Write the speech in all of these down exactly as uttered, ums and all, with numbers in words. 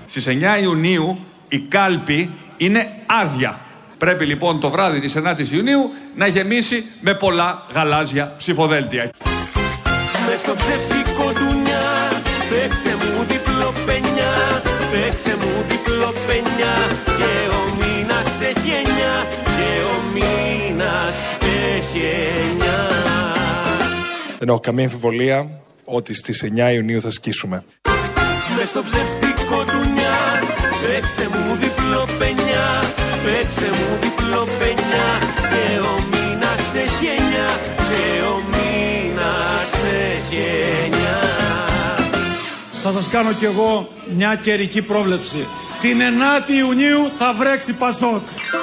Στις εννιά Ιουνίου η κάλπη είναι άδεια. Πρέπει λοιπόν το βράδυ της εννιάς Ιουνίου να γεμίσει με πολλά γαλάζια ψηφοδέλτια. Μες στο ψεύτικο ντουνιά, παίξε μου διπλό πενιά, παίξε μου διπλό πενιά, και ο μήνας έχει εννιά, και ο μήνας έχει εννιά. Δεν έχω καμία αμφιβολία ότι στις εννιά Ιουνίου θα σκίσουμε. Μες στο ψεύτικο ντουνιά, παίξε μου διπλό πενιά, παίξε μου διπλό πενιά, και ο μήνας έχει εννιά, και ο μήνας έχει εννιά. Θα σας κάνω κι εγώ μια καιρική πρόβλεψη. Την ενάτη Ιουνίου θα βρέξει Πασόκ.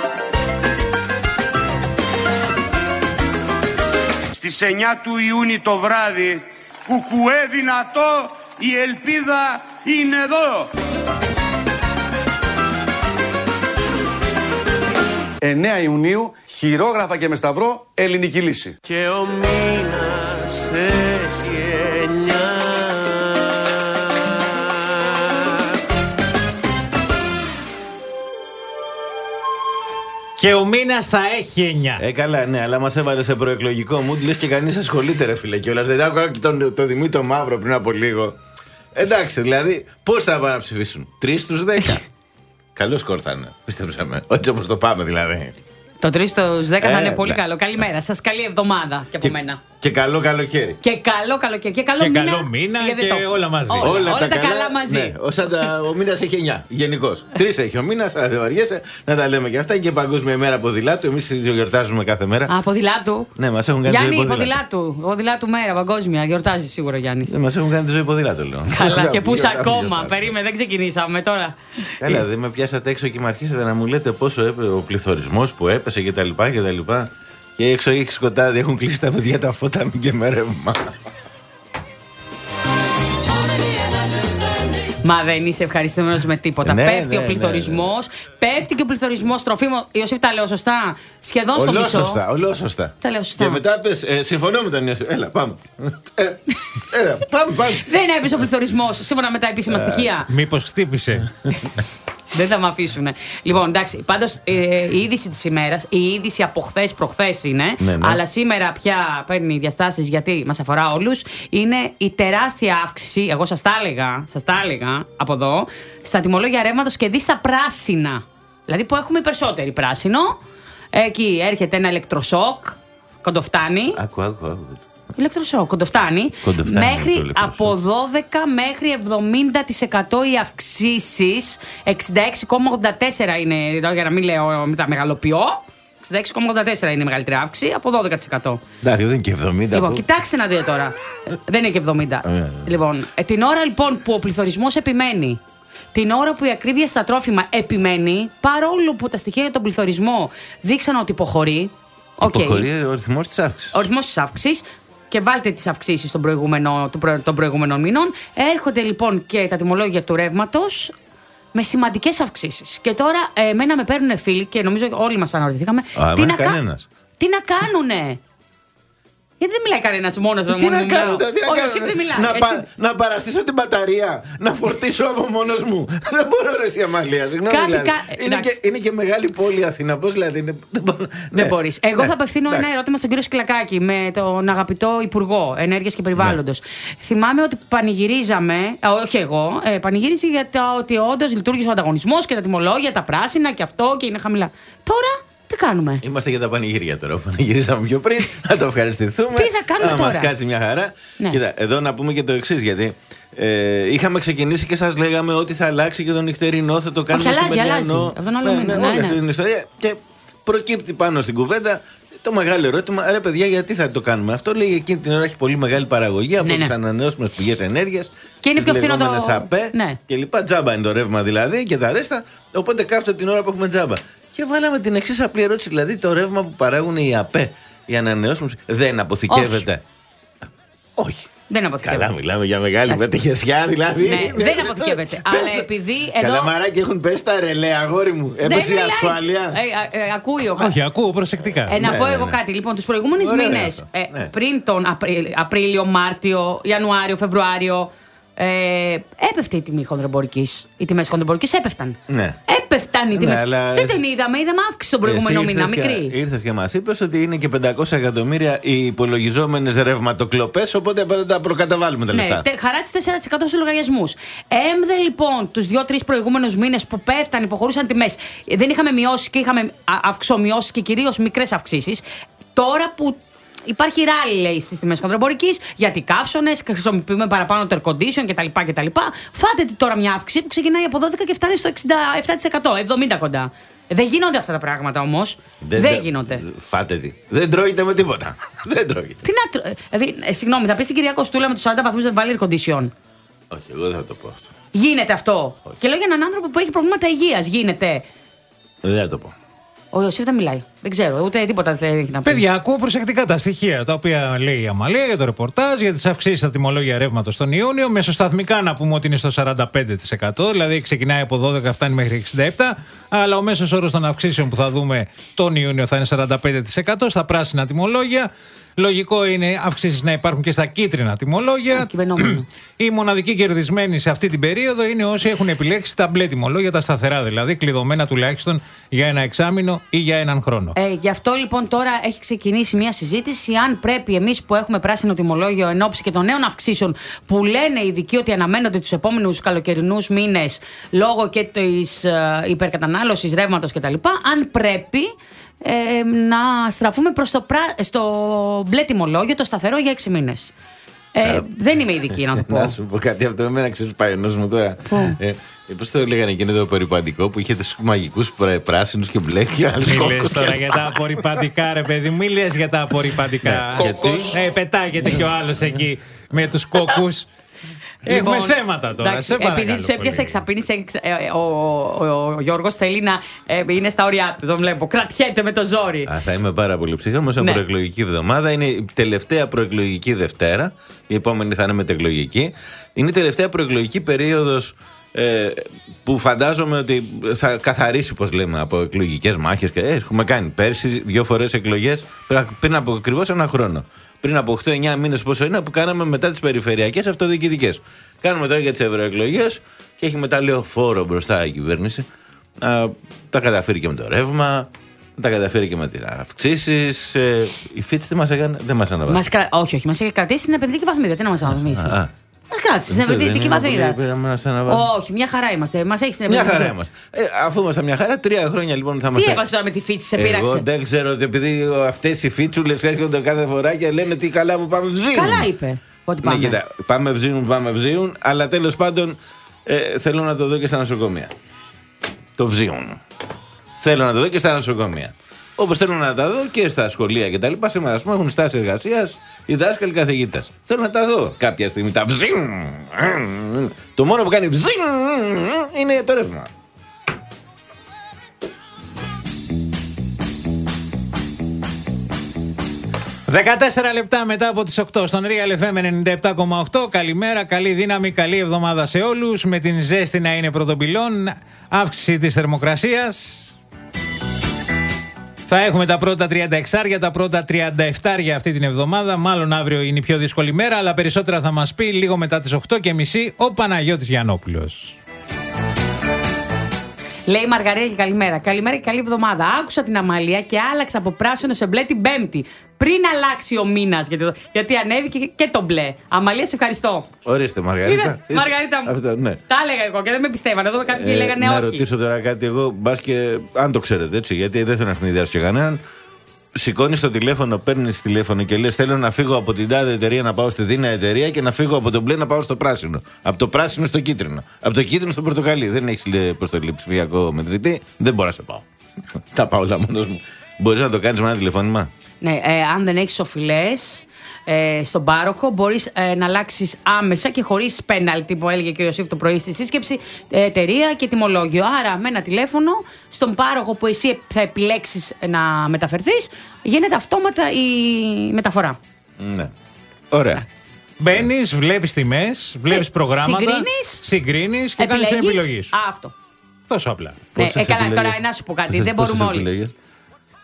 Στις εννιά του Ιούνιου το βράδυ, κουκουέ δυνατό, η ελπίδα είναι εδώ. εννέα Ιουνίου, χειρόγραφα και με σταυρό, ελληνική λύση. Και ο μήνας έχει εννιά. Και ο μήνας θα έχει εννιά. Ε, καλά, ναι, αλλά μας έβαλε σε προεκλογικό mood, λες και κανείς ασχολείται, ρε φίλε, κιόλας. Δεν άκουγα και τον το Δημήτρη Μαύρο πριν από λίγο. Εντάξει, δηλαδή, πώς θα πάνε να ψηφίσουν, τρεις στους δέκα. Καλό σκορ θα είναι, πίστεψε με. Όχι όπως το πάμε, δηλαδή. Το τρεις στους δέκα ε, θα είναι πολύ ναι. καλό. Καλημέρα σας, καλή εβδομάδα και από και, μένα. Και καλό καλοκαίρι. Και καλό καλοκαίρι. Και καλό και μήνα. Καλό μήνα και, και όλα μαζί. Όλα, όλα, όλα τα, τα καλά, καλά μαζί. Ναι, όσα τα, ο μήνας έχει εννιά γενικώς. Τρεις έχει ο μήνας, αλλά δεν βαριέσαι να τα λέμε και αυτά. Και Παγκόσμια ημέρα ποδηλάτου. Εμείς γιορτάζουμε κάθε μέρα. Α, ποδηλάτου. Ναι, μας έχουν κάνει Γιάννη, ζωή ποδηλάτου. Ποδηλάτου μέρα, παγκόσμια. Γιορτάζει σίγουρα Γιάννη. Δεν μας έχουν κάνει τη ζωή ποδηλάτου, λέω. Καλά, και πού ακόμα. Περίμενε, δεν ξεκινήσαμε τώρα. Καλά, δεν με πιάσατε έξω και με αρχίσατε να μου λέτε πόσο έπε, ο πληθωρισμός που έπεσε κτλ. Και έξω έχει σκοτάδι, έχουν κλείσει τα παιδιά τα φώτα μην και με ρεύμα. Μα δεν είσαι ευχαριστημένος με τίποτα. Ναι, πέφτει ναι, ο πληθωρισμός, ναι, ναι. πέφτει και ο πληθωρισμός τροφίμων. Ιωσήφ, τα λέω σωστά. Σχεδόν στο μισό. Ολόσωστα, ολόσωστα. Τα λέω σωστά. Και μετά πες, ε, συμφωνώ με τον Ιωσήφ. Έλα, πάμε. Ε, έλα, πάμε, πάμε. Δεν έπεσε ο πληθωρισμός, σύμφωνα με τα επίσημα στοιχεία. Μήπως χτύπησε. Δεν θα με αφήσουν. Λοιπόν, εντάξει, πάντως ε, η είδηση της ημέρας, η είδηση από χθες προχθές είναι, ναι, ναι. αλλά σήμερα πια παίρνει διαστάσεις γιατί μας αφορά όλους. Είναι η τεράστια αύξηση, εγώ σας τα έλεγα, σας τα έλεγα από εδώ, στα τιμολόγια ρεύματος και δει στα πράσινα. Δηλαδή που έχουμε περισσότερη πράσινο, εκεί έρχεται ένα ηλεκτροσόκ, κοντοφτάνει. Άκου, άκου, άκου. Ηλεκτροσόκ, κοντοφτάνει. Μέχρι από δώδεκα μέχρι εβδομήντα τοις εκατό οι αυξήσεις. εξήντα έξι κόμμα ογδόντα τέσσερα είναι, για να μην λέω μετά μεγαλοποιώ. εξήντα έξι κόμμα ογδόντα τέσσερα είναι η μεγαλύτερη αύξηση, από δώδεκα τοις εκατό. Εντάξει, δεν είναι και εβδομήντα. Λοιπόν, που... κοιτάξτε να δείτε τώρα. Δεν είναι και εβδομήντα. Λοιπόν, την ώρα λοιπόν που ο πληθωρισμός επιμένει, την ώρα που η ακρίβεια στα τρόφιμα επιμένει, παρόλο που τα στοιχεία για τον πληθωρισμό δείξαν ότι υποχωρεί. Υποχωρεί okay. ο ρυθμός της αύξησης. Ο ρυθμός της αύξησης. Και βάλτε τις αυξήσεις των, προηγούμενο, των προηγούμενων μήνων. Έρχονται λοιπόν και τα τιμολόγια του ρεύματος με σημαντικές αυξήσεις. Και τώρα εμένα με παίρνουν φίλοι και νομίζω όλοι μας αναρωτηθήκαμε. Α, τι, να κανένας. τι να κάνουνε. Γιατί δεν μιλάει κανένας μόνος μου. Τι να κάνω, τι να κάνω. Δεν μιλάει, να, πα, να παραστήσω την μπαταρία, να φορτίσω από μόνος μου. Δεν μπορώ, ρε Αμαλία. Συγγνώμη, δηλαδή. κα... είναι, και, είναι και μεγάλη πόλη Αθήνα. Πώς δηλαδή. Είναι... Δεν ναι. μπορείς. Εγώ ναι. θα απευθύνω εντάξει. ένα ερώτημα στον κύριο Σκλακάκη με τον αγαπητό Υπουργό Ενέργειας και Περιβάλλοντος. Ναι. Θυμάμαι ότι πανηγυρίζαμε, όχι εγώ, ε, πανηγύριζε για το ότι όντως λειτουργήσε ο ανταγωνισμός και τα τιμολόγια, τα πράσινα και αυτό και είναι χαμηλά. Τώρα. Τι κάνουμε. Είμαστε για τα πανηγύρια τώρα. Πανηγυρίσαμε πιο πριν. Να το ευχαριστηθούμε. Τι θα κάνουμε να τώρα. Να μας κάτσει μια χαρά. Ναι. Κοίτα, εδώ να πούμε και το εξής. Γιατί ε, είχαμε ξεκινήσει και σας λέγαμε ότι θα αλλάξει και το νυχτερινό. Θα το κάνουμε σημερινό. Αυτό είναι άλλο μήνα. Όλη ναι, ναι. αυτή την ιστορία. Και προκύπτει πάνω στην κουβέντα το μεγάλο ερώτημα. Ρε παιδιά, γιατί θα το κάνουμε αυτό. Λέει εκείνη την ώρα έχει πολύ μεγάλη παραγωγή από ναι, τις ναι. ανανεώσιμες πηγές ενέργειας. Και είναι πιο φθηνό το. ΑΠΕ ναι. και λοιπά. Τζάμπα είναι το ρεύμα δηλαδή και τα ρέστα. Οπότε κάψτε την ώρα που έχουμε τζάμπα. Και βάλαμε την εξής απλή ερώτηση. Δηλαδή, το ρεύμα που παράγουν οι ΑΠΕ, οι ανανεώσιμες, δεν αποθηκεύεται. Όχι. Όχι. Δεν αποθηκεύεται. Καλά, μιλάμε για μεγάλη μετεχεσιά, δηλαδή. Ναι, ναι, δεν αποθηκεύεται. Αλλά επειδή εδώ. Καλαμαράκι έχουν πέσει τα ρελέ, αγόρι μου. Έπεσε η ασφάλεια. Ε, ε, ε, ακούει ο. Όχι, ακούω προσεκτικά. Ε, να ναι, πω ναι, εγώ ναι. κάτι. Λοιπόν, τους προηγούμενους μήνες, ε, ναι. πριν τον Απρίλιο, Μάρτιο, Ιανουάριο, Φεβρουάριο. Ε, έπεφτε η τιμή χονδροεμπορικής. Οι τιμές χονδροεμπορικής έπεφταν. Ναι. Έπεφταν οι τιμές. Ναι, αλλά... Δεν την είδαμε, είδαμε αύξηση τον προηγούμενο μήνα, μικρή. Ήρθες και μας είπες ότι είναι και πεντακόσια εκατομμύρια οι υπολογιζόμενες ρευματοκλοπές, οπότε πρέπει να προκαταβάλουμε τα λεφτά. Ναι, χαράτσι τέσσερα τοις εκατό στους λογαριασμούς. Έμδε λοιπόν τους δύο-τρεις προηγούμενους μήνες που πέφταν, υποχωρούσαν τιμές, δεν είχαμε μειώσει και είχαμε αυξομειώσεις και κυρίως μικρές αυξήσεις. Τώρα που υπάρχει ράλι, λέει, στις τιμές χονδροεμπορικής, γιατί καύσωνες, χρησιμοποιούμε παραπάνω το air condition κτλ. κτλ. Φάτε τώρα μια αύξηση που ξεκινάει από δώδεκα και φτάνει στο εξήντα επτά τοις εκατό, εβδομήντα κοντά. Δεν γίνονται αυτά τα πράγματα όμως. Δεν, δεν γίνονται. Φάτε τι. Δεν τρώγεται με τίποτα. Δεν τρώγεται. Τι να τρώγεται. Δηλαδή, ε, συγγνώμη, θα πει στην κυρία Κοστούλα με τους σαράντα βαθμούς να βάλει air condition. Όχι, εγώ δεν θα το πω αυτό. Γίνεται αυτό. Όχι. Και λέω για έναν άνθρωπο που έχει προβλήματα υγείας. Γίνεται. Δεν θα το πω. Ο Ιωσήφ δεν μιλάει. Δεν ξέρω, ούτε τίποτα δεν έχει να πει. Παιδιά, ακούω προσεκτικά τα στοιχεία τα οποία λέει η Αμαλία για το ρεπορτάζ, για τις αυξήσεις στα τιμολόγια ρεύματος τον Ιούνιο. Μεσοσταθμικά να πούμε ότι είναι στο σαράντα πέντε τοις εκατό, δηλαδή ξεκινάει από δώδεκα, φτάνει μέχρι εξήντα επτά τοις εκατό. Αλλά ο μέσος όρος των αυξήσεων που θα δούμε τον Ιούνιο θα είναι σαράντα πέντε τοις εκατό στα πράσινα τιμολόγια. Λογικό είναι αυξήσεις να υπάρχουν και στα κίτρινα τιμολόγια. Οι μοναδικοί κερδισμένοι σε αυτή την περίοδο είναι όσοι έχουν επιλέξει τα μπλε τιμολόγια, τα σταθερά δηλαδή, κλειδωμένα τουλάχιστον για ένα εξάμηνο ή για έναν χρόνο. Ε, γι' αυτό λοιπόν τώρα έχει ξεκινήσει μια συζήτηση αν πρέπει εμείς που έχουμε πράσινο τιμολόγιο εν ώψη και των νέων αυξήσεων που λένε οι ειδικοί ότι αναμένονται τους επόμενους καλοκαιρινούς μήνες λόγω και της ε, υπερκατανάλωσης ρεύματος κτλ. Αν πρέπει Ε, να στραφούμε προς το, πρά... στο μπλε τιμολόγιο, το σταθερό για έξι μήνες. Ε, δεν είμαι ειδική να το πω. Να σου πω κάτι, αυτό εμένα ξέρεις πάει ο νους μου τώρα. Ε, πώς το έλεγαν εκείνο το απορριπαντικό που είχε τους μαγικούς πράσινους και μπλε και άλλους κόκκους. Μη λες τώρα για τα απορριπαντικά ρε παιδί, μη λες για τα απορριπαντικά. Κόκκος. Ε, πετάγεται και ο άλλος εκεί με τους κόκκους. Έχουμε λοιπόν, θέματα τώρα. Εντάξει, σε επειδή του έπιασε εξαπίνηση, ο, ο, ο, ο Γιώργος θέλει να ε, είναι στα όρια του. Τον βλέπω. Κρατιέται με το ζόρι. Α, θα είμαι πάρα πολύ ψύχρεμος. Είναι ναι. προεκλογική εβδομάδα. Είναι η τελευταία προεκλογική Δευτέρα. Η επόμενη θα είναι μετεκλογική. Είναι η τελευταία προεκλογική περίοδος ε, που φαντάζομαι ότι θα καθαρίσει, πώς λέμε, από εκλογικές μάχες. Και, ε, έχουμε κάνει πέρσι δύο φορές εκλογές πριν από ακριβώς ένα χρόνο. Πριν από οκτώ εννιά μήνες πόσο είναι που κάναμε μετά τις περιφερειακές αυτοδιοικητικές. Κάνουμε τώρα για τις ευρωεκλογές και έχει μετά λεωφόρο μπροστά η κυβέρνηση. Α, τα καταφέρει και με το ρεύμα, τα καταφέρει και με τις αυξήσεις. Ε, η Φίτς τι μας έκανε, δεν μας αναβάζει. Μας κρα... Όχι, όχι, μας είχε κρατήσει στην επενδυτική βαθμίδα. Τι να μας αναβάσει. Μας κράτησε στην επενδυτική βαθμίδα. Όχι, μια χαρά είμαστε. Μας έχει στην επενδυτική. Μια χαρά είμαστε. Ε, αφού είμαστε μια χαρά, τρία χρόνια λοιπόν θα είμαστε. Τι έβασε τώρα με τη Φίτς, σε πείραξε. Εγώ δεν ξέρω ότι επειδή αυτές οι Φίτσουλες έρχονται κάθε φορά και λένε τι καλά που πάμε βζίουν. Καλά είπε. Ότι πάμε. Ναι, κοίτα, πάμε βζίουν, πάμε βζίουν, αλλά τέλος πάντων ε, θέλω να το δω και στα νοσοκομεία. Το βζίουν. Θέλω να το δω και στα νοσοκομεία. Όπως θέλω να τα δω και στα σχολεία και τα λοιπά. Σήμερα, ας πούμε, έχουν στάση εργασίας οι δάσκαλοι καθηγητές. Θέλω να τα δω κάποια στιγμή. Τα βζίν. Το μόνο που κάνει βζίν είναι το ρεύμα. δεκατέσσερα λεπτά μετά από τις οκτώ στον Real εφ εμ ενενήντα επτά κόμμα οκτώ. Καλημέρα, καλή δύναμη, καλή εβδομάδα σε όλους. Με την ζέστη να είναι πρωτοπυλών. Αύξηση της θερμοκρασίας. Θα έχουμε τα πρώτα τριάντα έξι, τα πρώτα τριάντα επτά αυτή την εβδομάδα. Μάλλον αύριο είναι η πιο δύσκολη μέρα, αλλά περισσότερα θα μας πει λίγο μετά τις οκτώ και μισή ο Παναγιώτης Γιαννόπουλος. Λέει η Μαργαρία και καλημέρα. Καλημέρα και καλή εβδομάδα. Άκουσα την Αμαλία και άλλαξα από πράσινο σε μπλε την Πέμπτη. Πριν αλλάξει ο μήνας, γιατί, γιατί ανέβηκε και το μπλε. Αμαλία, σε ευχαριστώ. Ορίστε, Μαργαρίτα. Είσαι... Μαργαρίτα μου. Αυτό, ναι. Τα έλεγα εγώ και δεν με πιστεύανε. Εδώ κάποιοι ε, λέγανε να όχι. Να ρωτήσω τώρα κάτι εγώ, μπας και αν το ξέρετε έτσι, γιατί δεν θέλω να ευνηδιάσω και κανέναν. Σηκώνεις το τηλέφωνο, παίρνεις τηλέφωνο και λες: θέλω να φύγω από την τάδε εταιρεία να πάω στη δίνα εταιρεία και να φύγω από το μπλε να πάω στο πράσινο. Από το πράσινο στο κίτρινο. Από το κίτρινο στο πορτοκαλί. Δεν έχεις προστολή ψηφιακό μετρητή, δεν μπορώ να σε πάω. Τα πάω όλα μόνος μου. Μπορείς να το κάνεις με ένα τηλεφώνημα. Ναι, ε, αν δεν έχεις οφειλές ε, στον πάροχο, μπορείς ε, να αλλάξεις άμεσα και χωρίς πέναλτι, που έλεγε και ο Ιωσήφ το πρωί στη σύσκεψη, ε, εταιρεία και τιμολόγιο. Άρα, με ένα τηλέφωνο, στον πάροχο που εσύ θα επιλέξεις να μεταφερθείς, γίνεται αυτόματα η μεταφορά. Ναι. Ωραία. Μπαίνεις, βλέπεις τιμές, βλέπεις προγράμματα. Συγκρίνεις, συγκρίνεις και κάνεις την επιλογή σου. Α, αυτό. Τόσο απλά. Ναι, ε, καλά, τώρα να σου πω κάτι. Δεν μπορούμε όλοι. Επιλογές?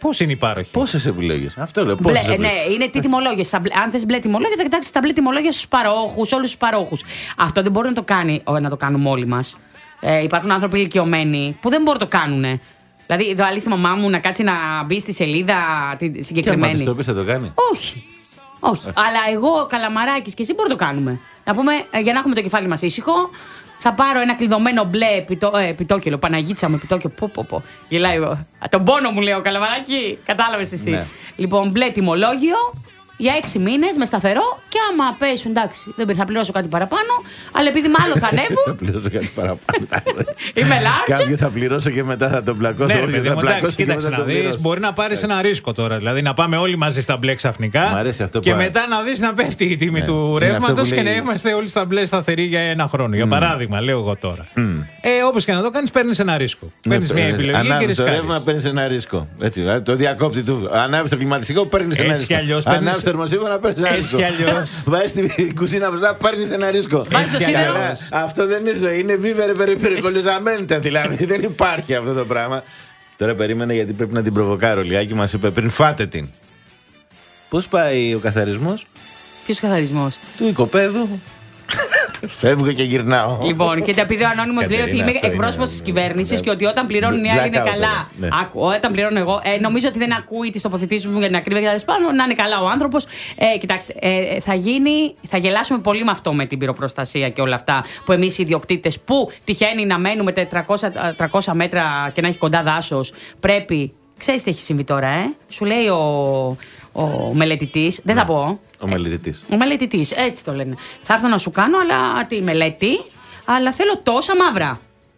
Πώς είναι οι πάροχοι? Πόσες επιλογές? Αυτό λέω. Μπλε, ναι, είναι τι τιμολόγια. Αν θες μπλε τιμολόγια, θα κοιτάξεις τα μπλε τιμολόγια στους παρόχους, όλους τους παρόχους. Αυτό δεν μπορεί να το, κάνει, να το κάνουμε όλοι μας. Ε, υπάρχουν άνθρωποι ηλικιωμένοι που δεν μπορούν να το κάνουν. Δηλαδή, εδώ άλλη στη μαμά μου να κάτσει να μπει στη σελίδα τη συγκεκριμένη. Και άμα της το πεις θα το κάνει? Όχι. Όχι. Αλλά εγώ, Καλαμαράκης και εσύ μπορούμε να το κάνουμε. Να πούμε, για να έχουμε το κεφάλι μας ήσυχο, θα πάρω ένα κλειδωμένο μπλε επιτό, ε, επιτόκελο. Παναγίτσα μου, επιτόκελο. Πω, πω, πω. Γελάει εγώ. Τον πόνο μου λέω, Καλαμαράκη. Κατάλαβες εσύ. Ναι. Λοιπόν, μπλε τιμολόγιο για έξι μήνες με σταθερό. Και άμα πέσουν, εντάξει, δεν θα πληρώσω κάτι παραπάνω. Αλλά επειδή μάλλον θα ανέβουν. Θα πληρώσω κάτι παραπάνω. Είμαι large. Κάποιο θα πληρώσω και μετά θα τον πλακώσω. Ναι, παιδί μου, εντάξει, κοίταξε να δεις. Μπορεί να πάρεις ένα ρίσκο τώρα. Δηλαδή να πάμε όλοι μαζί στα μπλε ξαφνικά. Και μετά να δεις να πέφτει η τιμή του ρεύματος και να είμαστε όλοι στα μπλε σταθεροί για ένα χρόνο. Για παράδειγμα, λέω εγώ τώρα. Όπως και να το κάνεις, παίρνεις ένα ρίσκο. Παίρνεις μια επιλογή και ρισκάρεις. Το ρεύμα παίρνεις ένα ρίσκο. Το διακόπτη του. Ανάβεις το κλιματιστικό, παίρνεις ένα ρίσκο. Ανάβεις το θερμοσύφωνα, παίρνεις ένα ρίσκο. Βάζεις την κουζίνα μπροστά, παίρνεις ένα ρίσκο. Αυτό δεν είναι ζωή, είναι βίβερε περιπολιζαμέντα δηλαδή. Δεν υπάρχει αυτό το πράγμα. Τώρα περίμενε γιατί πρέπει να την προβοκάρω λιγάκι. Μας είπε πριν, φάτε την. Πώς πάει ο καθαρισμός? Ποιος καθαρισμός? Του οικοπαίδου. Φεύγω και γυρνάω. Λοιπόν, και επειδή ο Ανώνυμος λέει ότι είμαι εκπρόσωπος της κυβέρνησης και ότι όταν πληρώνουν οι άλλοι είναι καλά. Άκου, όταν πληρώνω εγώ, ε, νομίζω ότι δεν ακούει τις τοποθετήσεις μου για την ακρίβεια και τα δεσπάνω, να είναι καλά ο άνθρωπος. Ε, κοιτάξτε, ε, θα γίνει, θα γελάσουμε πολύ με αυτό με την πυροπροστασία και όλα αυτά που εμείς οι ιδιοκτήτες που τυχαίνει να μένουμε τριακόσια μέτρα και να έχει κοντά δάσος, πρέπει. Ξέρεις τι έχει συμβεί τώρα, ε? Σου λέει ο. Ο μελετητής, δεν ναι. θα πω. Ο μελετητής. Ο μελετητής, έτσι το λένε. Θα έρθω να σου κάνω αλλά, τη μελέτη, αλλά θέλω τόσα μαύρα.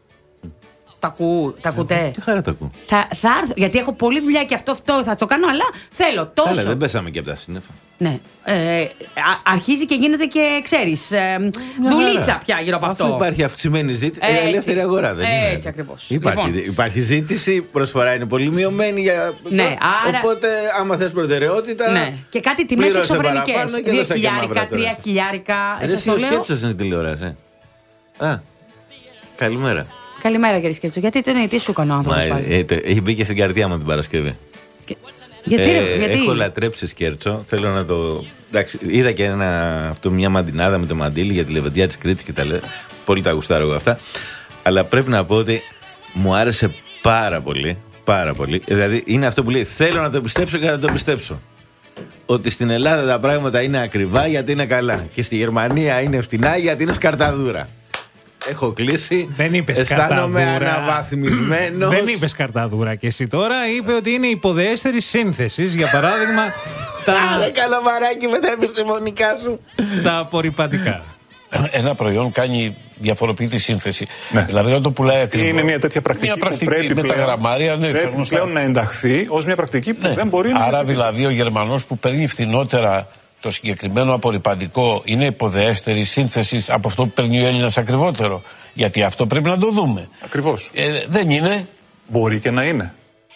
Τα ακού, τα ακούτε? Τι χαρά τα ακούω. Θα, θα έρθω, γιατί έχω πολλή δουλειά και αυτό, αυτό θα το κάνω, αλλά θέλω τόσο. Καλά, δεν πέσαμε και από τα σύννεφα. Ναι. Ε, α, αρχίζει και γίνεται και ξέρεις, ε, δουλίτσα πια γύρω από αυτό. Αφού υπάρχει αυξημένη ζήτηση, ε, ελεύθερη αγορά δεν είναι? Έτσι ακριβώς. Υπάρχει, λοιπόν. υπάρχει ζήτηση, προσφορά είναι πολύ μειωμένη. Για... Ναι, άρα... Οπότε, άμα θες προτεραιότητα. Ναι. Και κάτι τιμές εξωφρενικές. Δύο χιλιάρικα, τρία χιλιάρικα. Εσύ ο σκέψος είναι τηλεόραση. Α, καλημέρα. Καλημέρα κύριε Σκέτσο. Γιατί δεν τι σου έκανε ο άνθρωπος? Έχει μπει και στην καρδιά μου την Παρασκευή. Και... Γιατί, ε, γιατί? Έχω λατρέψει Σκέρτσο. Θέλω να το. Εντάξει, είδα και ένα, αυτό, μια μαντινάδα με το μαντίλι για τη Λεβεντιά της Κρήτης και τα λέω. Πολύ τα γουστάρω εγώ αυτά. Αλλά πρέπει να πω ότι μου άρεσε πάρα πολύ. Πάρα πολύ. Δηλαδή είναι αυτό που λέει: θέλω να το πιστέψω και να το πιστέψω. Ότι στην Ελλάδα τα πράγματα είναι ακριβά γιατί είναι καλά. Και στη Γερμανία είναι φτηνά γιατί είναι σκαρταδούρα. Έχω κλείσει. Δεν είπες αισθάνομαι καρταδούρα. Αναβαθμισμένος. Δεν είπες καρταδούρα και εσύ τώρα. Είπε ότι είναι υποδεέστερη σύνθεση. Για παράδειγμα, τα. Άρε καλαμαράκι με τα επιστημονικά σου. Τα απορριπαντικά. Ένα προϊόν κάνει διαφοροποιητή σύνθεση. Ναι. Δηλαδή να το πουλάει ακριβώς. Είναι μια τέτοια πρακτική, μια πρακτική που πρέπει με πλέον, τα γραμμάρια, ναι, πρέπει πλέον να ενταχθεί ως μια πρακτική που ναι. δεν μπορεί να. Άρα δηλαδή ο Γερμανός που παίρνει φθηνότερα το συγκεκριμένο απορριπαντικό είναι υποδεέστερη σύνθεση από αυτό που παίρνει ο Έλληνας ακριβότερο. Γιατί αυτό πρέπει να το δούμε. Ακριβώς. Ε, δεν είναι. Μπορεί και να είναι.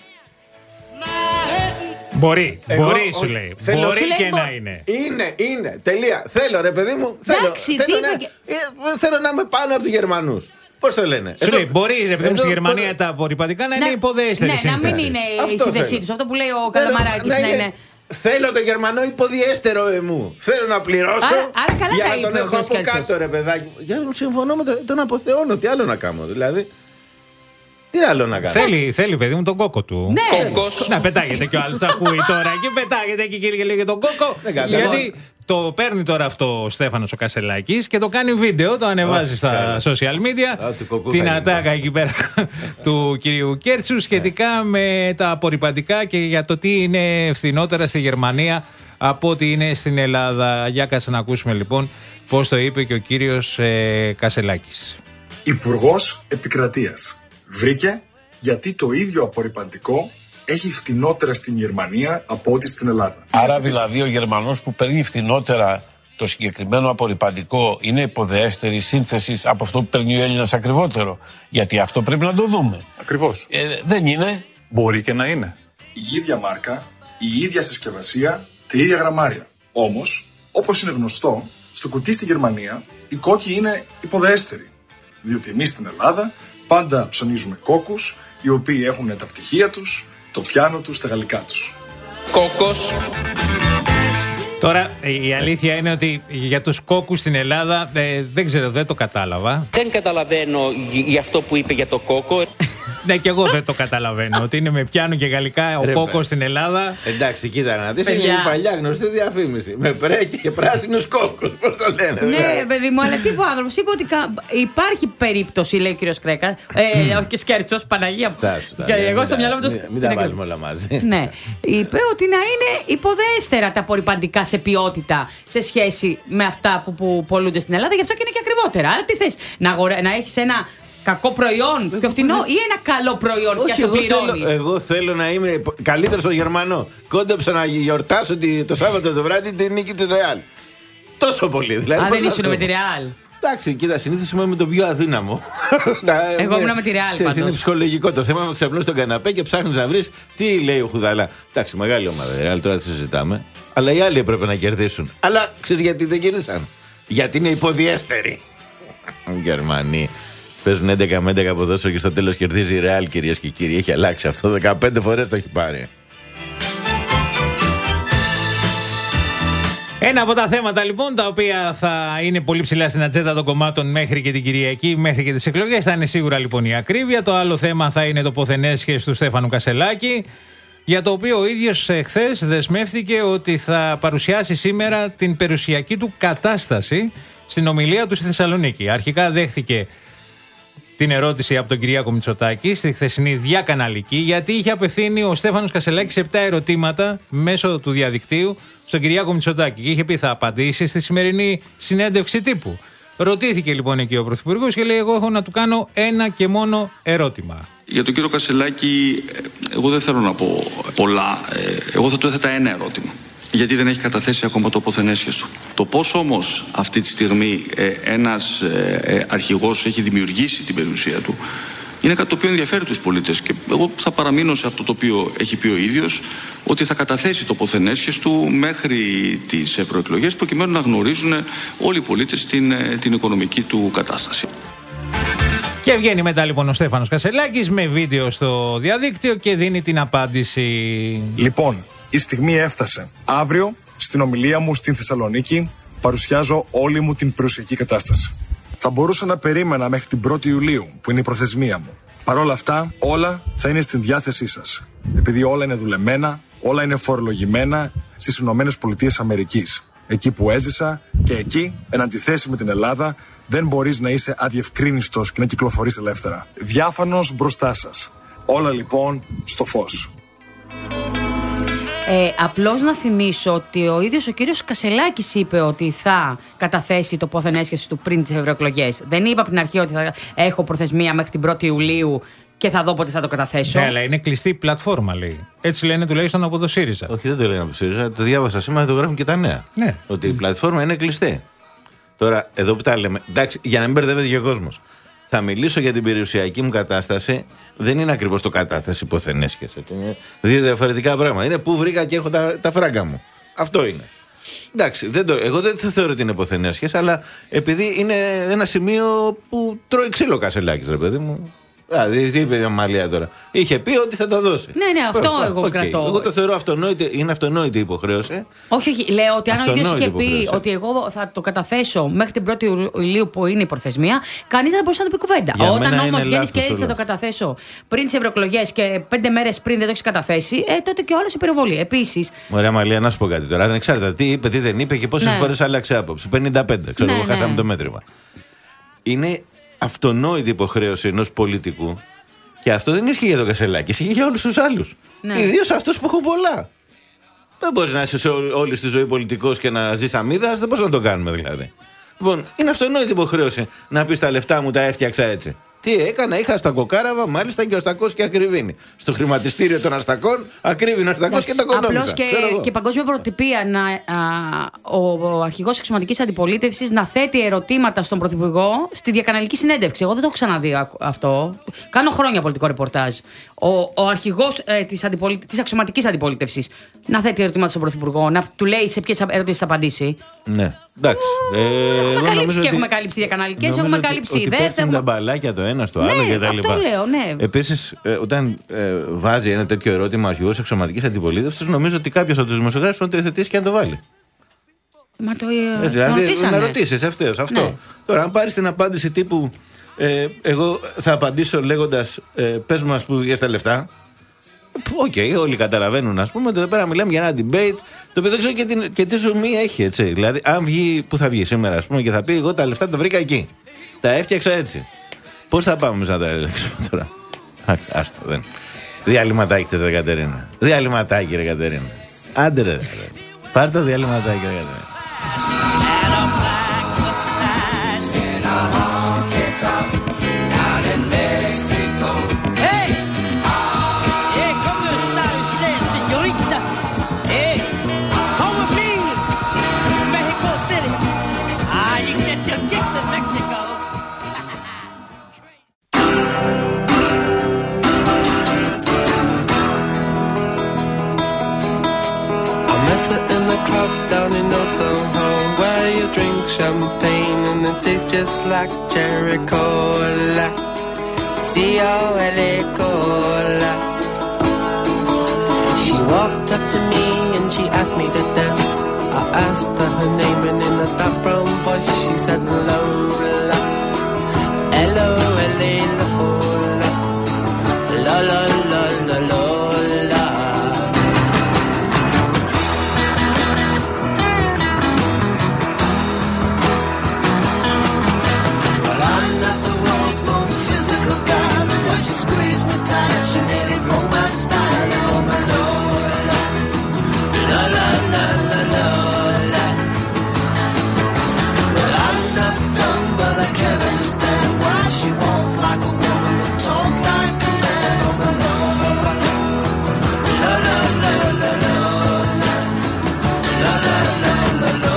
Μπορεί, Εγώ, μπορεί σου λέει. Θέλω, μπορεί λέει, και μπο... να είναι. Είναι, είναι. Τελεία. Θέλω ρε παιδί μου. Θέλω, Εντάξει, θέλω, να, και... ε, θέλω να είμαι πάνω από τους Γερμανούς. Πώς το λένε? Σου εδώ, λέει, μπορεί ρε παιδί μου στη Γερμανία πόδε... τα απορριπαντικά να, να είναι υποδέστερη ναι, σύνθεση. να μην είναι η σύνθεσή τους. Αυτό που λέει ο Καλαμαράκης να είναι. είναι... Θέλω το Γερμανό υποδιέστερο εμού. Θέλω να πληρώσω. Άρα, άρα καλά για τα να τον έχω από κάτω, ρε παιδάκι. Για να συμφωνώ με τον, τον αποθεώνω. Τι άλλο να κάνω, δηλαδή. Τι άλλο να κάνω. Θέλει, θέλει παιδί μου τον κόκο του. Ναι. Κόκκος. Να πετάγεται κι ο άλλος. Ακούει τώρα και πετάγεται εκεί και λέει τον κόκο. Γιατί το παίρνει τώρα αυτό ο Στέφανος ο Κασελάκης και το κάνει βίντεο, το ανεβάζει στα social media. Την ατάκα εκεί πέρα του κυρίου Κέρτσου σχετικά με τα απορριπαντικά και για το τι είναι φθηνότερα στη Γερμανία από ό,τι είναι στην Ελλάδα. Για κάτσε να ακούσουμε λοιπόν πώς το είπε και ο κύριος ε, Κασελάκης. Υπουργός Επικρατείας βρήκε γιατί το ίδιο απορριπαντικό έχει φθηνότερα στην Γερμανία από ό,τι στην Ελλάδα. Άρα δηλαδή ο Γερμανός που παίρνει φθηνότερα το συγκεκριμένο απορριπαντικό είναι υποδεέστερη σύνθεση από αυτό που παίρνει ο Έλληνας ακριβότερο. Γιατί αυτό πρέπει να το δούμε. Ακριβώς. Ε, δεν είναι. Μπορεί και να είναι. Η ίδια μάρκα, η ίδια συσκευασία, τα ίδια γραμμάρια. Όμως, όπως είναι γνωστό, στο κουτί στη Γερμανία η κόκκι είναι υποδεέστερη. Διότι εμείς στην Ελλάδα πάντα ψωνίζουμε κόκκους οι οποίοι έχουν τα πτυχία τους, το πιάνο του στα γαλλικά τους. Κόκκος. Τώρα η αλήθεια είναι ότι για τους κόκκους στην Ελλάδα ε, δεν ξέρω, δεν το κατάλαβα. Δεν καταλαβαίνω για αυτό που είπε για το κόκκο. Ναι, και εγώ δεν το καταλαβαίνω. Ότι είναι με πιάνο και γαλλικά ο κόκκος στην Ελλάδα. Εντάξει, κοίτα να δεις, είναι η παλιά γνωστή διαφήμιση. Με πρέκι και πράσινος κόκκος. Πώς το λένε. Ναι, παιδί μου, αλλά τι είπε ο άνθρωπος. Είπε ότι υπάρχει περίπτωση, λέει ο κύριος Κρέκα. Ε, όχι και Σκέρτσος, Παναγία. Εγώ στο μυαλό μου το. Μην τα βάλουμε όλα μαζί. Ναι. Είπε ότι να είναι υποδέστερα τα απορριπαντικά σε ποιότητα σε σχέση με αυτά που, που πολλούνται στην Ελλάδα. Γι' αυτό και είναι και ακριβότερα. Άρα τι θες, να, αγορά, να έχεις ένα κακό προϊόν πιο φτηνό ή ένα καλό προϊόν και όχι, αυτό πληρώνεις? Θέλω, εγώ θέλω να είμαι καλύτερος στο Γερμανό. Κόντεψα να γιορτάσω το Σάββατο το βράδυ την νίκη της Ρεάλ. Τόσο πολύ δηλαδή. Α, δεν ήσουν με τη Ρεάλ. Εντάξει, κοίτα, συνήθως είμαι με τον πιο αδύναμο. Εγώ ήμουν με τη Ρεάλ πάντως. Είναι ψυχολογικό το θέμα. Με ξαπλώ στον καναπέ και ψάχνεις να βρεις τι λέει ο Χουδαλά. Εντάξει, μεγάλη ομάδα η Ρεάλ, τώρα τη συζητάμε. Αλλά οι άλλοι έπρεπε να κερδίσουν. Αλλά ξέρεις γιατί δεν κέρδισαν? Γιατί είναι υποδιέστεροι. Γερμανοί. Παίζουν έντεκα με έντεκα ποδόσφαιρο και στο τέλος κερδίζει η Ρεάλ, κυρίες και κύριοι. Έχει αλλάξει αυτό. δεκαπέντε φορές το έχει πάρει. Ένα από τα θέματα λοιπόν τα οποία θα είναι πολύ ψηλά στην ατζέντα των κομμάτων μέχρι και την Κυριακή, μέχρι και τις εκλογές, θα είναι σίγουρα λοιπόν η ακρίβεια. Το άλλο θέμα θα είναι το ποθενέσχες του Στέφανου Κασελάκη, για το οποίο ο ίδιος χθες δεσμεύτηκε ότι θα παρουσιάσει σήμερα την περιουσιακή του κατάσταση στην ομιλία του στη Θεσσαλονίκη. Αρχικά δέχθηκε την ερώτηση από τον Κυριάκο Μητσοτάκη στη χθεσινή διακαναλική, γιατί είχε απευθύνει ο Στέφανος Κασελάκης επτά ερωτήματα μέσω του διαδικτύου στον Κυριάκο Μητσοτάκη και είχε πει θα απαντήσει στη σημερινή συνέντευξη τύπου. Ρωτήθηκε λοιπόν εκεί ο Πρωθυπουργός και λέει: εγώ έχω να του κάνω ένα και μόνο ερώτημα. Για τον κύριο Κασελάκη, εγώ δεν θέλω να πω πολλά. Εγώ θα του έθετα ένα ερώτημα. Γιατί δεν έχει καταθέσει ακόμα το ποθενέσχες του. Το πώς όμως αυτή τη στιγμή ε, ένας ε, αρχηγός έχει δημιουργήσει την περιουσία του είναι κάτι το οποίο ενδιαφέρει τους πολίτες. Και εγώ θα παραμείνω σε αυτό το οποίο έχει πει ο ίδιος, ότι θα καταθέσει το ποθενέσχες του μέχρι τις ευρωεκλογές, προκειμένου να γνωρίζουν όλοι οι πολίτες την, την οικονομική του κατάσταση. Και βγαίνει μετά λοιπόν ο Στέφανος Κασελάκης με βίντεο στο διαδίκτυο και δίνει την απάντηση. Λοιπόν, η στιγμή έφτασε. Αύριο, στην ομιλία μου στην Θεσσαλονίκη, παρουσιάζω όλη μου την περιουσιακή κατάσταση. Θα μπορούσα να περίμενα μέχρι την πρώτη Ιουλίου, που είναι η προθεσμία μου. Παρ' όλα αυτά, όλα θα είναι στην διάθεσή σας. Επειδή όλα είναι δουλεμένα, όλα είναι φορολογημένα στις Ηνωμένες Πολιτείες Αμερικής. Εκεί που έζησα και εκεί, εν αντιθέσει με την Ελλάδα, δεν μπορείς να είσαι αδιευκρίνιστος και να κυκλοφορείς ελεύθερα. Διάφανος μπροστά σας. Όλα λοιπόν στο φως. Ε, απλώς να θυμίσω ότι ο ίδιος ο κύριος Κασελάκης είπε ότι θα καταθέσει το ποθενέσχες του πριν τις ευρωεκλογές. Δεν είπα από την αρχή ότι θα έχω προθεσμία μέχρι την πρώτη Ιουλίου και θα δω πότε θα το καταθέσω. Ναι, αλλά είναι κλειστή πλατφόρμα, λέει. Έτσι λένε τουλάχιστον από το ΣΥΡΙΖΑ. Όχι, δεν το λένε από το ΣΥΡΙΖΑ. Το διάβασα σήμερα, το γράφουν και τα νέα. Ναι. Ότι η πλατφόρμα είναι κλειστή. Τώρα, εδώ που τα λέμε. Εντάξει, για να μην μπερδεύεται και ο κόσμος. Θα μιλήσω για την περιουσιακή μου κατάσταση. Δεν είναι ακριβώς το κατάθεση ποθενέσχες. Είναι δύο διαφορετικά πράγματα. Είναι πού βρήκα και έχω τα, τα φράγκα μου. Αυτό είναι. Εντάξει, δεν το, εγώ δεν το θεωρώ ότι είναι ποθενέσχες, αλλά επειδή είναι ένα σημείο που τρώει ξύλο Κασελάκης, ρε παιδί μου. Δηλαδή, τι είπε η Αμαλία τώρα. Είχε πει ότι θα τα δώσει. Ναι, ναι, αυτό Ωραία, εγώ okay. κρατώ. Εγώ το θεωρώ αυτονόητη, είναι αυτονόητη η υποχρέωση. Όχι, όχι. Λέω ότι αν ο ίδιος είχε πει υποχρέωση. ότι εγώ θα το καταθέσω μέχρι την πρώτη Ιουλίου που είναι η προθεσμία, κανείς δεν μπορούσε να του πει κουβέντα. Όταν όμως βγαίνει και έτσι θα το καταθέσω πριν τις ευρωεκλογές και πέντε μέρες πριν δεν το έχει καταθέσει, ε, τότε και όλος υπερβολή. Επίσης. Ωραία, Αμαλία, να σου πω κάτι τώρα. Ανεξάρτητα τι είπε, τι δεν είπε και πόσες ναι. φορές άλλαξε άποψη. πενήντα πέντε, ξέρω εγώ, ναι, χάσαμε ναι. το μέτρημα. Είναι αυτονόητη υποχρέωση ενός πολιτικού. Και αυτό δεν ισχύει για τον Κασελάκη, ισχύει για όλους τους άλλους. Ναι. Ιδίως αυτούς που έχουν πολλά. Δεν μπορείς να είσαι σε όλη τη ζωή πολιτικός και να ζεις αμύδας, δεν μπορείς να το κάνουμε δηλαδή. Λοιπόν, είναι αυτονόητη υποχρέωση να πεις τα λεφτά μου τα έφτιαξα έτσι. Τι έκανα, είχα αστακοκάραβα, μάλιστα και ο Αστακός και ακριβήνει. Στο χρηματιστήριο των Αστακών ακρίβει ο Αστακός και τα κονόμισα. Απλώς και, και παγκόσμια προτυπία να, α, ο, ο αρχηγός εξωματικής αντιπολίτευσης να θέτει ερωτήματα στον Πρωθυπουργό στη διακαναλική συνέντευξη. Εγώ δεν το έχω ξαναδεί αυτό. Κάνω χρόνια πολιτικό ρεπορτάζ. ο, ο αρχηγός ε, της, αντιπολι... της αξιωματικής αντιπολίτευσης να θέτει ερωτήματα στον Πρωθυπουργό, να του λέει σε ποιες ερωτήσεις θα απαντήσει. Ναι, εντάξει. Ε, έχουμε καλύψει και ότι... έχουμε καλύψει διακαναλικές, έχουμε ότι, καλύψει ότι ιδέες. πέφτουν έχουμε... τα μπαλάκια το ένα στο ναι, άλλο και τα λοιπά. Αυτό λέω, ναι. Επίσης, ε, όταν ε, βάζει ένα τέτοιο ερώτημα ο αρχηγός αξιωματικής αντιπολίτευσης, νομίζω ότι κάποιος από τους δημοσιογράφους θα το υιοθετήσει και αν το βάλει. Μα το, Έτσι, δηλαδή, να ρωτήσεις ευθέως αυτό. Ναι. Τώρα, αν πάρεις την απάντηση τύπου ε, εγώ θα απαντήσω λέγοντας ε, πες μας που για τα λεφτά. Οκ, okay, όλοι καταλαβαίνουν, ας πούμε. Εδώ πέρα μιλάμε για ένα debate το οποίο δεν ξέρω και, την, και τι ζουμί έχει, έτσι. Δηλαδή, αν βγει, που θα βγει σήμερα, ας πούμε, και θα πει: εγώ τα λεφτά τα βρήκα εκεί. Τα έφτιαξα έτσι. Πώς θα πάμε να τα ελέγξουμε τώρα? Άστο, δεν. Διαλυματάκι θες, ρε Κατερίνα. Διαλυματάκι, ρε Κατερίνα. Άντε, ρε. Πάρ' το διαλυματάκι, ρε Κατερίνα. In the club down in Old Soho, where you drink champagne and it tastes just like cherry cola. C O L A cola. She walked up to me and she asked me to dance. I asked her her name and in a dark brown voice she said Lola. L O L A Lola. Lola Lola Lola. She squeezed me tight, she nearly broke my spine. Oh my Lola, Lola, Lola, Lola. Well, I'm not dumb, but I can't understand why she walked like a woman but talk like a man. Oh my Lola, Lola, Lola, Lola, Lola, Lola, Lola.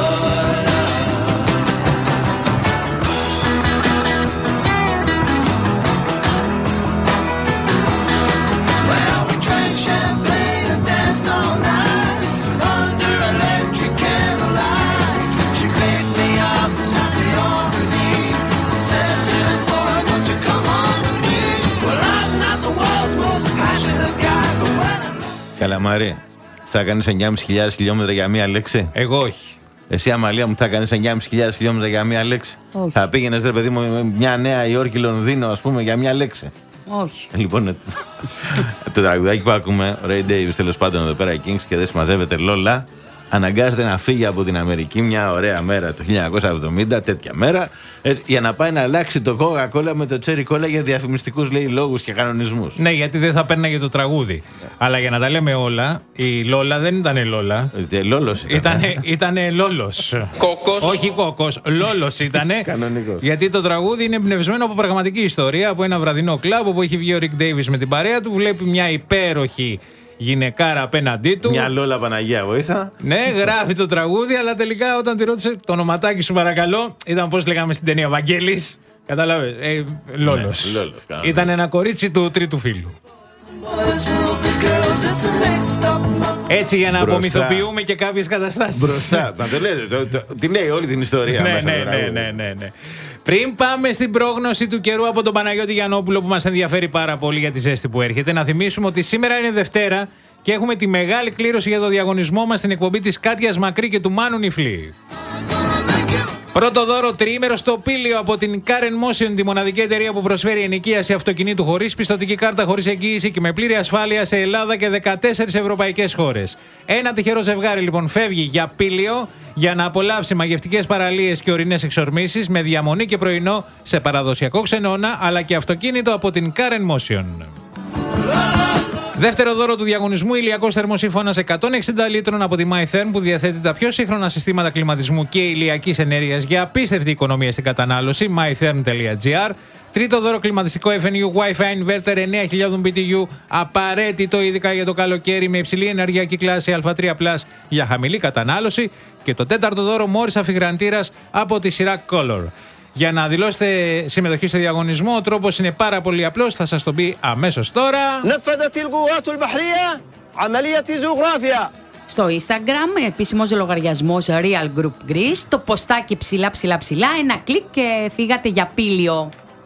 Καλαμάρι, θα κάνεις εννιάμισι χιλιάδες χιλιόμετρα για μία λέξη? Εγώ όχι. Εσύ, Αμαλία μου, θα κάνεις εννιάμισι χιλιάδες χιλιόμετρα για μία λέξη? Όχι. Θα πήγαινες, ρε παιδί μου, με μια Νέα Υόρκη, Λονδίνο, ας πούμε, για μία λέξη? Όχι. Λοιπόν, το τραγουδάκι που ακούμε, ο Ray Davis, τέλος πάντων, εδώ πέρα, οι Kings, και δεν συμμαζεύεται Λόλα, αναγκάζεται να φύγει από την Αμερική μια ωραία μέρα το χίλια εννιακόσια εβδομήντα, τέτοια μέρα, έτσι, για να πάει να αλλάξει το Coca-Cola με το Cherry Cola για διαφημιστικούς, λέει, λόγους και κανονισμούς. Ναι, γιατί δεν θα παίρναγε το τραγούδι. Yeah. Αλλά για να τα λέμε όλα, η Λόλα δεν ήταν Λόλα. Ε, Λόλος ήταν. Ήτανε, ήτανε Λόλος. Κόκος. Όχι κόκος, Λόλος ήτανε. Κανονικός. Γιατί το τραγούδι είναι εμπνευσμένο από πραγματική ιστορία, από ένα βραδινό κλαμπ όπου έχει βγει ο Rick Davis με την παρέα του, βλέπει μια υπέροχη γυναικάρα απέναντί του. Μια Λόλα Παναγία, βοήθα. Ναι, γράφει το τραγούδι, αλλά τελικά όταν τη ρώτησε το ονοματάκι σου, παρακαλώ, ήταν πώς λέγαμε στην ταινία Βαγγέλης. Κατάλαβες. Ε, Λόλος. Ναι, Λόλος, ήταν ένα κορίτσι του τρίτου φίλου. Έτσι για να Μπροστά. απομυθοποιούμε και κάποιες καταστάσεις. Μπροστά. Να το λέτε. Το, το, τι λέει όλη την ιστορία ναι, μέσα ναι, στο ναι, τραγούδι. ναι, ναι, ναι. Πριν πάμε στην πρόγνωση του καιρού από τον Παναγιώτη Γιαννόπουλο που μας ενδιαφέρει πάρα πολύ για τη ζέστη που έρχεται, να θυμίσουμε ότι σήμερα είναι Δευτέρα και έχουμε τη μεγάλη κλήρωση για το διαγωνισμό μας στην εκπομπή της Κάτιας Μακρύ και του Μάνου Νιφλή. Πρώτο δώρο τριήμερο στο Πήλιο από την Car Motion, τη μοναδική εταιρεία που προσφέρει ενοικίαση αυτοκινήτου χωρίς πιστωτική κάρτα, χωρίς εγγύηση και με πλήρη ασφάλεια σε Ελλάδα και δεκατέσσερις ευρωπαϊκές χώρες. Ένα τυχερό ζευγάρι λοιπόν φεύγει για Πήλιο για να απολαύσει μαγευτικές παραλίες και ορεινές εξορμήσεις με διαμονή και πρωινό σε παραδοσιακό ξενώνα αλλά και αυτοκίνητο από την Car Motion. Δεύτερο δώρο του διαγωνισμού, ηλιακός θερμοσύφωνας εκατόν εξήντα λίτρων από τη MyTherm που διαθέτει τα πιο σύγχρονα συστήματα κλιματισμού και ηλιακής ενέργειας για απίστευτη οικονομία στην κατανάλωση. my therm τελεία gr. Τρίτο δώρο, κλιματιστικό εφ εν γιου Wi-Fi Inverter εννέα χιλιάδες μπι τι γιου, απαραίτητο ειδικά για το καλοκαίρι με υψηλή ενεργειακή κλάση α τρία πλας για χαμηλή κατανάλωση. Και το τέταρτο δώρο, Μόρις αφιγραντήρας από τη σειρά Color. Για να δηλώσετε συμμετοχή στο διαγωνισμό, ο τρόπος είναι πάρα πολύ απλός. Θα σας το πει αμέσως τώρα. Στο Instagram, επίσημος λογαριασμός Real Group Greece, το ποστάκι ψηλά ψηλά ψηλά, ένα κλικ και φύγατε για πήλιο.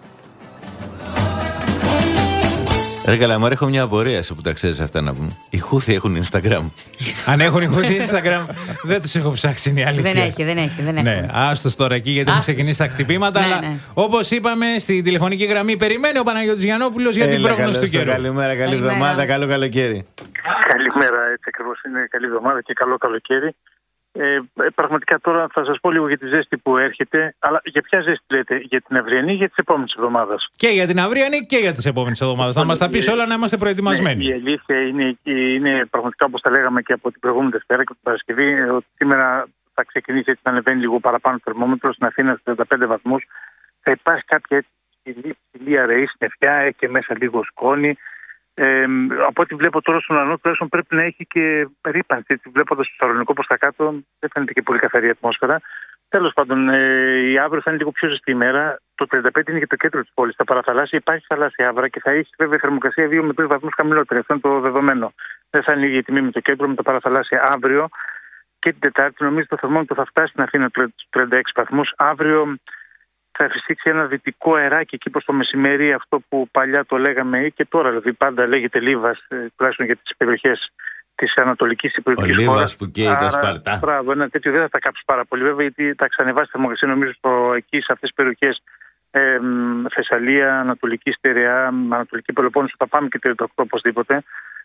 Ρε καλά, έχω μια απορία σε που τα ξέρεις αυτά να πούμε. Οι Χούθοι έχουν Instagram. Αν έχουν οι Χούθοι Instagram, δεν τους έχω ψάξει, είναι η αλήθεια. Δεν έχει, δεν έχει. Δεν ναι, άστος τώρα εκεί γιατί έχουν ξεκινήσει τα χτυπήματα. Ναι, αλλά ναι. όπως είπαμε, στη τηλεφωνική γραμμή περιμένει ο Παναγιώτης Γιαννόπουλος για την πρόγνωση του καιρού. Καλημέρα, καλή εβδομάδα, καλό καλοκαίρι. Καλημέρα, έτσι ακριβώς είναι, καλή εβδομάδα και καλό καλοκαίρι. Ε, πραγματικά τώρα θα σας πω λίγο για τη ζέστη που έρχεται, αλλά για ποια ζέστη λέτε, για την αυριανή ή για τις επόμενες εβδομάδες? Και για την αυριανή και για τις επόμενες εβδομάδες. Θα μας τα πεις όλα να είμαστε προετοιμασμένοι. Ναι, η αλήθεια είναι, είναι πραγματικά όπως τα λέγαμε και από την προηγούμενη Δευτέρα και την Παρασκευή, ότι σήμερα θα ξεκινήσει έτσι να ανεβαίνει λίγο παραπάνω το θερμόμετρο στην Αθήνα στους τριάντα πέντε βαθμούς. Θα υπάρχει κάποια έτσι ψηλή αραιή συννεφιά και μέσα λίγο σκόνη. Ε, από ό,τι βλέπω τώρα στον ουρανό, τουλάχιστον πρέπει να έχει και ρύπανση. Βλέποντας το Θεσσαλονικό προς τα κάτω, δεν φαίνεται και πολύ καθαρή ατμόσφαιρα. Τέλος πάντων, ε, η αύριο θα είναι λίγο πιο ζεστή ημέρα. Το τριάντα πέντε είναι και το κέντρο της πόλης. Στα παραθαλάσσια υπάρχει θαλάσσια άβρα και θα έχει βέβαια θερμοκρασία δύο με τρεις βαθμούς χαμηλότερη. Αυτό είναι το δεδομένο. Δεν θα είναι η ίδια τιμή με το κέντρο, με τα παραθαλάσσια αύριο και την Τετάρτη. Νομίζω το θερμόμετρο θα φτάσει στην Αθήνα στους τριάντα έξι βαθμούς. Αύριο θα φυσήξει ένα δυτικό αεράκι εκεί προς το μεσημέρι, αυτό που παλιά το λέγαμε ή και τώρα δηλαδή πάντα λέγεται Λίβας, τουλάχιστον για τις περιοχές της ανατολικής υπηρετικής χώρας. Ο Λίβας που καίει τα Σπαρτά. Μπράβο, ένα τέτοιο δεν θα τα κάψει πάρα πολύ βέβαια, γιατί θα ξανεβάσει τη θερμοκρασία νομίζω στο, εκεί σε αυτές τις περιοχές ε, Θεσσαλία, Ανατολική Στερεά, Ανατολική Πελοπόννησο, θα πάμε και τριάντα οκτώ οπωσδήποτε.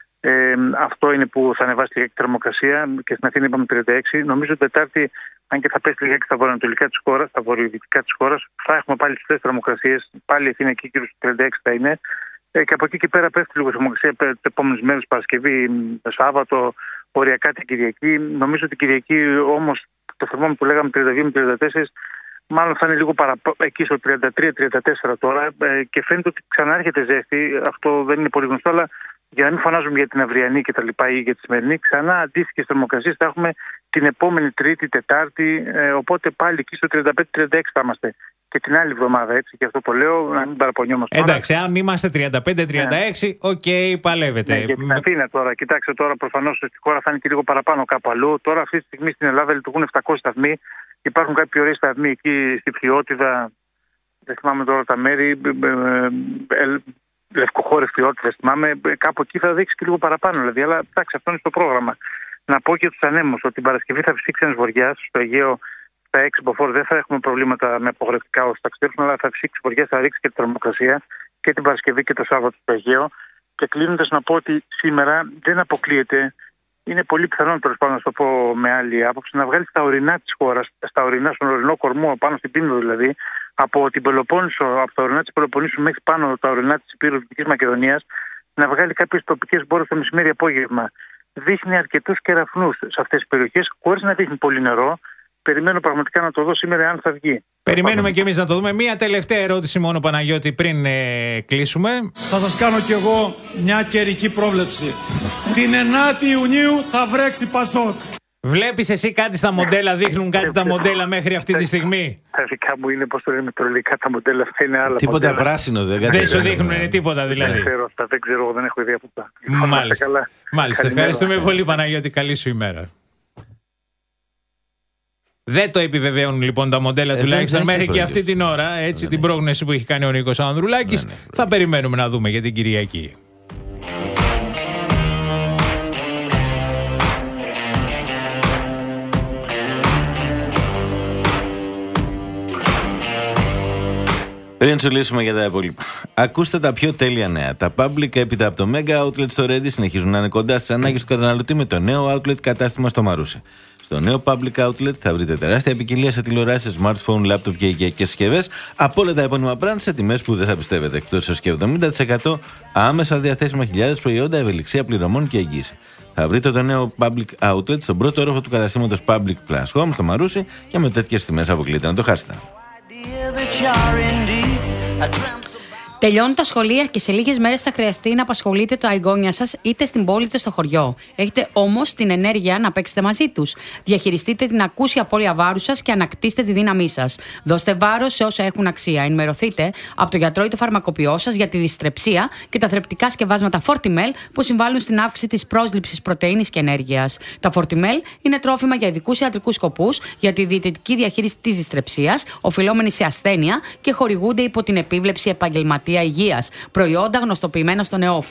Ε, αυτό είναι που θα ανεβάσει τη θερμοκρασία και στην Αθήνα είπαμε τριάντα έξι. Νομίζω την Τετάρτη, αν και θα πέσει λιγάκι στα βορειοανατολικά της χώρας, στα βορειοδυτικά της χώρας, θα έχουμε πάλι τις θερμοκρασίες θερμοκρασίες. Πάλι η Αθήνα εκεί γύρω στους τριάντα έξι θα είναι. Ε, και από εκεί και πέρα πέφτει λίγο η θερμοκρασία τις επόμενες μέρες, Παρασκευή, Σάββατο, οριακά την Κυριακή. Νομίζω την Κυριακή όμως το θερμόμετρο που λέγαμε τριάντα δύο με τριάντα τέσσερα, μάλλον θα είναι λίγο παραπάνω, εκεί στο τριάντα τρία τριάντα τέσσερα τώρα. Ε, και φαίνεται ότι ξανάρχεται ζέστη. Αυτό δεν είναι πολύ γνωστό, αλλά για να μην φωνάζουμε για την αυριανή και τα λοιπά ή για τη σημερινή, ξανά αντίστοιχες θερμοκρασίες θα έχουμε την επόμενη Τρίτη, Τετάρτη. Ε, οπότε πάλι εκεί στο τριάντα πέντε τριάντα έξι θα είμαστε και την άλλη εβδομάδα, έτσι. Και αυτό το λέω, να μην παραπονιόμαστε. Εντάξει, αν είμαστε τριάντα πέντε τριάντα έξι, οκ, okay, παλεύετε. Ναι, για την Αθήνα τώρα, κοιτάξτε τώρα, προφανώς στη χώρα θα είναι και λίγο παραπάνω κάπου αλλού. Τώρα, αυτή τη στιγμή στην Ελλάδα λειτουργούν επτακόσιοι σταθμοί. Υπάρχουν κάποιοι ωραίοι σταθμοί εκεί στη Φθιώτιδα, δεν θυμάμαι τώρα τα μέρη. Λευκοχώρη, Φθιώτιδα, θυμάμαι, κάπου εκεί θα δείξει και λίγο παραπάνω δηλαδή. Αλλά εντάξει, αυτό είναι στο πρόγραμμα. Να πω και τους ανέμους ότι την Παρασκευή θα φυσήξει ένας βοριάς στο Αιγαίο. Στα έξι μποφόρ δεν θα έχουμε προβλήματα με απογορευτικά όσο ταξιδεύουν, αλλά θα φυσήξει βοριάς, θα ρίξει και τη θερμοκρασία και την Παρασκευή και το Σάββατο στο Αιγαίο. Και κλείνοντας να πω ότι σήμερα δεν αποκλείεται, είναι πολύ πιθανό τέλος πάντων να το πω με άλλη άποψη, να βγάλει στα ορεινά της χώρας, στα ορεινά, στον ορεινό κορμό, πάνω στην Πίνδο δηλαδή, από την Πελοπόννησο, από τα ορεινά της Πελοποννήσου μέχρι πάνω τα ορεινά της Υπήρου Δυτικής Μακεδονίας, να βγάλει κάποιες τοπικές μπόρες το μεσημέρι απόγευμα. Δείχνει αρκετούς κεραφνούς σε αυτές τις περιοχές, χωρίς να δείχνει πολύ νερό. Περιμένω πραγματικά να το δω σήμερα, αν θα βγει. Περιμένουμε κι εμείς να το δούμε. Μία τελευταία ερώτηση μόνο, Παναγιώτη, πριν ε, κλείσουμε. Θα σας κάνω κι εγώ μια καιρική πρόβλεψη. Την ενάτη Ιουνίου θα βρέξει Πασόκ. Βλέπεις εσύ κάτι στα μοντέλα, δείχνουν κάτι τα μοντέλα μέχρι αυτή τη στιγμή? Τα δικά μου είναι, πώς το λένε, μετρολογικά τα μοντέλα αυτά είναι άλλα. Τίποτα μοντέλα. Πράσινο δεν Δεν σου δείχνουν τίποτα δηλαδή? Δεν ξέρω αυτά, δεν ξέρω, δεν έχω ιδέα από αυτά. Μάλιστα. Μάλιστα. Ευχαριστούμε πολύ, Παναγιώτη. Καλή σου ημέρα. Δεν το επιβεβαίωνουν λοιπόν τα μοντέλα, ε, τουλάχιστον μέχρι και αυτή την ώρα. Έτσι, ναι, την ναι. πρόγνωση που έχει κάνει ο Νίκος Ανδρουλάκης. Ναι, ναι, θα περιμένουμε να δούμε για την Κυριακή. Πριν τσουλήσουμε για τα υπόλοιπα, ακούστε τα πιο τέλεια νέα. Τα public έπειτα από το Mega Outlet στο Ρέντι συνεχίζουν να είναι κοντά στις ανάγκες του καταναλωτή με το νέο outlet κατάστημα στο Μαρούσι. Στο νέο public outlet θα βρείτε τεράστια ποικιλία σε τηλεοράσεις, smartphone, laptop και οικιακές συσκευές από όλα τα επώνυμα brand σε τιμές που δεν θα πιστεύετε. Εκτός έως και εβδομήντα τοις εκατό άμεσα διαθέσιμα χιλιάδες προϊόντα, ευελιξία πληρωμών και εγγύηση. Θα βρείτε το νέο public outlet στον πρώτο όροφο του καταστήματος Public Plus Home στο Μαρούσι και με τέτοιες τιμές αποκλείται να το χάσετε. Τελειώνουν τα σχολεία και σε λίγες μέρες θα χρειαστεί να απασχολείτε τα εγγόνια σας είτε στην πόλη είτε στο χωριό. Έχετε όμως την ενέργεια να παίξετε μαζί τους. Διαχειριστείτε την ακούσια απώλεια βάρους σας και ανακτήστε τη δύναμή σας. Δώστε βάρος σε όσα έχουν αξία. Ενημερωθείτε από το γιατρό ή το φαρμακοποιό σας για τη δυστρεψία και τα θρεπτικά σκευάσματα Fortimel που συμβάλλουν στην αύξηση της πρόσληψης πρωτεΐνης και ενέργειας. Τα Fortimel είναι τρόφιμα για ειδικούς ιατρικούς σκοπούς για τη διαιτητική διαχείριση της δυστρεψίας, οφειλόμενη σε ασθένεια και χορηγούνται υπό την επίβλεψη επαγγελματία υγείας. Προϊόντα γνωστοποιημένα στον ΕΟΦ.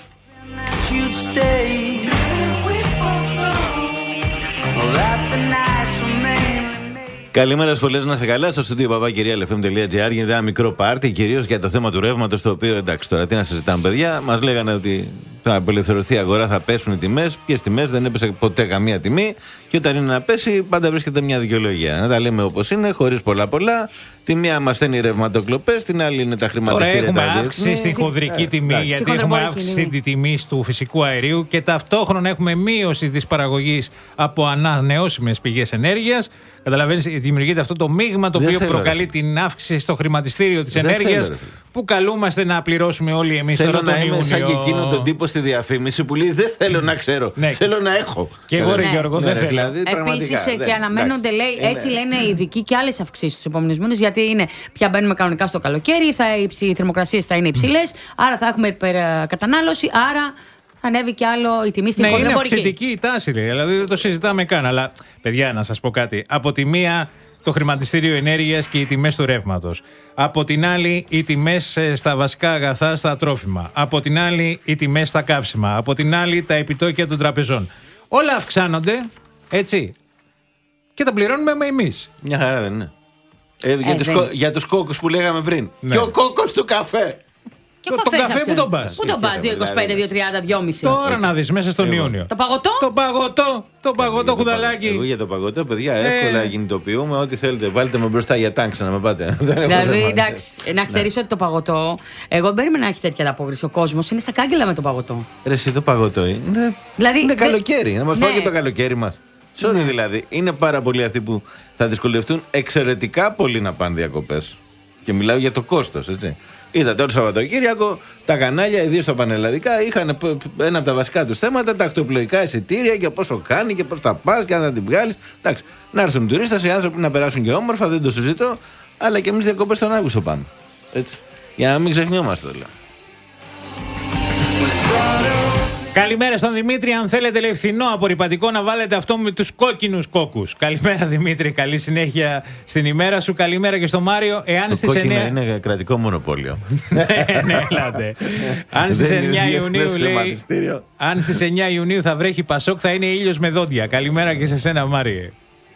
Καλημέρα στους πολλές, να είστε καλά. Στο στούντιο παπάκυριαλεφm.gr γίνεται ένα μικρό πάρτι, κυρίως για το θέμα του ρεύματος. Το οποίο εντάξει, τώρα τι να συζητάμε, παιδιά. Μας λέγανε ότι θα απελευθερωθεί η αγορά, θα πέσουν οι τιμές. Ποιες τιμές, δεν έπεσε ποτέ καμία τιμή. Και όταν είναι να πέσει, πάντα βρίσκεται μια δικαιολογία. Να τα λέμε όπως είναι, χωρίς πολλά-πολλά. Τη μία μας στέλνει ρευματοκλοπές, την άλλη είναι τα χρηματιστήρια. Τώρα έχουμε αύξηση στην χονδρική τιμή, ε, γιατί έχουμε αύξηση τη τιμή του φυσικού αερίου και ταυτόχρονα έχουμε μείωση της παραγωγής από ανανεώσιμες πηγές ενέργειας. Καταλαβαίνεις, δημιουργείται αυτό το μείγμα το δεν οποίο θέλω, προκαλεί ρε. την αύξηση στο χρηματιστήριο της ενέργειας θέλω, που καλούμαστε να πληρώσουμε όλοι εμείς θέλω τώρα τον Ιούνιο. Θέλω να είμαι σαν και εκείνον τον τύπο στη διαφήμιση που λέει δεν θέλω να ξέρω, ναι. θέλω να έχω. Και εγώ ρε ναι. Γιώργο ναι, δεν θέλω. Δηλαδή, επίσης και δεν, αναμένονται λέει, είναι. έτσι λένε οι ειδικοί και άλλες αυξήσεις στους επόμενους μήνες, γιατί είναι πια μπαίνουμε κανονικά στο καλοκαίρι, θα, οι θερμοκρασίες θα είναι υψηλές, mm. άρα θα έχουμε υπερκατανάλωση, άρα ανέβει κι άλλο η τιμή στην ναι, χονδρική. Είναι αυξητική η τάση, δηλαδή δεν το συζητάμε καν. Αλλά παιδιά, να σας πω κάτι. Από τη μία το χρηματιστήριο ενέργειας και οι τιμές του ρεύματος. Από την άλλη οι τιμές στα βασικά αγαθά, στα τρόφιμα. Από την άλλη οι τιμές στα καύσιμα. Από την άλλη τα επιτόκια των τραπεζών. Όλα αυξάνονται, έτσι. Και τα πληρώνουμε με εμείς. Μια χαρά δεν είναι. Ε, για, ε, τους, δεν... για τους κόκκους που λέγαμε πριν. Ναι. Και ο κόκκος του καφέ. Και ο τον καφέ που τον πας. Πού τον πας, δύο είκοσι πέντε, δύο τριάντα, δυόμισι. Τώρα να δεις μέσα στον Ιούνιο. Το παγωτό. Το παγωτό. Το παγωτό χουδαλάκι. Εγώ για το παγωτό, παιδιά, εύκολα κινητοποιούμε. Ό,τι θέλετε. Βάλτε με μπροστά για τάγκ να με πάτε. Δηλαδή, εντάξει, να ξέρεις ότι το παγωτό. Εγώ δεν περίμενα να έχει τέτοια ανταπόκριση. Ο κόσμος είναι στα κάγκελα με το παγωτό. Ρε, εσύ το παγωτό είναι. Είναι καλοκαίρι. Να μας πάει και το καλοκαίρι μας. Sorry δηλαδή. Είναι πάρα πολλοί αυτοί που θα δυσκολευτούν εξαιρετικά πολύ να πάνε διακοπές. Και μιλάω για το κόστος, έτσι. Είδατε όλο Σαββατοκύριακο τα κανάλια, ιδίως τα πανελλαδικά, είχαν ένα από τα βασικά τους θέματα τα ακτοπλοϊκά εισιτήρια και πόσο κάνει και πώς θα πας και αν θα την βγάλεις. Εντάξει, να έρθουν τουρίστες, οι άνθρωποι να περάσουν και όμορφα, δεν το συζητώ, αλλά και εμείς διακοπές τον Αύγουστο πάμε. Έτσι. Για να μην ξεχνιόμαστε το λέω. Καλημέρα στον Δημήτρη. Αν θέλετε λέει φθηνό απορρυπαντικό να βάλετε αυτό με τους κόκκινους κόκκους. Καλημέρα Δημήτρη, καλή συνέχεια στην ημέρα σου. Καλημέρα και στο Μάριο. Εάν το στις κόκκινο εννιά... είναι κρατικό μονοπόλιο. ναι, ναι, ελάτε. Αν στις εννιά Ιουνίου λέει, αν στις εννιά Ιουνίου θα βρέχει Πασόκ, θα είναι ήλιος με δόντια. Καλημέρα και σε σένα Μάριε.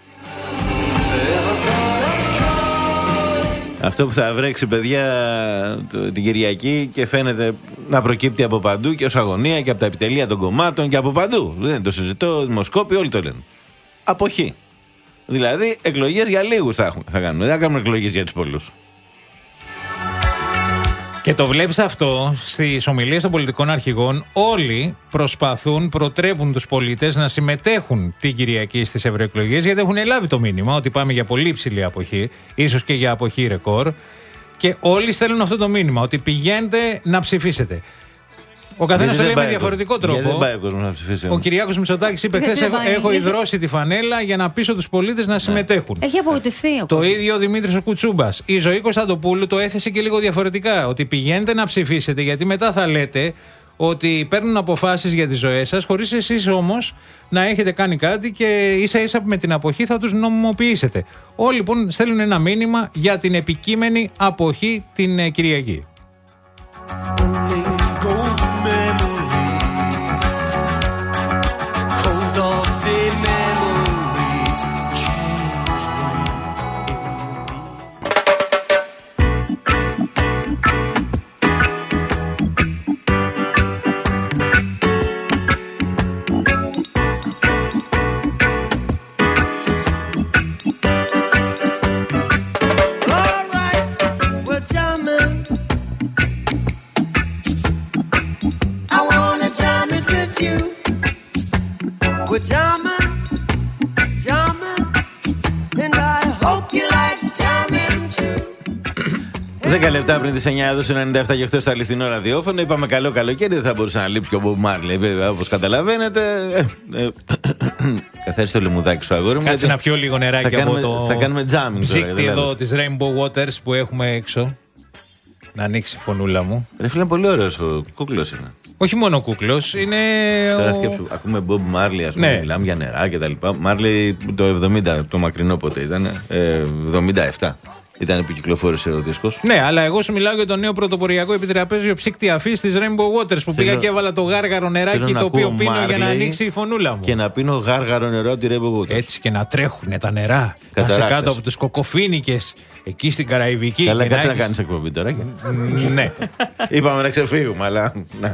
Αυτό που θα βρέξει, παιδιά, την Κυριακή και φαίνεται να προκύπτει από παντού και ως αγωνία και από τα επιτελεία των κομμάτων και από παντού. Δεν το συζητώ, δημοσκόποι, όλοι το λένε. Αποχή. Δηλαδή, εκλογές για λίγους θα, θα κάνουμε. Δεν θα κάνουμε εκλογές για τους πολλούς. Και το βλέπεις αυτό στις ομιλίες των πολιτικών αρχηγών. Όλοι προσπαθούν, προτρέπουν τους πολίτες να συμμετέχουν την Κυριακή στις ευρωεκλογές, γιατί έχουν λάβει το μήνυμα ότι πάμε για πολύ υψηλή αποχή, ίσως και για αποχή ρεκόρ. Και όλοι στέλνουν αυτό το μήνυμα, ότι πηγαίνετε να ψηφίσετε. Ο καθένας το λέει με διαφορετικό τρόπο. Δεν πάει ο κόσμος να ψηφίσει. Ο Κυριάκος Μητσοτάκης είπε χθες: Έχω, έχω ιδρώσει τη φανέλα για να πείσω τους πολίτες να συμμετέχουν. Έχει απογοητευτεί ο Το ίδιο ο Δημήτρης ο Κουτσούμπας. Η Ζωή Κωνσταντοπούλου το έθεσε και λίγο διαφορετικά. Ότι πηγαίνετε να ψηφίσετε, γιατί μετά θα λέτε ότι παίρνουν αποφάσεις για τις ζωές σας, χωρίς εσείς όμως να έχετε κάνει κάτι και ίσα ίσα με την αποχή θα τους νομιμοποιήσετε. Όλοι λοιπόν στέλνουν ένα μήνυμα για την επικείμενη αποχή την Κυριακή. δέκα λεπτά πριν τις εννιά έδωσε ενενήντα επτά και οκτώ στο αληθινό ραδιόφωνο. Είπαμε καλό καλοκαίρι, δεν θα μπορούσε να λείψει και ο Bob Marley, βέβαια, όπως καταλαβαίνετε. Ε, ε, καθάρισε το λιμουδάκι σου, αγόρι μου. Κάτσε να πιω λίγο νεράκι από το. Θα κάνουμε jamming ψύκτη εδώ της Rainbow Waters που έχουμε έξω. Να ανοίξει η φωνούλα μου. Ρε φίλε, είναι πολύ ωραίος ο κούκλος είναι. Όχι μόνο ο κούκλος, είναι. Τώρα ο... σκέψου, ακούμε Bob Marley, ας πούμε, ναι. Μιλάμε για νερά και τα λοιπά. Marley το εβδομήντα, το μακρινό πότε ήταν, ε, εβδομήντα επτά. Ήταν που κυκλοφόρησε ο δίσκος. Ναι, αλλά εγώ σου μιλάω για το νέο πρωτοποριακό επιτραπέζιο ψύκτη αφής της Rainbow Waters που θέλω, πήγα και έβαλα το γάργαρο νεράκι το οποίο πίνω Marley για να ανοίξει η φωνούλα μου. Και να πίνω γάργαρο νερό από τη Rainbow Waters. Έτσι και να τρέχουνε τα νερά. Να σε κάτω από τους κοκοφίνικες εκεί στην Καραϊβική. Καλά, κάτσε να κάνεις εκπομπή τώρα. Ναι. Είπαμε να ξεφύγουμε, αλλά.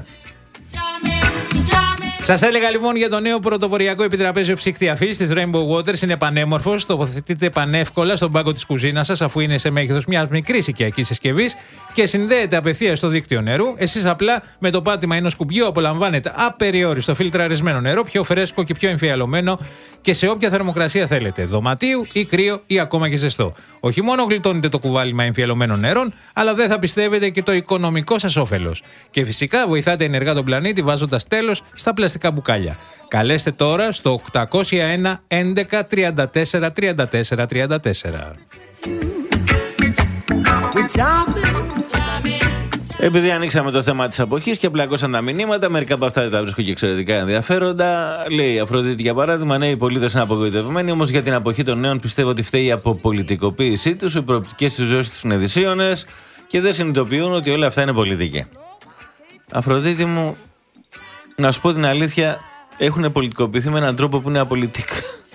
Σας έλεγα λοιπόν για το νέο πρωτοποριακό επιτραπέζιο ψύκτη αφής της Rainbow Waters. Είναι πανέμορφος, τοποθετείται πανεύκολα στον πάγκο της κουζίνας σας, αφού είναι σε μέγεθος μιας μικρής οικιακής συσκευής και συνδέεται απευθείας στο δίκτυο νερού. Εσείς απλά με το πάτημα ενός κουμπιού απολαμβάνετε απεριόριστο φιλτραρισμένο νερό, πιο φρέσκο και πιο εμφιαλωμένο και σε όποια θερμοκρασία θέλετε, δωματίου ή κρύο ή ακόμα και ζεστό. Όχι μόνο γλιτώνετε το κουβάλιμα εμφιαλωμένων νερών, αλλά δεν θα πιστεύετε και το οικονομικό σας όφελος. Και φυσικά βοηθάτε ενεργά τον πλανήτη βάζοντας τέλος στα πλαστικά μπουκάλια. Καλέστε τώρα στο οκτακόσια ένα έντεκα τριάντα τέσσερα τριάντα τέσσερα τριάντα τέσσερα. Επειδή ανοίξαμε το θέμα της αποχής και πλακώσαν τα μηνύματα, μερικά από αυτά δεν τα βρίσκω και εξαιρετικά ενδιαφέροντα. Λέει η Αφροδίτη για παράδειγμα: νέοι πολίτες είναι απογοητευμένοι, όμως για την αποχή των νέων πιστεύω ότι φταίει η αποπολιτικοποίησή τους, οι προοπτικές της ζωής τους είναι δυσίωνες και δεν συνειδητοποιούν ότι όλα αυτά είναι πολιτική. Αφροδίτη μου, να σου πω την αλήθεια, έχουν πολιτικοποιηθεί με έναν τρόπο που είναι απολυτικά.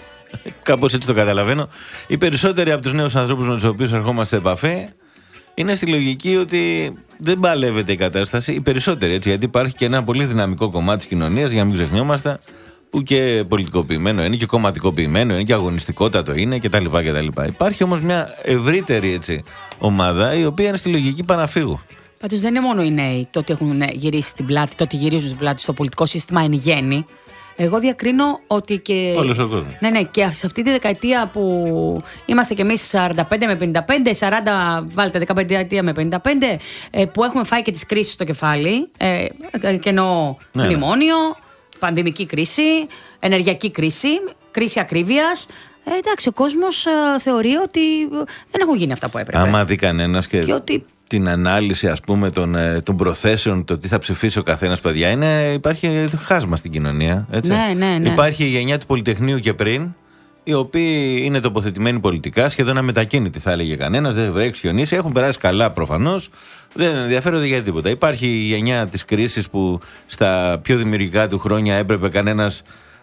Κάπως έτσι το καταλαβαίνω. Οι περισσότεροι από τους νέους ανθρώπους με τους οποίους ερχόμαστε σε επαφή είναι στη λογική ότι δεν παλεύεται η κατάσταση. Οι περισσότεροι έτσι, γιατί υπάρχει και ένα πολύ δυναμικό κομμάτι της κοινωνίας, για να μην ξεχνιόμαστε, που και πολιτικοποιημένο είναι και κομματικοποιημένο είναι και αγωνιστικότατο είναι κτλ. Υπάρχει όμως μια ευρύτερη έτσι, ομάδα η οποία είναι στη λογική παναφύγου. Πάντως δεν είναι μόνο οι νέοι το ότι έχουν γυρίσει την πλάτη, το ότι γυρίζουν την πλάτη στο πολιτικό σύστημα εν γέννη. Εγώ διακρίνω ότι και. Όλος ο κόσμος. Ναι, ναι, και σε αυτή τη δεκαετία που είμαστε κι εμείς σαράντα πέντε με πενήντα πέντε, σαράντα, βάλτε δεκαπενταετία με πενήντα πέντε, που έχουμε φάει και τις κρίσεις στο κεφάλι. Ε, και εννοώ ναι, μνημόνιο, ναι. Πανδημική κρίση, ενεργειακή κρίση, κρίση ακρίβειας. Ε, εντάξει, ο κόσμος ε, θεωρεί ότι δεν έχουν γίνει αυτά που έπρεπε. Άμα δει κανένας και. και ότι... την ανάλυση ας πούμε των, των προθέσεων, το τι θα ψηφίσει ο καθένας, παιδιά, είναι, υπάρχει χάσμα στην κοινωνία, έτσι. Ναι, ναι, ναι. Υπάρχει η γενιά του Πολυτεχνείου και πριν, οι οποίοι είναι τοποθετημένοι πολιτικά, σχεδόν αμετακίνητοι θα έλεγε κανένας, δεν βρέξει χιονίσει, έχουν περάσει καλά προφανώς, δεν ενδιαφέρονται για τίποτα. Υπάρχει η γενιά της κρίσης που στα πιο δημιουργικά του χρόνια έπρεπε κανένας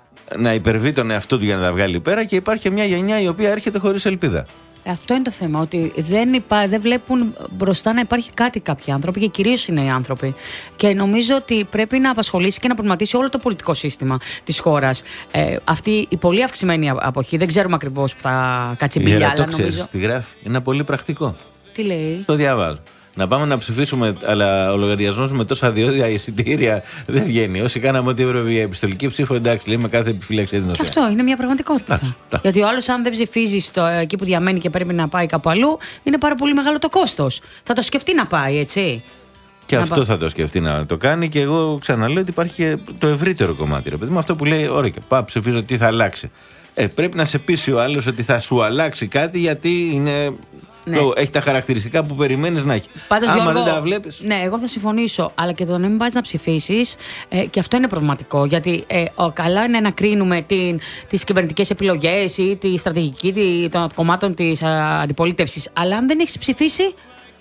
να υπερβεί τον εαυτό του για να τα βγάλει πέρα, και υπάρχει μια γενιά η οποία έρχεται χωρίς ελπίδα. Αυτό είναι το θέμα, ότι δεν, υπά, δεν βλέπουν μπροστά να υπάρχει κάτι κάποιοι άνθρωποι, και κυρίως είναι οι άνθρωποι. Και νομίζω ότι πρέπει να απασχολήσει και να προβληματίσει όλο το πολιτικό σύστημα της χώρας. Ε, αυτή η πολύ αυξημένη αποχή, δεν ξέρουμε ακριβώς που θα κάτσει η μπηλιά, αλλά νομίζω. Τη γράφει, είναι πολύ πρακτικό. Τι λέει? Το διαβάζω. Να πάμε να ψηφίσουμε, αλλά ο λογαριασμός με τόσα διόδια εισιτήρια δεν βγαίνει. Όσοι κάναμε ό,τι έπρεπε για επιστολική ψήφο, εντάξει, λέει με κάθε επιφύλαξη έδινο. Και αυτό είναι μια πραγματικότητα. Άξι, γιατί ο άλλος, αν δεν ψηφίζει εκεί που διαμένει και πρέπει να πάει κάπου αλλού, είναι πάρα πολύ μεγάλο το κόστος. Θα το σκεφτεί να πάει, έτσι. Και να αυτό πά... θα το σκεφτεί να το κάνει. Και εγώ ξαναλέω ότι υπάρχει και το ευρύτερο κομμάτι. Ρε παιδί μου, αυτό που λέει, ωραία, και πάω ψηφίζω, τι θα αλλάξει. Ε, πρέπει να σε πείσει ο άλλος ότι θα σου αλλάξει κάτι, γιατί είναι. Ναι. Το, έχει τα χαρακτηριστικά που περιμένεις να έχει. Πάντως, άμα Γιώργο, δεν τα βλέπεις. Ναι, εγώ θα συμφωνήσω. Αλλά και το να μην πας να ψηφίσεις, ε, και αυτό είναι προβληματικό. Γιατί ε, ο, καλά είναι να κρίνουμε την, τις κυβερνητικές επιλογές ή τη στρατηγική τη, των κομμάτων της αντιπολίτευσης. Αλλά αν δεν έχεις ψηφίσει.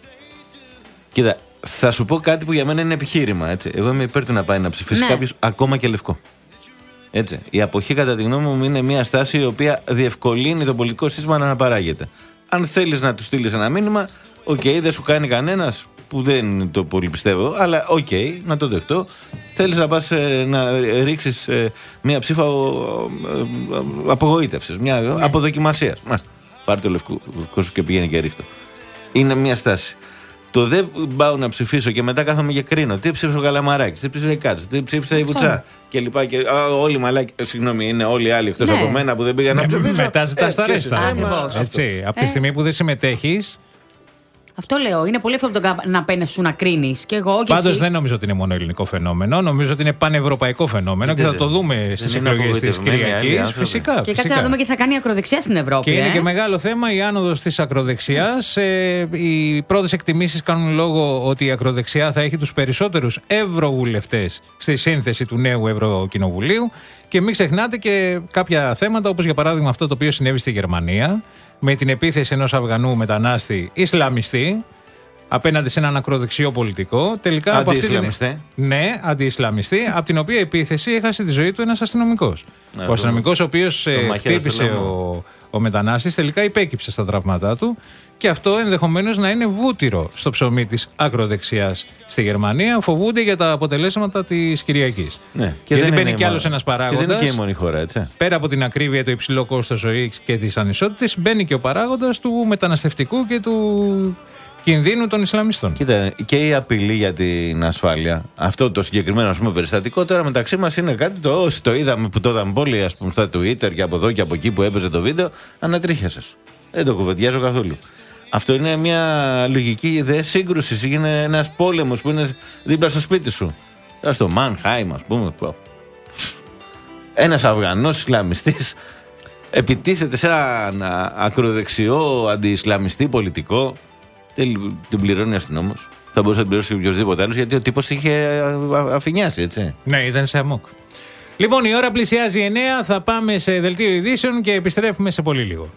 Κοίτα, θα σου πω κάτι που για μένα είναι επιχείρημα. Έτσι. Εγώ είμαι υπέρ του να πάει να ψηφίσει ναι. κάποιος ακόμα και λευκό. Έτσι. Η αποχή, κατά τη γνώμη μου, είναι μια στάση η οποία διευκολύνει το πολιτικό σύστημα να αναπαράγεται. Αν θέλεις να του στείλεις ένα μήνυμα, οκ, okay, δεν σου κάνει κανένας, που δεν το πολύ πιστεύω, αλλά οκ, okay, να το δεχτώ. Θέλεις να πας ε, να ρίξεις ε, μια ψήφα ε, ε, απογοήτευσης, μια ναι. αποδοκιμασίας. Μάλιστα, πάρε το λευκό σου και πήγαινε και ρίχτω. Είναι μια στάση. Το δεν πάω να ψηφίσω και μετά κάθομαι και κρίνω. Τι ψήφισε ο Καλαμαράκης, τι ψήφισε η Κάτσο, τι ψήφισε η Βουτσά και λοιπά. Και, α, όλοι μαλάκι, συγγνώμη, είναι όλοι οι άλλοι εκτός ναι. από μένα που δεν πήγαν να ψηφίσουν. Μετά ζητάς τα ρέστα. Έτσι, από τη στιγμή που δεν συμμετέχεις. Αυτό λέω. Είναι πολύ εύκολο να παίρνει σου να κρίνει. Πάντως δεν νομίζω ότι είναι μόνο ελληνικό φαινόμενο. Νομίζω ότι είναι πανευρωπαϊκό φαινόμενο και θα το δούμε στις εκλογές της Κυριακής. Φυσικά. Και κάτσε να δούμε και τι θα κάνει η ακροδεξιά στην Ευρώπη. Και είναι ε? και μεγάλο θέμα η άνοδος της ακροδεξιάς. Ε, οι πρώτες εκτιμήσεις κάνουν λόγο ότι η ακροδεξιά θα έχει τους περισσότερους ευρωβουλευτές στη σύνθεση του νέου Ευρωκοινοβουλίου. Και μην ξεχνάτε και κάποια θέματα, όπως για παράδειγμα αυτό το οποίο συνέβη στη Γερμανία, με την επίθεση ενός Αφγανού μετανάστη Ισλαμιστή απέναντι σε έναν ακροδεξιό πολιτικό. Τελικά από αυτή την... Ναι, αντι-Ισλαμιστή, από την οποία επίθεση έχασε τη ζωή του ένας αστυνομικός. Ναι, ο αστυνομικός, ο οποίος χτύπησε ο, ο μετανάστης, τελικά υπέκυψε στα τραύματά του. Και αυτό ενδεχομένως να είναι βούτυρο στο ψωμί της ακροδεξιάς στη Γερμανία. Φοβούνται για τα αποτελέσματα της Κυριακής. Ναι, και γιατί μπαίνει κι άλλος ένας παράγοντας. Και δεν είναι και η μόνη χώρα, έτσι. Πέρα από την ακρίβεια, το υψηλό κόστος ζωής και τις ανισότητες, μπαίνει και ο παράγοντας του μεταναστευτικού και του κινδύνου των Ισλαμιστών. Κοίτα, και η απειλή για την ασφάλεια. Αυτό το συγκεκριμένο, ας πούμε, περιστατικό τώρα μεταξύ μας είναι κάτι το όσοι το είδαμε που το είδαμε πολύ, ας πούμε, στα Twitter και από εδώ και από εκεί που έπαιζε το βίντεο, ανατρίχιασες. Δεν το κουβεντιάζω καθόλου. Αυτό είναι μια λογική ιδέα σύγκρουση. Είναι ένας πόλεμος που είναι δίπλα στο σπίτι σου. Στο Μάνχάιμ, ας πούμε. Ένας Αφγανός Ισλαμιστής επιτίθεται σε έναν ακροδεξιό αντι-Ισλαμιστή πολιτικό. Δεν την πληρώνει αστυνόμος. Θα μπορούσε να την πληρώσει οποιοδήποτε άλλο, γιατί ο τύπος είχε αφηνιάσει, έτσι. Ναι, ήταν σε αμόκ. Λοιπόν, η ώρα πλησιάζει εννέα. Θα πάμε σε δελτίο ειδήσεων και επιστρέφουμε σε πολύ λίγο.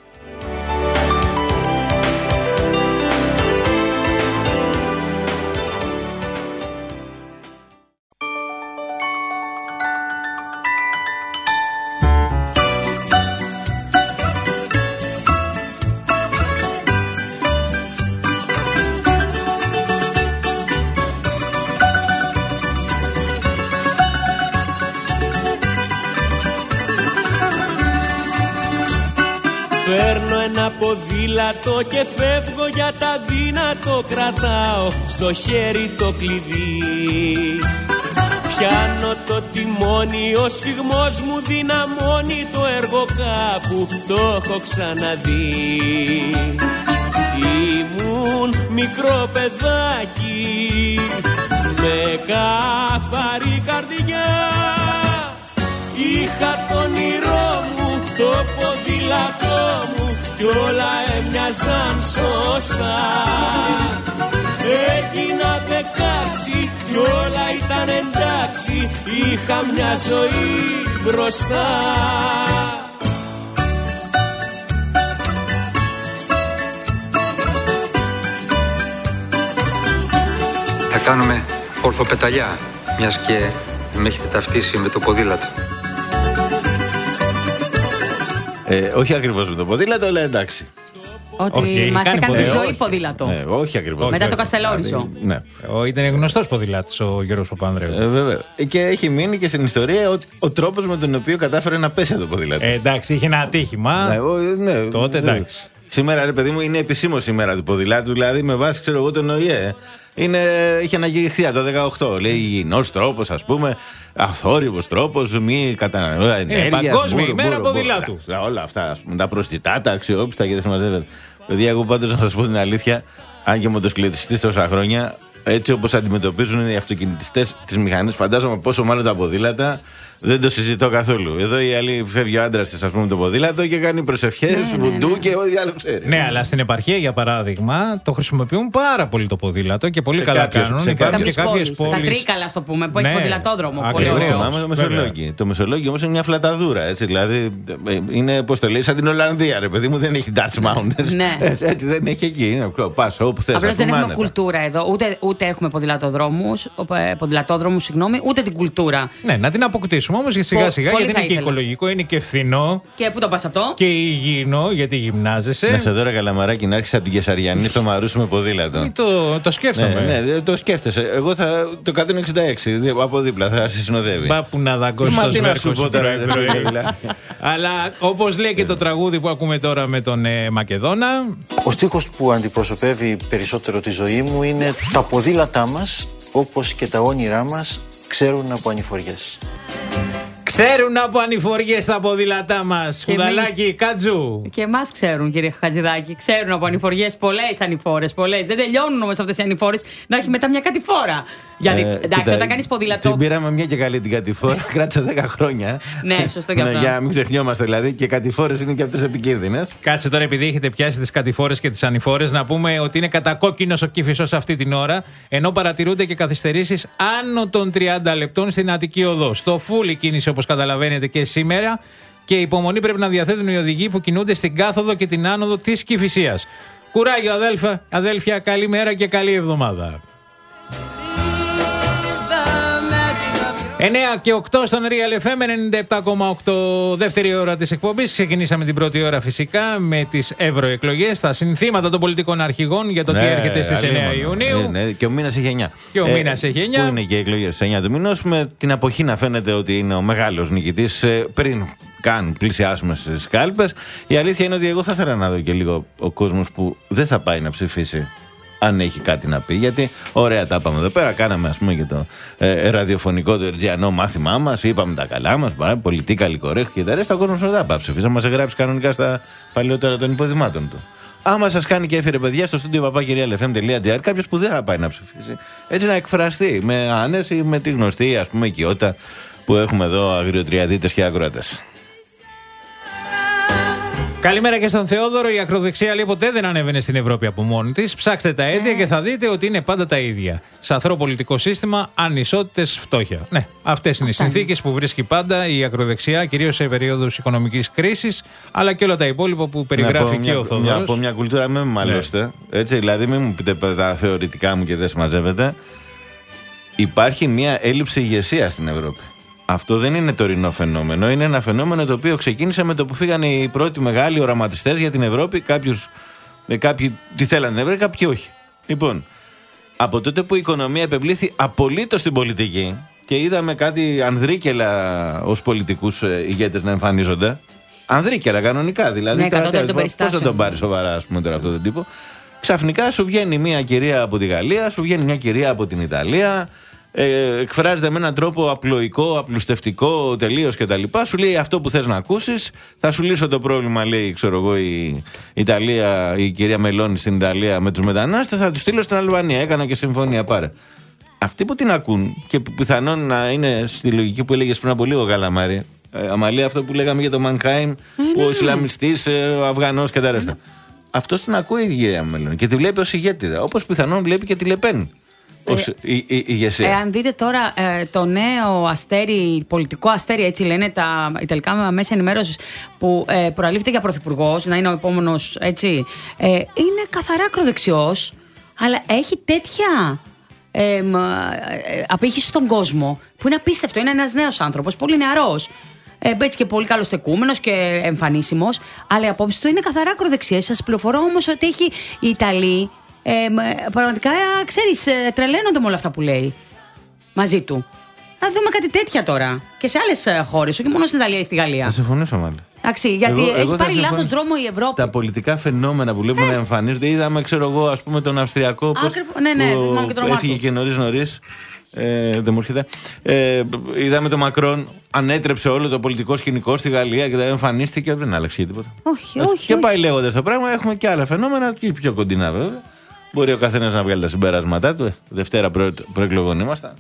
Παίρνω ένα ποδήλατο και φεύγω για τα δύνατο. Κρατάω στο χέρι το κλειδί. Πιάνω το τιμόνι, ο σφιγμός μου δυναμώνει. Το έργο κάπου το έχω ξαναδεί. Ήμουν μικρό παιδάκι με καθαρή καρδιά. Είχα το όνειρό μου, το ποδήλατό μου κι όλα έμοιαζαν σωστά. Έγινα δεκάξι κι όλα ήταν εντάξει. Είχα μια ζωή μπροστά. Θα κάνουμε ορθοπεταλιά, μιας και με έχετε ταυτίσει με το ποδήλατο. Ε, όχι ακριβώς με το ποδήλατο, αλλά εντάξει. Ότι μας έκανε τη ζωή ποδήλατο. Ε, όχι ακριβώς. Μετά το Καστελόριζο. Ναι. Ήταν γνωστός ποδηλάτης ο Γιώργος Παπανδρέου. Ε, βέβαια. Και έχει μείνει και στην ιστορία ο, ο τρόπος με τον οποίο κατάφερε να πέσει το ποδήλατο. Ε, εντάξει, είχε ένα ατύχημα. Ναι, ο, ναι, τότε εντάξει. Σήμερα, ρε παιδί μου, είναι επισήμως σήμερα του ποδηλάτου, δηλαδή με βάση, ξέρω εγώ, τον ΟΗΕ. Είναι, είχε αναγγελθεί το δεκαοκτώ. Λέει υγιεινός τρόπος, ας πούμε, αθόρυβος τρόπος, μη καταναλώνα ενέργεια. Είναι παγκόσμια ημέρα ποδηλάτου. Όλα αυτά, ας πούμε, τα προστιτά, τα αξιόπιστα και δεν συμμαζεύεται. Παιδιά, εγώ πάντως να σας πω την αλήθεια, αν και μοτοσυκλετιστής τόσα χρόνια, έτσι όπως αντιμετωπίζουν οι αυτοκινητιστές τις μηχανές, φαντάζομαι πόσο μάλλον τα ποδήλατα. Δεν το συζητώ καθόλου. Εδώ η άλλη φεύγει ο άντρας της, ας πούμε, το ποδήλατο και κάνει προσευχές, ναι, βουντού, ναι, ναι, και ό,τι άλλο ξέρει. Ναι, αλλά στην επαρχία, για παράδειγμα, το χρησιμοποιούν πάρα πολύ το ποδήλατο και πολύ σε καλά κάποιες, κάνουν. Σε κάποιες πόλεις. Στα Τρίκαλα, το πούμε, που, ναι, έχει ποδηλατόδρομο. Πολύ ωραίο. Θυμάμαι το Μεσολόγγι. Το Μεσολόγγι όμως είναι μια φλαταδούρα. Έτσι, δηλαδή είναι, πώς το λέει, σαν την Ολλανδία, ρε παιδί μου, δεν έχει Dutch Mountains. Ναι. Έτσι δεν έχει εκεί. Πας όπου θες. Απλώς δεν έχουμε κουλτούρα εδώ. Ούτε, ούτε έχουμε ποδηλατοδρόμους, ποδηλατόδρομους, συγγνώμη, ούτε την κουλτούρα. Ναι, να την αποκτήσουμε όμως σιγά σιγά, γιατί είναι και οικολογικό, είναι και φθηνό. Και πού το πας αυτό? Και υγιεινό, γιατί γυμνάζεσαι. Να σε δω, ρε Καλαμαράκι, να έρχεσαι από την Κεσαριανή στο Μαρούσι με ποδήλατο. Το, το σκέφτομαι. Ναι, ναι, το σκέφτεσαι. Εγώ θα το εκατόν εξήντα έξι από δίπλα θα σε συνοδεύει. Μπα που να δαγκώσει. Μα τι να σου πω τώρα, αλλά όπως λέει και το τραγούδι που ακούμε τώρα με τον ε, Μακεδόνα. Ο στίχος που αντιπροσωπεύει περισσότερο τη ζωή μου είναι τα ποδήλατά μας, όπως και τα όνειρά μας, ξέρουν από ανηφοριές. Ξέρουν από ανηφοριές τα ποδήλατά μας. Κουδαλάκι, Κάτζου. Και εμάς ξέρουν, κύριε Χατζηδάκη. Ξέρουν από ανηφοριές, πολλές ανηφόρες. Πολλές. Δεν τελειώνουν όμως αυτές οι ανηφόρες να έχει μετά μια κατηφόρα. Γιατί Ε, εντάξει, κοίτα, όταν κάνεις ποδήλατο. Την πήραμε μια και καλή την κατηφόρα. Κράτησε δέκα χρόνια. Ναι, σωστό και αυτό. Για να μην ξεχνιόμαστε δηλαδή. Και κατηφόρες είναι και αυτές επικίνδυνες. Κάτσε τώρα, επειδή έχετε πιάσει τις κατηφόρες και τις ανηφόρες, να πούμε ότι είναι κατακόκκινος ο Κηφισός αυτή την ώρα. Ενώ παρατηρούνται και καθυστερήσεις άνω των τριάντα λεπτών στην Αττική Οδό. Στο φούλη κίνηση, όπως καταλαβαίνετε, και σήμερα. Και υπομονή πρέπει να διαθέτουν οι οδηγοί που κινούνται στην κάθοδο και την άνοδο της Κηφισίας. Κουράγιο, αδέλφια, αδέλφια, καλή μέρα και καλή εβδομάδα. εννέα και οκτώ στον Real εφ εμ ενενήντα επτά κόμμα οκτώ, δεύτερη ώρα της εκπομπής. Ξεκινήσαμε την πρώτη ώρα φυσικά με τις ευρωεκλογές, τα συνθήματα των πολιτικών αρχηγών για το τι Ναι, έρχεται στις εννέα αλίμονο. Ιουνίου. Ναι, ναι, και ο μήνας έχει εννιά. Και ο μήνας έχει εννιά. Πού είναι και οι εκλογές στις εννιά του μηνός, με την αποχή να φαίνεται ότι είναι ο μεγάλος νικητής ε, πριν καν πλησιάσουμε στις κάλπες. Η αλήθεια είναι ότι εγώ θα ήθελα να δω και λίγο ο κόσμος που δεν θα πάει να ψηφίσει, αν έχει κάτι να πει. Γιατί ωραία τα είπαμε εδώ πέρα. Κάναμε, ας πούμε, και το ε, ραδιοφωνικό του Ερτζιανό μάθημά μας. Είπαμε τα καλά μας. Πολιτικά correct και τα ρέστα. Ο κόσμος δεν θα πάει ψηφίσει. Θα μας εγγράψει κανονικά στα παλαιότερα των υποδημάτων του. Άμα σας κάνει και έφερε παιδιά στο στούντιο παπάκι ρεάλ εφ εμ τελεία τζι άρ, κάποιος που δεν θα πάει να ψηφίσει, έτσι να εκφραστεί με άνεση, με τη γνωστή, ας πούμε, οικειότητα που έχουμε εδώ αγριοτριαδίτες και ακροατές. Καλημέρα και στον Θεόδωρο. Η ακροδεξιά λέει ποτέ δεν ανέβαινε στην Ευρώπη από μόνη της. Ψάξτε τα αίτια και θα δείτε ότι είναι πάντα τα ίδια. Σαθρό πολιτικό σύστημα, ανισότητες, φτώχεια. Ναι, αυτές είναι οι συνθήκες που βρίσκει πάντα η ακροδεξιά, κυρίως σε περίοδους οικονομικής κρίσης, αλλά και όλα τα υπόλοιπα που περιγράφει και ο Θόδωρος. Από μια κουλτούρα, μην με μαλώσετε. Έτσι, δηλαδή, μην μου πείτε τα θεωρητικά μου και δεν συμμαζεύετε. Υπάρχει μια έλλειψη ηγεσίας στην Ευρώπη. Αυτό δεν είναι τωρινό φαινόμενο. Είναι ένα φαινόμενο το οποίο ξεκίνησε με το που φύγαν οι πρώτοι μεγάλοι οραματιστές για την Ευρώπη. Κάποιους, κάποιοι τι θέλανε την Ευρώπη, κάποιοι όχι. Λοιπόν, από τότε που η οικονομία επευλήθη απολύτως στην πολιτική και είδαμε κάτι ανδρίκελα ως πολιτικούς ηγέτες να εμφανίζονται. Ανδρίκελα, κανονικά. Δηλαδή, ναι, τώρα, πώς θα τον πάρει σοβαρά, ας πούμε, τώρα αυτόν τον τύπο. Ξαφνικά σου βγαίνει μια κυρία από τη Γαλλία, σου βγαίνει μια κυρία από την Ιταλία. Ε, εκφράζεται με έναν τρόπο απλοϊκό, απλουστευτικό, τελείως κτλ. Σου λέει αυτό που θες να ακούσεις. Θα σου λύσω το πρόβλημα, λέει, ξέρω εγώ, η Ιταλία, η κυρία Μελώνη στην Ιταλία με τους μετανάστες. Θα τους στείλω στην Αλβανία. Έκανα και συμφωνία, πάρε. Αυτοί που την ακούν και που πιθανόν να είναι στη λογική που έλεγες πριν από λίγο, Καλαμάρη. Ε, Αμαλία, αυτό που λέγαμε για το Μανχάιμ, που ο Ισλαμιστής, ε, ο Αφγανός και τα ρέστα. Αυτό την ακούει η κυρία Μελώνη και τη βλέπει ως ηγέτηδα. Όπως πιθανόν βλέπει και τη Λεπέν. Ως η, η, η ηγεσία. Εάν δείτε τώρα ε, το νέο αστέρι, πολιτικό αστέρι, έτσι λένε τα ιταλικά μέσα ενημέρωσης, που ε, προαλήφθηκε για πρωθυπουργός, να είναι ο επόμενος, έτσι, ε, είναι καθαρά ακροδεξιός, αλλά έχει τέτοια ε, ε, απήχηση στον κόσμο που είναι απίστευτο. Είναι ένας νέος άνθρωπος, πολύ νεαρός. Ε, έτσι και πολύ καλοστεκούμενος και εμφανίσιμος, αλλά η απόψη του είναι καθαρά ακροδεξιές. Σας πληροφορώ όμως ότι έχει η Ιταλία. Ε, πραγματικά, ξέρεις, τρελαίνονται με όλα αυτά που λέει μαζί του. Θα δούμε κάτι τέτοια τώρα και σε άλλες χώρες, όχι μόνο στην Ιταλία ή στη Γαλλία. Θα συμφωνήσω μάλλον. Εντάξει, γιατί εγώ, έχει εγώ πάρει λάθος δρόμο η Ευρώπη. Τα πολιτικά φαινόμενα που βλέπουμε ε. να εμφανίζονται. Είδαμε, ξέρω εγώ, ας πούμε, τον Αυστριακό. Πώς, ναι, ναι, που και τον έφυγε και νωρίς νωρίς. Ε, δεν μου έρχεται. Ε, είδαμε τον Μακρόν, ανέτρεψε όλο το πολιτικό σκηνικό στη Γαλλία και δεν εμφανίστηκε. Δεν άλλαξε τίποτα. Όχι, Έτσι, όχι. Και όχι. πάει λέγοντας το πράγμα. Έχουμε και άλλα φαινόμενα και πιο κοντινά βέβαια. Μπορεί ο καθένας να βγάλει τα συμπεράσματά του. Δευτέρα προ, προεκλογών ήμασταν.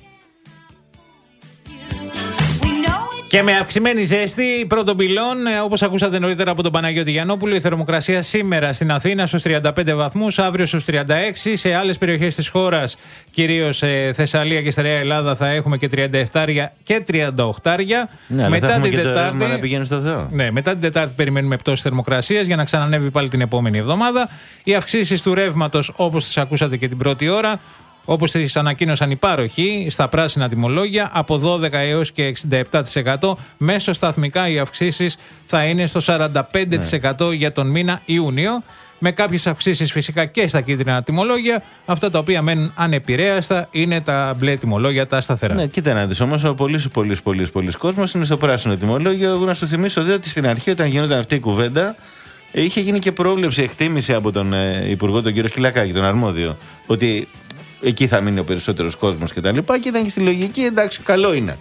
Και με αυξημένη ζέστη πρώτων πυλών, όπως ακούσατε νωρίτερα από τον Παναγιώτη Γιαννόπουλο, η θερμοκρασία σήμερα στην Αθήνα στους τριάντα πέντε βαθμούς, αύριο στους τριάντα έξι. Σε άλλες περιοχές της χώρας, κυρίως σε Θεσσαλία και Στερεά Ελλάδα, θα έχουμε και τριάντα επτά και τριάντα οκτώ. Ναι, μετά θα την και Τετάρτη. Το να πηγαίνει στο Θεό. Ναι, μετά την Τετάρτη περιμένουμε πτώση θερμοκρασίας για να ξανανεύει πάλι την επόμενη εβδομάδα. Οι αυξήσεις του ρεύματος, όπως τις ακούσατε και την πρώτη ώρα, όπως τις ανακοίνωσαν οι πάροχοι στα πράσινα τιμολόγια, από δώδεκα έως και εξήντα επτά τοις εκατό. Μέσω σταθμικά οι αυξήσεις θα είναι στο σαράντα πέντε τοις εκατό ναι. για τον μήνα Ιούνιο, με κάποιες αυξήσεις φυσικά και στα κίτρινα τιμολόγια. Αυτά τα οποία μένουν ανεπηρέαστα είναι τα μπλε τιμολόγια, τα σταθερά. Ναι, κοίτα να δεις, όμως ο πολλής, πολλής, πολλής, πολλής κόσμος είναι στο πράσινο τιμολόγιο. Εγώ να σου θυμίσω δε, ότι στην αρχή, όταν γινόταν αυτή η κουβέντα, είχε γίνει και πρόβλεψη, εκτίμηση από τον ε, Υπουργό, τον κύριο Σκυλακάκη, τον αρμόδιο, ότι εκεί θα μείνει ο περισσότερος κόσμος κτλ. Και, και ήταν και στη λογική, εντάξει, καλό είναι.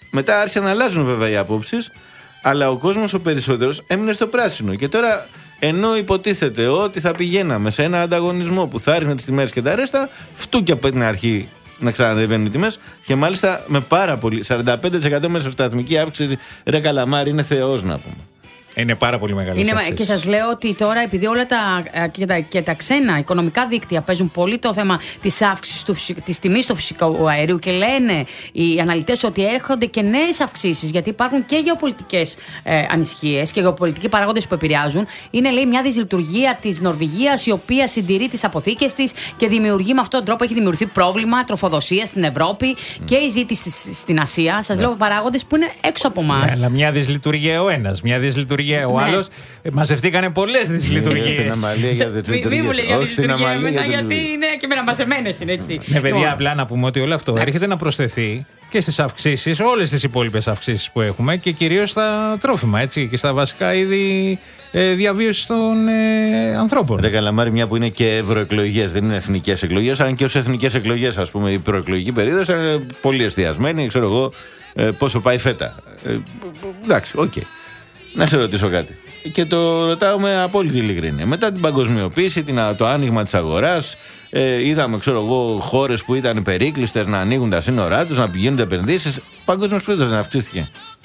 Μετά άρχισαν να αλλάζουν βέβαια οι απόψεις, αλλά ο κόσμος ο περισσότερος έμεινε στο πράσινο. Και τώρα, ενώ υποτίθεται ότι θα πηγαίναμε σε ένα ανταγωνισμό που θα ρίχνε τις τιμές και τα ρέστα, φτούκια από την αρχή να ξανανεβαίνουν οι τιμές και μάλιστα με πάρα πολύ. σαράντα πέντε τοις εκατό μεσοσταθμική αύξηση, ρε καλαμάρι, είναι θεός να πούμε. Είναι πάρα πολύ μεγάλη Είναι, αύξηση. και σας λέω ότι τώρα, επειδή όλα τα και, τα και τα ξένα οικονομικά δίκτυα παίζουν πολύ το θέμα της αύξησης του, της τιμής του φυσικού αερίου και λένε οι αναλυτές ότι έρχονται και νέες αυξήσεις, γιατί υπάρχουν και γεωπολιτικές ε, ανησυχίες και γεωπολιτικοί παράγοντες που επηρεάζουν. Είναι, λέει, μια δυσλειτουργία της Νορβηγίας, η οποία συντηρεί τις αποθήκες της και δημιουργεί με αυτόν τον τρόπο, έχει δημιουργηθεί πρόβλημα τροφοδοσίας στην Ευρώπη mm. και η ζήτηση στην Ασία. Σας yeah. λέω παράγοντες που είναι έξω από εμάς. Yeah, αλλά μια δυσλειτουργία ο ένας, μια δυσλειτουργία ο ναι. άλλος. Μαζευτήκανε πολλές δυσλειτουργίες. Στην Αμαλία για δυσλειτουργίες. Μην μου λέει για δυσλειτουργία μετά, γιατί είναι και με μαζεμένες είναι έτσι. Ναι, παιδιά, απλά να πούμε ότι όλο αυτό έρχεται να προσθεθεί και στις αυξήσεις, όλες τις υπόλοιπες αυξήσεις που έχουμε και κυρίως στα τρόφιμα, έτσι, και στα βασικά είδη ε, διαβίωσης των ε, ανθρώπων. Ρε καλαμάρι, μια που είναι και ευρωεκλογές, δεν είναι εθνικές εκλογές, αν και ως εθνικές εκλογές, ας πούμε, η προεκλογική περίοδος είναι πολύ εστιασμένη, ξέρω εγώ ε, πόσο πάει φέτα. Ε, εντάξει, οκ. Okay. Να σε ρωτήσω κάτι. Και το ρωτάω με απόλυτη ειλικρίνεια. Μετά την παγκοσμιοποίηση, την, το άνοιγμα της αγοράς, ε, είδαμε, ξέρω εγώ, χώρες που ήταν υπερήκλειστες να ανοίγουν τα σύνορά τους, να πηγαίνουν επενδύσεις. Ο παγκόσμιος πλούτος δεν αυξήθηκε.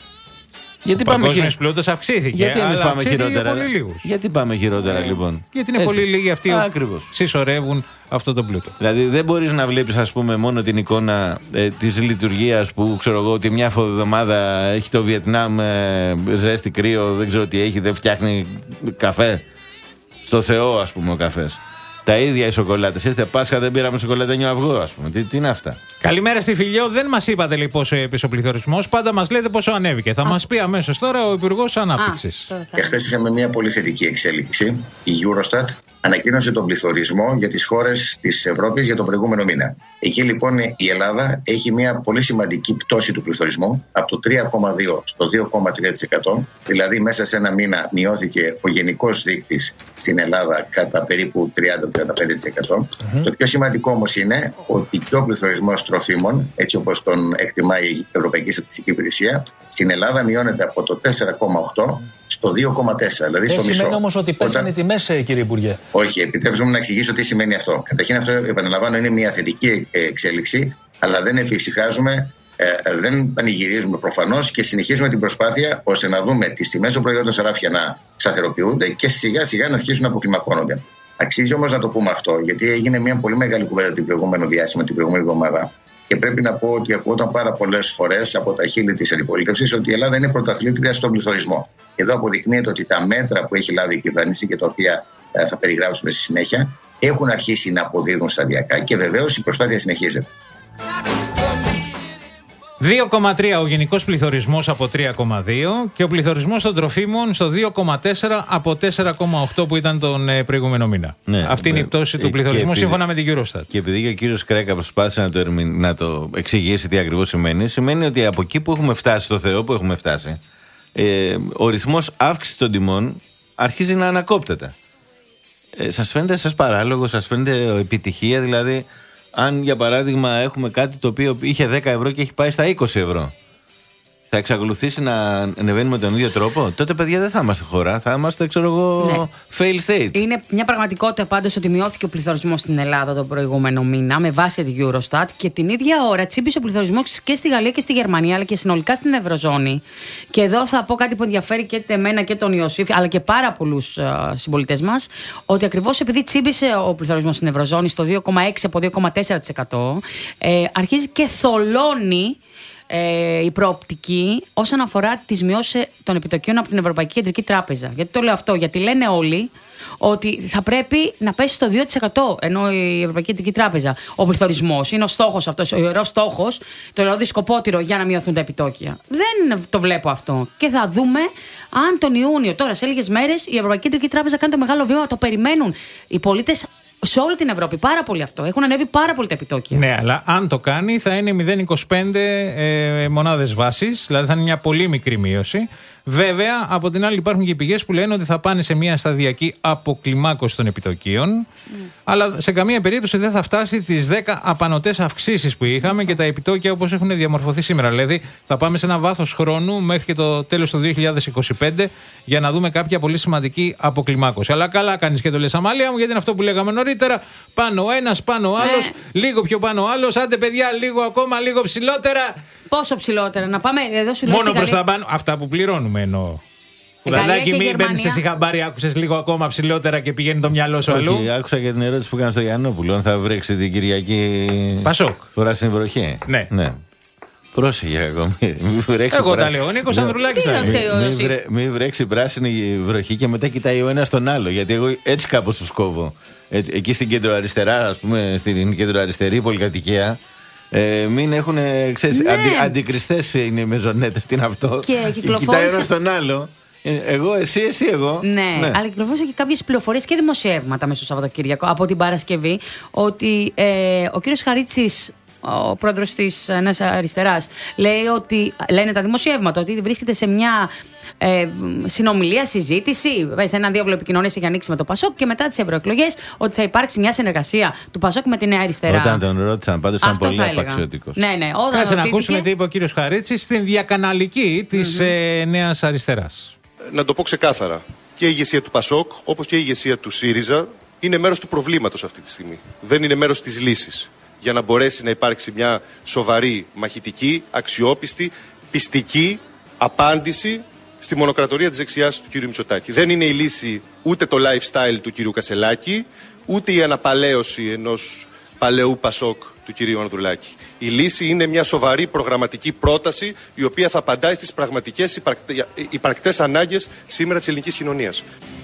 Γιατί ο παγκόσμιος πλούτος αυξήθηκε. Γιατί εμείς πάμε χειρότερα. Πολύ λίγους. Γιατί πάμε χειρότερα, ε, λοιπόν. Γιατί είναι έτσι. Πολύ λίγοι αυτοί που συσσωρεύουν αυτό το πλούτο. Δηλαδή δεν μπορείς να βλέπεις, ας πούμε, μόνο την εικόνα ε, της λειτουργίας που, ξέρω εγώ, ότι μια εβδομάδα έχει το Βιετνάμ ε, ζέστη, κρύο, δεν ξέρω τι έχει, δεν φτιάχνει καφέ. Στο Θεό, ας πούμε, ο καφές. Τα ίδια οι σοκολάτες. Ήρθε Πάσχα, δεν πήραμε σοκολατένιο αυγό, ας πούμε. Τι, τι είναι αυτά. Καλημέρα στη Φιλιό. Δεν μας είπατε λοιπόν πόσο έπεσε ο πληθωρισμός. Πάντα μας λέτε πόσο ανέβηκε. Θα μας πει αμέσως τώρα ο Υπουργός Ανάπτυξης. Εχθές είχαμε μια πολύ θετική εξέλιξη. Η Eurostat ανακοίνωσε τον πληθωρισμό για τις χώρες της Ευρώπης για τον προηγούμενο μήνα. Εκεί λοιπόν η Ελλάδα έχει μια πολύ σημαντική πτώση του πληθωρισμού από το τρία κόμμα δύο στο δύο κόμμα τρία τοις εκατό. Δηλαδή μέσα σε ένα μήνα μειώθηκε ο γενικός δείκτης στην Ελλάδα κατά περίπου τριάντα με τριάντα πέντε τοις εκατό. Mm-hmm. Το πιο σημαντικό όμως είναι ότι και ο πληθωρισμός τροφίμων, έτσι όπως τον εκτιμάει η Ευρωπαϊκή Στατιστική Υπηρεσία, στην Ελλάδα μειώνεται από το τέσσερα κόμμα οκτώ στο δύο κόμμα τέσσερα, δηλαδή στο μισό. Δεν σημαίνει όμως ότι πέσανε οι τιμές, κύριε Υπουργέ. Όχι, επιτρέψτε μου να εξηγήσω τι σημαίνει αυτό. Καταρχήν, αυτό, επαναλαμβάνω, είναι μια θετική εξέλιξη, αλλά δεν εφησυχάζουμε, ε, δεν πανηγυρίζουμε προφανώς και συνεχίζουμε την προσπάθεια ώστε να δούμε τις τιμές των προϊόντων στα ράφια να σταθεροποιούνται και σιγά σιγά να αρχίσουν να αποκλιμακώνονται. Αξίζει όμως να το πούμε αυτό, γιατί έγινε μια πολύ μεγάλη κουβέντα την προηγούμενη διάστημα, την προηγούμενη εβδομάδα. Και πρέπει να πω ότι ακούγονταν πάρα πολλές φορές από τα χείλη της αντιπολίτευσης ότι η Ελλάδα είναι πρωταθλήτρια στον πληθωρισμό. Εδώ αποδεικνύεται ότι τα μέτρα που έχει λάβει η κυβέρνηση και τα οποία ε, θα περιγράψουμε στη συνέχεια έχουν αρχίσει να αποδίδουν σταδιακά και βεβαίως η προσπάθεια συνεχίζεται. δύο κόμμα τρία ο γενικός πληθωρισμός από τρία κόμμα δύο και ο πληθωρισμός των τροφίμων στο δύο κόμμα τέσσερα από τέσσερα κόμμα οκτώ που ήταν τον ε, προηγούμενο μήνα. Ναι, αυτή είναι η πτώση του πληθωρισμού επειδή, σύμφωνα με την Eurostat. Και επειδή και ο κύριος Κρέκα προσπάθησε να το, να το εξηγήσει τι ακριβώς σημαίνει, σημαίνει ότι από εκεί που έχουμε φτάσει, στο Θεό που έχουμε φτάσει, ε, ο ρυθμός αύξησης των τιμών αρχίζει να ανακόπτεται. Ε, σας φαίνεται σας παράλογο, σας φαίνεται επιτυχία, δηλαδή αν για παράδειγμα έχουμε κάτι το οποίο είχε δέκα ευρώ και έχει πάει στα είκοσι ευρώ, θα εξακολουθήσει να ανεβαίνουμε τον ίδιο τρόπο? Τότε, παιδιά, δεν θα είμαστε χώρα. Θα είμαστε, ξέρω εγώ, ναι. fail state. Είναι μια πραγματικότητα πάντως ότι μειώθηκε ο πληθωρισμός στην Ελλάδα τον προηγούμενο μήνα με βάση τη Eurostat και την ίδια ώρα τσίμπησε ο πληθωρισμός και στη Γαλλία και στη Γερμανία αλλά και συνολικά στην Ευρωζώνη. Και εδώ θα πω κάτι που ενδιαφέρει και εμένα και τον Ιωσήφ αλλά και πάρα πολλούς uh, συμπολίτες μας, ότι ακριβώς επειδή τσίμπησε ο πληθωρισμός στην Ευρωζώνη στο δύο κόμμα έξι από δύο κόμμα τέσσερα τοις εκατό, ε, αρχίζει και θολώνει Ε, η προοπτική όσον αφορά τις μειώσεις των επιτοκίων από την Ευρωπαϊκή Κεντρική Τράπεζα. Γιατί το λέω αυτό? Γιατί λένε όλοι ότι θα πρέπει να πέσει στο δύο τοις εκατό, ενώ η Ευρωπαϊκή Κεντρική Τράπεζα. Ο πληθωρισμός είναι ο στόχος αυτός, ο ιερός στόχος, το ιερό δισκοπότηρο για να μειωθούν τα επιτόκια. Δεν το βλέπω αυτό. Και θα δούμε αν τον Ιούνιο, τώρα σε λίγες μέρες, η Ευρωπαϊκή Κεντρική Τράπεζα κάνει το μεγάλο βήμα. Το περιμένουν οι πολίτες σε όλη την Ευρώπη. Πάρα πολύ αυτό. Έχουν ανέβει πάρα πολύ τα επιτόκια. Ναι, αλλά αν το κάνει θα είναι μηδέν κόμμα είκοσι πέντε ε, μονάδες βάσης, δηλαδή θα είναι μια πολύ μικρή μείωση. Βέβαια, από την άλλη, υπάρχουν και πηγές που λένε ότι θα πάνε σε μια σταδιακή αποκλιμάκωση των επιτοκίων, mm. αλλά σε καμία περίπτωση δεν θα φτάσει τις δέκα απανωτές αυξήσεις που είχαμε και τα επιτόκια όπως έχουν διαμορφωθεί σήμερα. Δηλαδή, θα πάμε σε ένα βάθος χρόνου μέχρι και το τέλος του δύο χιλιάδες είκοσι πέντε για να δούμε κάποια πολύ σημαντική αποκλιμάκωση. Αλλά καλά κάνεις και το λες, Αμάλια μου, γιατί είναι αυτό που λέγαμε νωρίτερα. Πάνω ο ένας, πάνω ο άλλος, ναι. λίγο πιο πάνω ο άλλος. Άντε, παιδιά, λίγο ακόμα, λίγο ψηλότερα. Πόσο ψηλότερα, να πάμε εδώ σου λέω. Μόνο προς τα πάνω, αυτά που πληρώνουμε εννοώ. Κουδαλάκι, μην μπαίνεις εσύ χαμπάρι, άκουσες λίγο ακόμα ψηλότερα και πηγαίνει το μυαλό σου αλλού. Όχι, άκουσα και την ερώτηση που έκανα στο Γιαννόπουλο. Αν θα βρέξει την Κυριακή. Πασόκ. Πράσινη βροχή. Ναι. ναι. Πρόσεχε ακόμη. Εγώ πρά... τα λέω, ο Νίκος Ανδρουλάκης τα λέει. Μην βρέξει πράσινη βροχή και μετά κοιτάει ο ένας τον άλλο. Γιατί εγώ έτσι κάπως τους κόβω. Έτσι, εκεί στην κεντροαριστερά, ας πούμε, στην κεντροαριστερή πολυκατοικία. Ε, μην έχουν, ξέρεις, ναι. αντι, αντικριστές είναι οι μεζονέτες, τι είναι αυτό. Και κυκλοφόρησε. Κοιτάει ένας τον άλλο. Εγώ, εσύ, εσύ, εγώ. Ναι, ναι. Αλλά κυκλοφόρησαν και κάποιες πληροφορίες και δημοσιεύματα μέσα στο Σαββατοκύριακο από την Παρασκευή ότι ε, ο κύριος Χαρίτσης, ο πρόεδρος της Νέας Αριστεράς, λέει ότι, λένε τα δημοσιεύματα, ότι βρίσκεται σε μια ε, συνομιλία, συζήτηση, σε ένα διάβλο επικοινωνίας έχει ανοίξει με το Πασόκ και μετά τις ευρωεκλογές ότι θα υπάρξει μια συνεργασία του Πασόκ με τη Νέα Αριστερά. Όταν τον ρώτησαν, πάντως ήταν πολύ απαξιωτικός. Ναι, ναι. Κάτσε να ακούσουμε τι είπε ο κύριος Χαρίτσης στην διακαναλική της mm-hmm. ε, Νέας Αριστεράς. Να το πω ξεκάθαρα. Και η ηγεσία του Πασόκ, όπως και η ηγεσία του ΣΥΡΙΖΑ, είναι μέρος του προβλήματος αυτή τη στιγμή. Δεν είναι μέρος της λύσης. Για να μπορέσει να υπάρξει μια σοβαρή, μαχητική, αξιόπιστη, πιστική απάντηση στη μονοκρατορία της δεξιάς του κ. Μητσοτάκη. Δεν είναι η λύση ούτε το lifestyle του κ. Κασελάκη, ούτε η αναπαλαίωση ενός παλαιού Πασόκ του κ. Ανδρουλάκη. Η λύση είναι μια σοβαρή προγραμματική πρόταση η οποία θα απαντάει στις πραγματικές υπαρκτές ανάγκες σήμερα της ελληνικής κοινωνίας.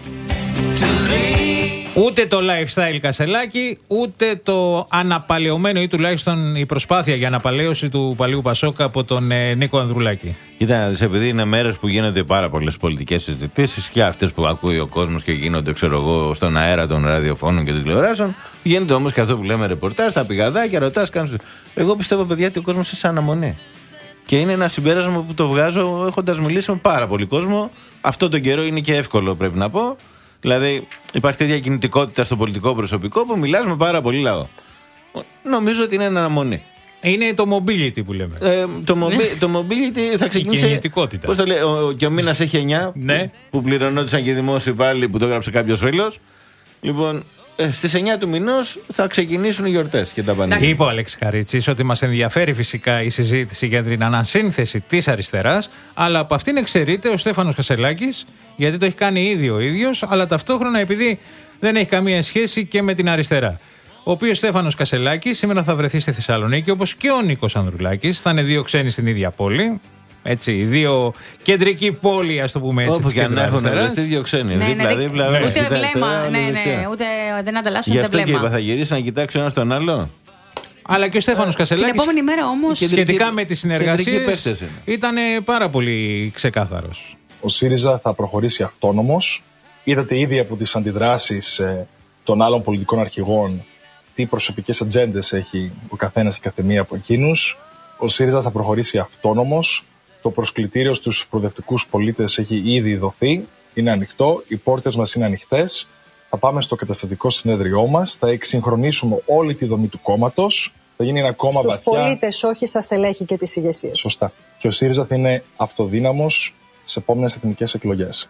Ούτε το lifestyle Κασελάκη, ούτε το αναπαλαιωμένο ή τουλάχιστον η προσπάθεια για αναπαλαίωση του παλιού Πασόκ από τον ε, Νίκο Ανδρουλάκη. Κοίτα, επειδή είναι μέρες που γίνονται πάρα πολλές πολιτικές συζητήσεις και αυτές που ακούει ο κόσμος και γίνονται, ξέρω εγώ, στον αέρα των ραδιοφώνων και των τηλεοράσεων, γίνεται όμως και αυτό που λέμε ρεπορτάζ, τα πηγαδάκια, ρωτάς, κάνεις. Εγώ πιστεύω, παιδιά, ότι ο κόσμος είναι σε αναμονή. Και είναι ένα συμπέρασμα που το βγάζω έχοντας μιλήσει με πάρα πολύ κόσμο. Αυτό τον καιρό είναι και εύκολο, πρέπει να πω. Δηλαδή, υπάρχει τέτοια κινητικότητα στο πολιτικό προσωπικό που μιλάς με πάρα πολύ λαό. Νομίζω ότι είναι αναμονή. Είναι το mobility που λέμε. Ε, το, mobi- το mobility θα ξεκινήσει. Η κινητικότητα. Πώς το λέει, ο, και ο μήνας έχει εννιά. Ναι. Που, που πληρωνόντουσαν και οι δημόσιοι υπάλληλοι που το έγραψε κάποιος φίλος. Λοιπόν, ε, στις εννιά του μηνός θα ξεκινήσουν οι γιορτές και τα πανηγύρια. Είπε ο Αλέξης Χαρίτσης ότι μας ενδιαφέρει φυσικά η συζήτηση για την ανασύνθεση της αριστεράς, αλλά από αυτήν εξαιρείται ο Στέφανος Κασελάκης, γιατί το έχει κάνει ήδη ο ίδιος, αλλά ταυτόχρονα επειδή δεν έχει καμία σχέση και με την αριστερά. Ο οποίος Στέφανος Κασελάκης σήμερα θα βρεθεί στη Θεσσαλονίκη, όπως και ο Νίκος Ανδρουλάκης. Θα είναι δύο ξένοι στην ίδια πόλη. Έτσι, δύο κεντρική πόλη, ας το πούμε έτσι. Όπου και αν έχουν βρεθεί δύο ξένοι. Ναι, δίπλα, ναι, δίπλα, ναι, δίπλα, ούτε δίπλα, βλέμμα, ναι, ναι, ούτε δεν ανταλλάσσουν ούτε βλέμμα. Γι' αυτό και είπα, θα γυρίσει να κοιτάξει ο ένας τον άλλο. Αλλά και ο Στέφανος Κασελάκης. Την επόμενη μέρα όμως, σχετικά με τις συνεργασίες, ήταν πάρα πολύ ξεκάθαρος. Ο ΣΥΡΙΖΑ θα προχωρήσει αυτόνομος. Είδατε ήδη από τις αντιδράσεις ε, των άλλων πολιτικών αρχηγών τι προσωπικές ατζέντες έχει ο καθένας ή καθεμία από εκείνους. Ο ΣΥΡΙΖΑ θα προχωρήσει αυτόνομος. Το προσκλητήριο στους προοδευτικούς πολίτες έχει ήδη δοθεί. Είναι ανοιχτό. Οι πόρτες μας είναι ανοιχτές. Θα πάμε στο καταστατικό συνέδριό μας. Θα εξυγχρονίσουμε όλη τη δομή του κόμματος. Θα γίνει ένα κόμμα βαθιά. Στους πολίτες, όχι στα στελέχη και τις ηγεσίες. Σωστά. Και ο ΣΥΡΙΖΑ θα είναι αυτοδύναμος σε επόμενες εθνικές εκλογές.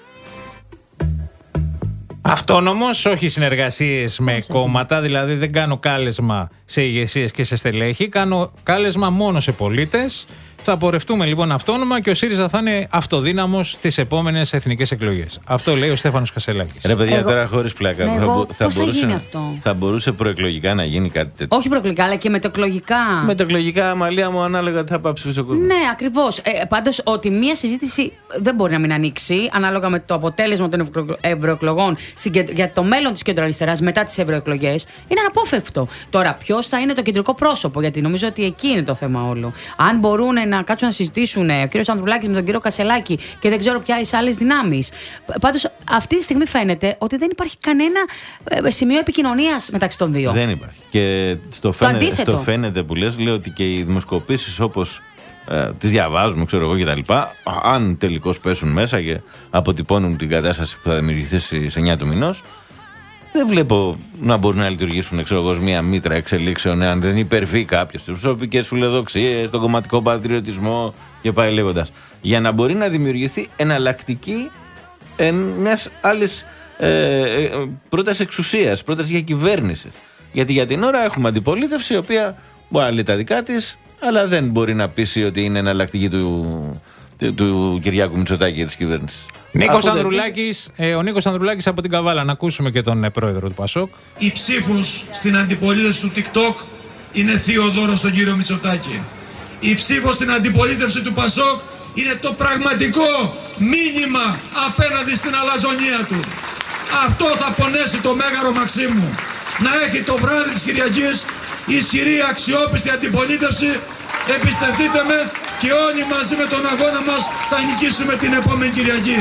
Αυτόνομος, όχι συνεργασίες με όχι. κόμματα, δηλαδή δεν κάνω κάλεσμα σε ηγεσίες και σε στελέχη, κάνω κάλεσμα μόνο σε πολίτες. Θα πορευτούμε λοιπόν αυτόνομα και ο ΣΥΡΙΖΑ θα είναι αυτοδύναμος στις επόμενες εθνικές εκλογές. Αυτό λέει ο Στέφανος Κασελάκης. Ρε παιδιά, εγώ... τώρα χωρίς πλάκα. Ναι, θα, εγώ... θα, πώς μπορούσε, θα γίνει αυτό? Θα μπορούσε προεκλογικά να γίνει κάτι τέτοιο. Όχι προεκλογικά, αλλά και μετεκλογικά. Μετεκλογικά, Αμαλία μου, ανάλογα τι θα πάει ψηφίσει ο κόσμος. Ναι, ακριβώς. Ε, πάντως, ότι μία συζήτηση δεν μπορεί να μην ανοίξει, ανάλογα με το αποτέλεσμα των ευρωεκλογών για το μέλλον της κεντροαριστεράς μετά τις ευρωεκλογές, είναι αναπόφευκτο. Τώρα, ποιος θα είναι το κεντρικό πρόσωπο, γιατί νομίζω ότι εκεί είναι το θέμα όλο. Αν μπορούν να κάτσουν να συζητήσουν ο κύριος Ανδρουλάκης με τον κύριο Κασελάκη και δεν ξέρω ποια οι άλλες δυνάμεις. Πάντως, αυτή τη στιγμή φαίνεται ότι δεν υπάρχει κανένα σημείο επικοινωνίας μεταξύ των δύο. Δεν υπάρχει. Και στο, φαίνεται, στο φαίνεται που λες, λέω ότι και οι δημοσκοπήσεις όπως ε, τις διαβάζουμε, ξέρω εγώ κτλ. Αν τελικώς πέσουν μέσα και αποτυπώνουν την κατάσταση που θα δημιουργηθεί στις εννιά του μηνός, δεν βλέπω να μπορούν να λειτουργήσουν, ξέρω εγώ, μια μήτρα εξελίξεων εάν δεν υπερβεί κάποιος τις προσωπικές φιλοδοξίες, τον κομματικό πατριωτισμό και πάει λέγοντας. Για να μπορεί να δημιουργηθεί εναλλακτική ε, μιας άλλης ε, ε, πρόταση εξουσίας, πρόταση για κυβέρνηση. Γιατί για την ώρα έχουμε αντιπολίτευση η οποία μπορεί να λέει τα δικά της, αλλά δεν μπορεί να πείσει ότι είναι εναλλακτική του, του, του Κυριάκου Μητσοτάκη και της κυβέρνησης. Νίκος Ανδρουλάκης, ε, ο Νίκος Ανδρουλάκης από την Καβάλα. Να ακούσουμε και τον ε, πρόεδρο του Πασόκ. Η ψήφος στην αντιπολίτευση του TikTok είναι θείο δώρο στον κύριο Μητσοτάκη. Η ψήφος στην αντιπολίτευση του Πασόκ είναι το πραγματικό μήνυμα απέναντι στην αλαζονία του. Αυτό θα πονέσει το μέγαρο Μαξίμου. Να έχει το βράδυ της Κυριακής ισχυρή αξιόπιστη αντιπολίτευση. Εμπιστευτείτε με και όλοι μαζί με τον αγώνα μας θα νικήσουμε την επόμενη Κυριακή.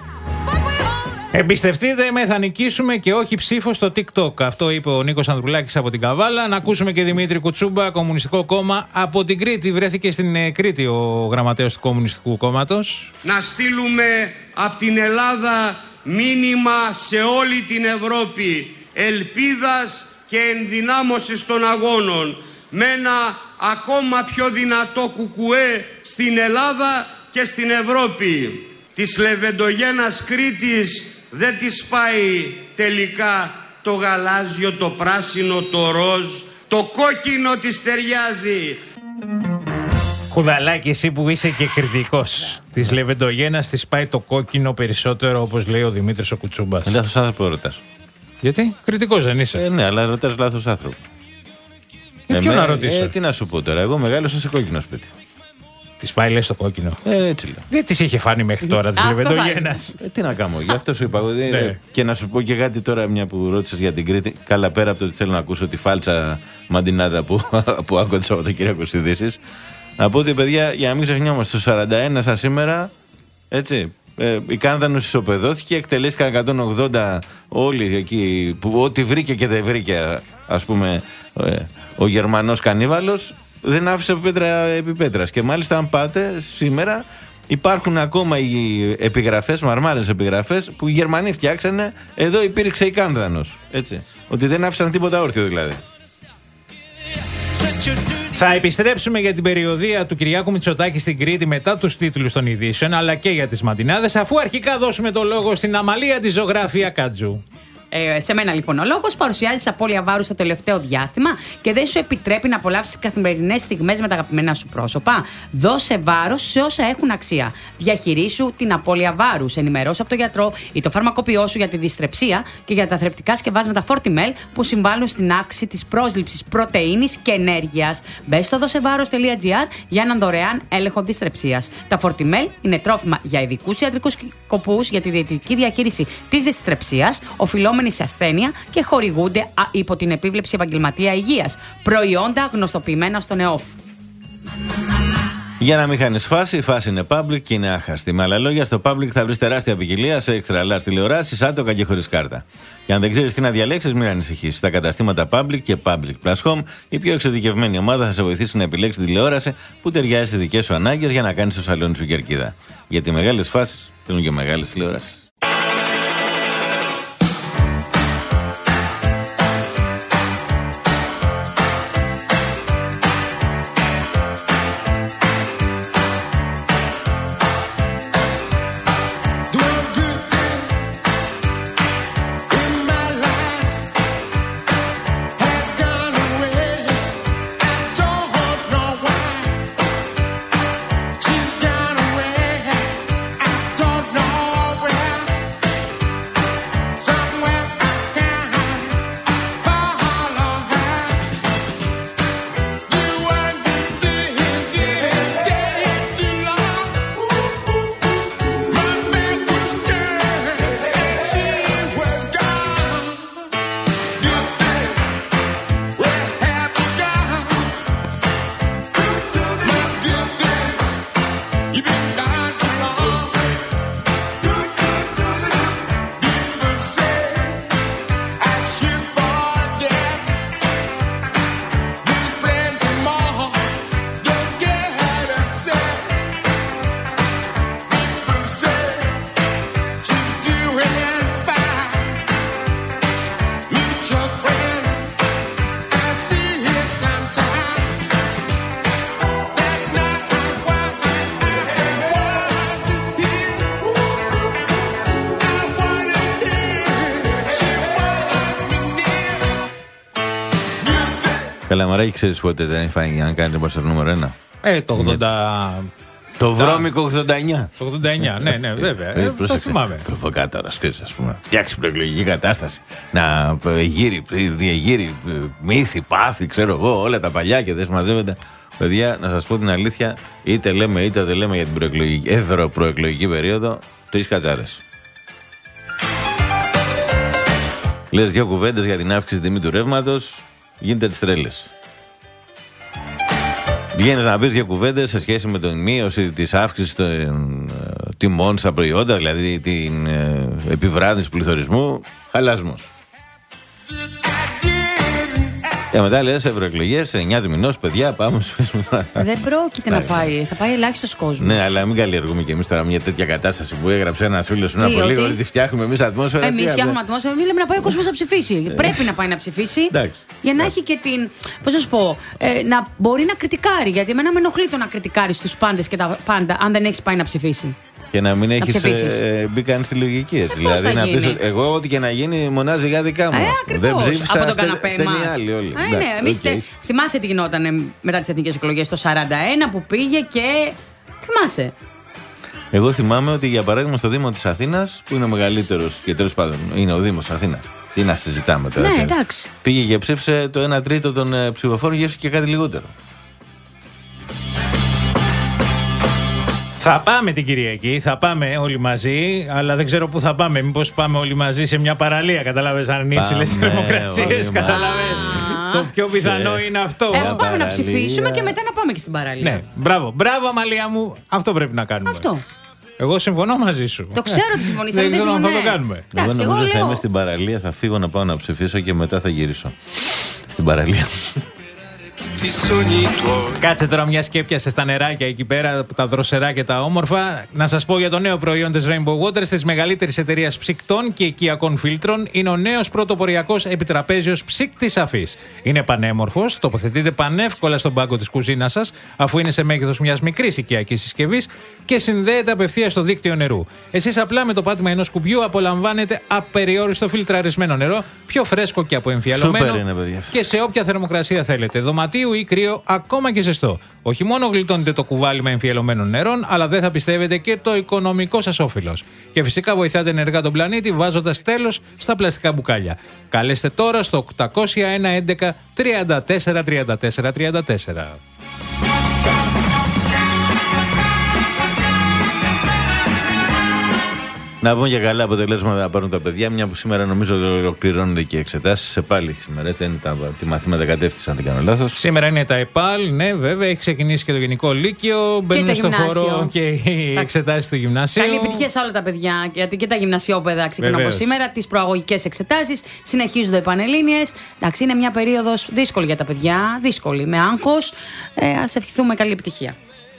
Εμπιστευτείτε με, θα νικήσουμε και όχι ψήφο στο TikTok. Αυτό είπε ο Νίκος Ανδρουλάκης από την Καβάλα. Να ακούσουμε και Δημήτρη Κουτσούμπα, Κομμουνιστικό Κόμμα από την Κρήτη. Βρέθηκε στην Κρήτη ο γραμματέας του Κομμουνιστικού Κόμματος. Να στείλουμε από την Ελλάδα μήνυμα σε όλη την Ευρώπη ελπίδας και ενδυνάμωσης των αγώνων, με ένα ακόμα πιο δυνατό κουκουέ στην Ελλάδα και στην Ευρώπη. Της Λεβεντογένας Κρήτης δεν της πάει τελικά το γαλάζιο, το πράσινο, το ροζ, το κόκκινο της ταιριάζει. Κουδαλάκι, εσύ που είσαι και κριτικός. Της Λεβεντογένας της πάει το κόκκινο περισσότερο, όπως λέει ο Δημήτρης ο Κουτσούμπας. Λάθος άνθρωπο ρωτάς. Γιατί? Κριτικός δεν είσαι. Ε, ναι, αλλά ρωτάς λάθος άνθρωπο. Ε, ποιο να ρωτήσω. Ε, τι να σου πω τώρα, εγώ μεγάλωσα σε κόκκινο σπίτι. Της πάει λες το κόκκινο. Ε, έτσι λέω. Δεν της είχε φάνει μέχρι τώρα της Λεβεντογένας. Ε, τι να κάνω, γι' αυτό σου είπα. Ναι. Και να σου πω και κάτι τώρα, μια που ρώτησες για την Κρήτη. Καλά, πέρα από το ότι θέλω να ακούσω τη φάλτσα μαντινάδα που, που άκουγα το Σαββατοκύριακο στις ειδήσεις. Να πω ότι, παιδιά, για να μην ξεχνιόμαστε, στο σαράντα ένα σας σήμερα, έτσι, ε, η Κάνδανος ισοπεδώθηκε, εκτελέστηκαν εκατόν ογδόντα όλοι εκεί, που ό,τι βρήκε και δεν βρήκε, ας πούμε, ε, ο Γερμανός κανίβαλος, δεν άφησε πέτρα επί πέτρας. Και μάλιστα, αν πάτε σήμερα, υπάρχουν ακόμα οι επιγραφές, μαρμάρες επιγραφές, που οι Γερμανοί φτιάξανε, εδώ υπήρξε η Κάνδανος. Έτσι. Ότι δεν άφησαν τίποτα όρθιο δηλαδή. Θα επιστρέψουμε για την περιοδεία του Κυριάκου Μητσοτάκη στην Κρήτη μετά τους τίτλους των ειδήσεων, αλλά και για τις μαντινάδες, αφού αρχικά δώσουμε το λόγο στην Αμαλία τη Ζωγράφια Κάτζου. Ε, σε μένα λοιπόν ο λόγος παρουσιάζει απώλεια βάρους στο τελευταίο διάστημα και δεν σου επιτρέπει να απολαύσεις καθημερινές στιγμές με τα αγαπημένα σου πρόσωπα. Δώσε βάρος σε όσα έχουν αξία. Διαχειρίσου την απώλεια βάρους. Ενημερώσου από τον γιατρό ή το φαρμακοποιό σου για τη δυστρεψία και για τα θρεπτικά σκευάσματα Fortimel που συμβάλλουν στην αύξηση της πρόσληψης πρωτεΐνης και ενέργειας. Μπες στο δώσεβάρος τελεία τζι άρ για έναν δωρεάν έλεγχο δυστρεψίας. Τα Fortimel είναι τρόφιμα για ειδικούς ιατρικούς σκοπούς για τη διαιτητική διαχείριση της δυστρεψίας, οφειλόμενη σε ασθένεια και χορηγούνται υπό την επίβλεψη επαγγελματία υγείας. Προϊόντα γνωστοποιημένα στο ΝΕΟΦ. Για να μην χάνεις φάση, η φάση είναι public και είναι άχαστη. Με άλλα λόγια, στο public θα βρεις τεράστια ποικιλία σε extra large τηλεοράσεις, άτοκα και χωρίς κάρτα. Και αν δεν ξέρεις τι να διαλέξεις, μην ανησυχείς. Στα καταστήματα public και public plus home, η πιο εξειδικευμένη ομάδα θα σε βοηθήσει να επιλέξεις τη τηλεόραση που ταιριάζει στις δικές σου ανάγκες για να κάνεις το σαλόνι σου κερκίδα. Γιατί μεγάλες φάσεις θέλουν και μεγάλες τηλεοράσεις. She's gone away. I don't know where. Καλαμαράκι, ξέρεις πότε δεν έχει φάει αν κάνει το νούμερο ένα. Ε, το ογδόντα. Το βρώμικο ογδόντα εννιά. Το ογδόντα εννιά, ναι, ναι, βέβαια. Ε, το θυμάμαι. Προβοκάτορα, ξέρεις, ας πούμε. Φτιάξει προεκλογική κατάσταση. Να γύρει, διεγύρει, μύθι, πάθη, ξέρω εγώ, όλα τα παλιά και δεν μαζεύεται. Παιδιά, να σας πω την αλήθεια, είτε λέμε είτε δεν λέμε για την προεκλογική, εύρο προεκλογική περίοδο, τρεις κατσάρες. Λες δύο κουβέντες για την αύξηση τιμή του ρεύματος, γίνεται τις τρέλες. Βγαίνεις να πεις δύο κουβέντες σε σχέση με την μείωση της αύξησης των τιμών στα προϊόντα, δηλαδή την ε, επιβράδυνση του πληθωρισμού, χαλασμός. Και μετά λες ευρωεκλογές, σε εννιά του μηνός, παιδιά, πάμε να ψηφίσουμε τώρα. Δεν πρόκειται να πάει, θα πάει ελάχιστος κόσμος. Ναι, αλλά μην καλλιεργούμε κι εμείς τώρα μια τέτοια κατάσταση που έγραψε ένας φίλος πριν από λίγο, ότι φτιάχνουμε εμείς ατμόσφαιρα. Εμείς φτιάχνουμε ατμόσφαιρα, λέμε να πάει ο κόσμος να ψηφίσει. Πρέπει να πάει να ψηφίσει. Για να έχει και την. Πώς να σου πω, ε, να μπορεί να κριτικάρει. Γιατί εμένα με ενοχλεί το να κριτικάρει τους πάντες και τα πάντα, αν δεν έχεις πάει να ψηφίσει. Και να μην έχεις ε, μπει καν στη λογική έτσι. Δηλαδή να πεις εγώ ό,τι και να γίνει μονάζει για δικά μου. Ε, δεν ψήφισα, από τον καναπέ μας. Άλλοι όλοι. Ε, ναι, εμείς okay. Θυμάσαι τι γινόταν μετά τις εθνικές εκλογές το σαράντα ένα που πήγε και. Θυμάσαι. Εγώ θυμάμαι ότι για παράδειγμα στο Δήμο της Αθήνας, που είναι ο μεγαλύτερος και τέλος πάντων είναι ο Δήμος Αθήνας. Τι να συζητάμε τώρα. Ναι, εντάξει. Πήγε και ψήφισε το ένα τρίτο των ψηφοφόρων και ίσως και κάτι λιγότερο. Θα πάμε την Κυριακή, θα πάμε όλοι μαζί, αλλά δεν ξέρω πού θα πάμε. Μήπως πάμε όλοι μαζί σε μια παραλία, καταλάβες, αν είναι υψηλές θερμοκρασίες, καταλάβες. Το πιο πιθανό είναι αυτό. Ας πάμε να ψηφίσουμε και μετά να πάμε και στην παραλία. Ναι, μπράβο, μπράβο Αμαλία μου, αυτό πρέπει να κάνουμε. Αυτό. Εγώ συμφωνώ μαζί σου. Το ξέρω ότι συμφωνείς, δεν ξέρω αν θα το κάνουμε. Εγώ νομίζω θα είμαι στην παραλία, θα φύγω να πάω να ψηφίσω και μετά θα γυρίσω στην παραλία. Κάτσε τώρα μια σκέπιασε στα νεράκια εκεί πέρα, τα δροσερά και τα όμορφα. Να σας πω για το νέο προϊόν της Rainbow Waters, της μεγαλύτερης εταιρείας ψυκτών και οικιακών φίλτρων. Είναι ο νέος πρωτοποριακός επιτραπέζιος ψύκτης αφής. Είναι πανέμορφος, τοποθετείται πανεύκολα στον πάγκο της κουζίνας σας, αφού είναι σε μέγεθος μιας μικρής οικιακής συσκευής και συνδέεται απευθείας στο δίκτυο νερού. Εσείς απλά με το πάτημα ενός κουμπιού απολαμβάνετε απεριόριστο φιλτραρισμένο νερό, πιο φρέσκο και αποεμφιαλωμένο και σε όποια θερμοκρασία θέλετε. Δωματίου ή κρύο, ακόμα και ζεστό. Όχι μόνο γλιτώνετε το κουβάλι με εμφιαλωμένων νερών, αλλά δεν θα πιστεύετε και το οικονομικό σας όφελος. Και φυσικά βοηθάτε ενεργά τον πλανήτη βάζοντας τέλος στα πλαστικά μπουκάλια. Καλέστε τώρα στο οκτακόσια ένα έντεκα τριάντα τέσσερα τριάντα τέσσερα τριάντα τέσσερα. Να πούμε για καλά αποτελέσματα να πάρουν τα παιδιά, μια που σήμερα νομίζω ότι ολοκληρώνονται και οι εξετάσεις. Σε πάλι σήμερα, έτσι δεν τα τη μαθήματα κατεύθυνση, αν δεν κάνω λάθος. Σήμερα είναι τα ΕΠΑΛ, ναι, βέβαια, έχει ξεκινήσει και το Γενικό Λύκειο. Μπαίνουν στο χώρο και οι εξετάσεις του γυμνασίου. Καλή επιτυχία σε όλα τα παιδιά, γιατί και τα γυμνασιόπαιδα ξεκινούν από σήμερα. Τις προαγωγικές εξετάσεις συνεχίζονται οι πανελλήνιες. Εντάξει, είναι μια περίοδος δύσκολη για τα παιδιά, δύσκολη, με άγχος. Ε, ας ευχηθούμε καλή επιτυχία.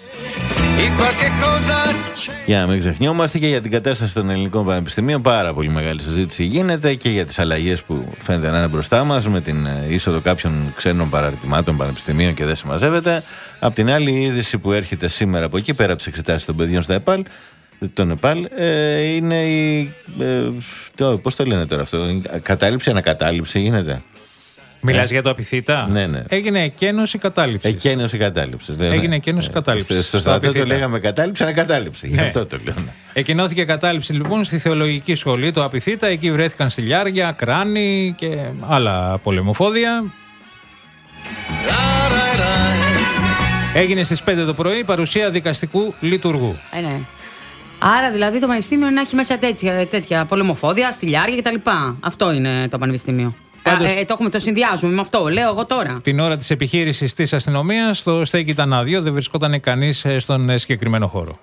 Για να μην ξεχνιόμαστε και για την κατάσταση των ελληνικών πανεπιστημίων. Πάρα πολύ μεγάλη συζήτηση γίνεται και για τις αλλαγές που φαίνεται να είναι μπροστά μας με την είσοδο κάποιων ξένων παραρτημάτων πανεπιστημίων και δεν συμμαζεύεται. Απ' την άλλη, η είδηση που έρχεται σήμερα από εκεί, πέρα από τις εξετάσεις των παιδιών στα ΕΠΑΛ, τον ΕΠΑΛ, ε, είναι η. Ε, το, πώς το λένε τώρα αυτό, κατάληψη, ανακατάληψη γίνεται. Μιλάς ε? για το απειθήτα. Ναι, ναι. Έγινε εκένωση κατάληψη. Εκένωση κατάληψη. Ναι, Έγινε εκένωση κατάληψη. Στο στρατό το λέγαμε κατάληψη, ανακατάληψη. Γι' αυτό το λέω. Εκενώθηκε κατάληψη λοιπόν στη Θεολογική Σχολή, το απειθήτα. Εκεί βρέθηκαν στυλιάρια, κράνη και άλλα πολεμοφόδια. Έγινε στις πέντε το πρωί παρουσία δικαστικού λειτουργού. Ε, ναι. Άρα δηλαδή το πανεπιστήμιο να έχει μέσα τέτοια, τέτοια πολεμοφόδια, στυλιάρια κτλ. Αυτό είναι το πανεπιστήμιο. Πάντως, ε, το, έχουμε, το συνδυάζουμε με αυτό, λέω εγώ τώρα. Την ώρα της επιχείρησης της αστυνομίας, το στέκι ήταν άδειο, δεν βρισκόταν κανείς στον συγκεκριμένο χώρο.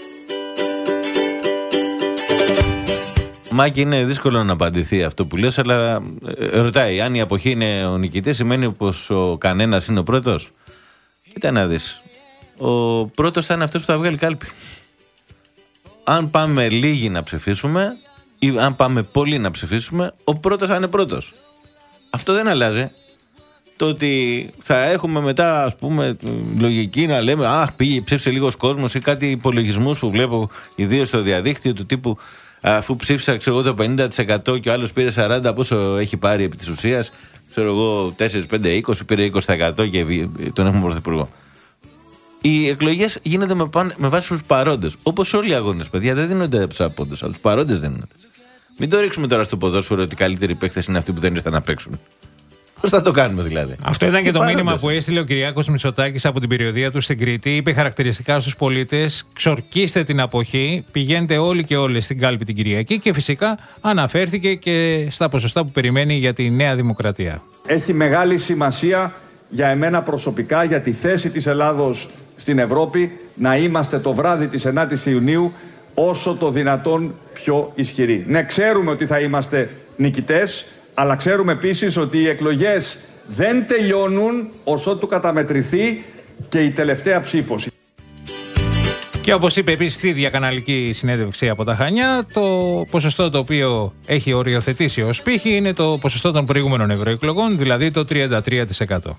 Μάκη, είναι δύσκολο να απαντηθεί αυτό που λες, αλλά ε, ρωτάει, αν η αποχή είναι ο νικητής, σημαίνει πως ο κανένας είναι ο πρώτος. Κοίτα να δεις. Ο πρώτος θα είναι αυτός που θα βγάλει κάλπη. Αν πάμε λίγοι να ψηφίσουμε, ή αν πάμε πολλοί να ψηφίσουμε, ο πρώτος θα είναι πρώτος. Αυτό δεν αλλάζει. Το ότι θα έχουμε μετά, ας πούμε, λογική να λέμε «Αχ, πήγε, ψήφισε λίγος κόσμος» ή κάτι υπολογισμούς που βλέπω ιδίως στο διαδίκτυο του τύπου αφού ψήφισα ξέρω, το πενήντα τοις εκατό και ο άλλος πήρε σαράντα τοις εκατό, πόσο έχει πάρει επί της ουσίας. ξέρω εγώ, τέσσερα, πέντε, είκοσι, πήρε είκοσι τοις εκατό και τον έχουμε πρωθυπουργό. Οι εκλογές γίνονται με, πάνε, με βάση τους παρόντες. Όπως όλοι οι αγώνες, παιδιά, δεν δίνονται από τους απόντες, από τους παρόντες δίνονται. Μην το ρίξουμε τώρα στο ποδόσφαιρο ότι οι καλύτεροι παίκτες είναι αυτοί που δεν ήρθαν να παίξουν. Πώς θα το κάνουμε δηλαδή. Αυτό ήταν και, και το παρόντες. μήνυμα που έστειλε ο Κυριάκος Μητσοτάκης από την περιοδεία του στην Κρήτη. Είπε χαρακτηριστικά στους πολίτες: ξορκίστε την αποχή, πηγαίνετε όλοι και όλες στην κάλπη την Κυριακή, και φυσικά αναφέρθηκε και στα ποσοστά που περιμένει για τη Νέα Δημοκρατία. Έχει μεγάλη σημασία για εμένα προσωπικά, για τη θέση της Ελλάδος στην Ευρώπη, να είμαστε το βράδυ της ενάτης Ιουνίου όσο το δυνατόν πιο ισχυροί. Ναι, ξέρουμε ότι θα είμαστε νικητές, αλλά ξέρουμε επίσης ότι οι εκλογές δεν τελειώνουν ως ότου καταμετρηθεί και η τελευταία ψήφος. Και όπως είπε επίσης στη διακαναλική συνέντευξη από τα Χανιά, το ποσοστό το οποίο έχει οριοθετήσει ως πύχη είναι το ποσοστό των προηγούμενων ευρωεκλογών, δηλαδή το τριάντα τρία τοις εκατό.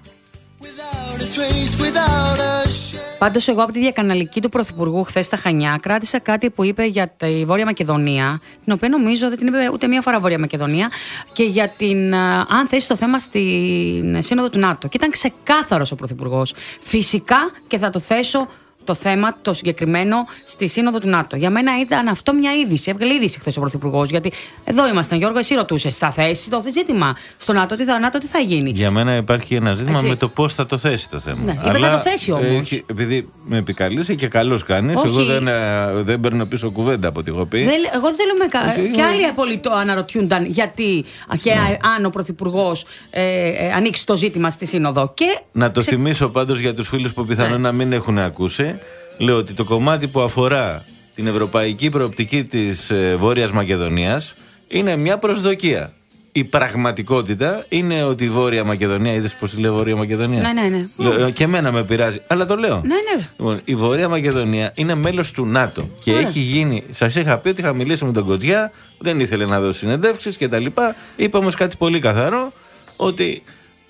Πάντως, εγώ από τη διακαναλική του Πρωθυπουργού χθες στα Χανιά κράτησα κάτι που είπε για τη Βόρεια Μακεδονία, την οποία νομίζω δεν την είπε ούτε μία φορά Βόρεια Μακεδονία, και για την αν θέσει το θέμα στην Σύνοδο του ΝΑΤΟ. Και ήταν ξεκάθαρος ο Πρωθυπουργός. Φυσικά και θα το θέσω το θέμα, το συγκεκριμένο, στη Σύνοδο του ΝΑΤΟ. Για μένα ήταν αυτό μια είδηση. Έβγαλε είδηση χθες ο Πρωθυπουργός. Γιατί εδώ ήμασταν, Γιώργο, εσύ ρωτούσες. Θα θέσει το ζήτημα στο ΝΑΤΟ, τι θα, ΝΑΤΟ, τι θα γίνει. Για μένα υπάρχει ένα ζήτημα Έτσι. με το πώς θα το θέσει το θέμα. Ναι, είπε θα το θέσει όμως. Ε, επειδή με επικαλείσαι και καλώς κάνεις, εγώ δεν, δεν παίρνω πίσω κουβέντα από ό,τι έχω πει. Δεν, εγώ δεν θέλω με κα... okay. Και άλλοι απολυτό αναρωτιούνταν γιατί και ναι. αν ο Πρωθυπουργός ε, ε, ανοίξει το ζήτημα στη Σύνοδο. Και να το ξε... θυμίσω πάντως για τους φίλους που πιθανόν ναι. να μην έχουν ακούσει. Λέω ότι το κομμάτι που αφορά την ευρωπαϊκή προοπτική της ε, Βόρειας Μακεδονίας είναι μια προσδοκία. Η πραγματικότητα είναι ότι η Βόρεια Μακεδονία, είδες πως λέει Βόρεια Μακεδονία. Ναι, ναι, ναι. Λέω, και εμένα με πειράζει, αλλά το λέω. Ναι, ναι. Λοιπόν, η Βόρεια Μακεδονία είναι μέλος του ΝΑΤΟ και Ωραία. έχει γίνει. Σας είχα πει ότι είχα μιλήσει με τον Κοτζιά, δεν ήθελε να δώσει συνεντεύξεις κτλ. Είπα όμως κάτι πολύ καθαρό, ότι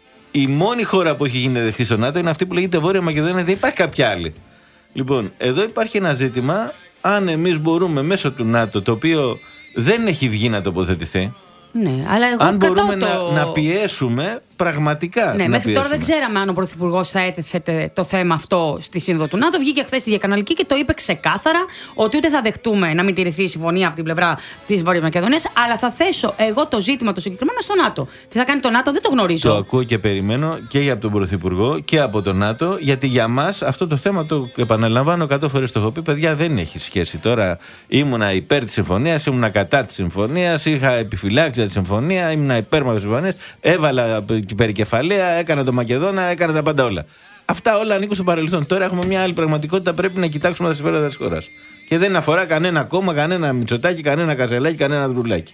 η μόνη χώρα που έχει γίνει δεχτή στο ΝΑΤΟ είναι αυτή που λέγεται Βόρεια Μακεδονία, δεν υπάρχει κάποια άλλη. Λοιπόν, εδώ υπάρχει ένα ζήτημα, αν εμείς μπορούμε μέσω του ΝΑΤΟ, το οποίο δεν έχει βγει να τοποθετηθεί, ναι, αλλά εγώ αν μπορούμε το... να, να πιέσουμε πραγματικά. Ναι, να μέχρι πιέσουμε. Τώρα δεν ξέραμε αν ο Πρωθυπουργός θα έθετε το θέμα αυτό στη Σύνοδο του ΝΑΤΟ. Βγήκε χθες στη διακαναλική και το είπε ξεκάθαρα ότι ούτε θα δεχτούμε να μην τηρηθεί η συμφωνία από την πλευρά της Βόρειας Μακεδονίας, αλλά θα θέσω εγώ το ζήτημα το συγκεκριμένο στο ΝΑΤΟ. Τι θα κάνει το ΝΑΤΟ, δεν το γνωρίζω. Το ακούω και περιμένω και από τον Πρωθυπουργό και από το ΝΑΤΟ, γιατί για μας αυτό το θέμα, το επαναλαμβάνω εκατό φορές το έχω πει, παιδιά, δεν έχει σχέση. Τώρα ήμουνα υπέρ της συμφωνίας, ήμουνα κατά της συμφωνίας, είχα επιφυλάξει για τη συμφωνία, ήμουνα υπέρ της συμφωνίας, έβαλα περικεφαλαία, έκανα το Μακεδόνα, έκανα τα πάντα όλα. Αυτά όλα ανήκουν στο παρελθόν. Τώρα έχουμε μια άλλη πραγματικότητα. Πρέπει να κοιτάξουμε τα συμφέροντα της χώρας. Και δεν αφορά κανένα κόμμα, κανένα Μητσοτάκη, κανένα Κασελάκη, κανένα Δρουλάκη.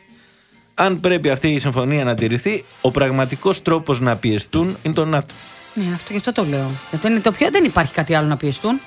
Αν πρέπει αυτή η συμφωνία να τηρηθεί, ο πραγματικός τρόπος να πιεστούν είναι το ΝΑΤΟ. Ναι, αυτό γι' αυτό το λέω. Αυτό είναι το πιο... Δεν υπάρχει κάτι άλλο να πιεστούν.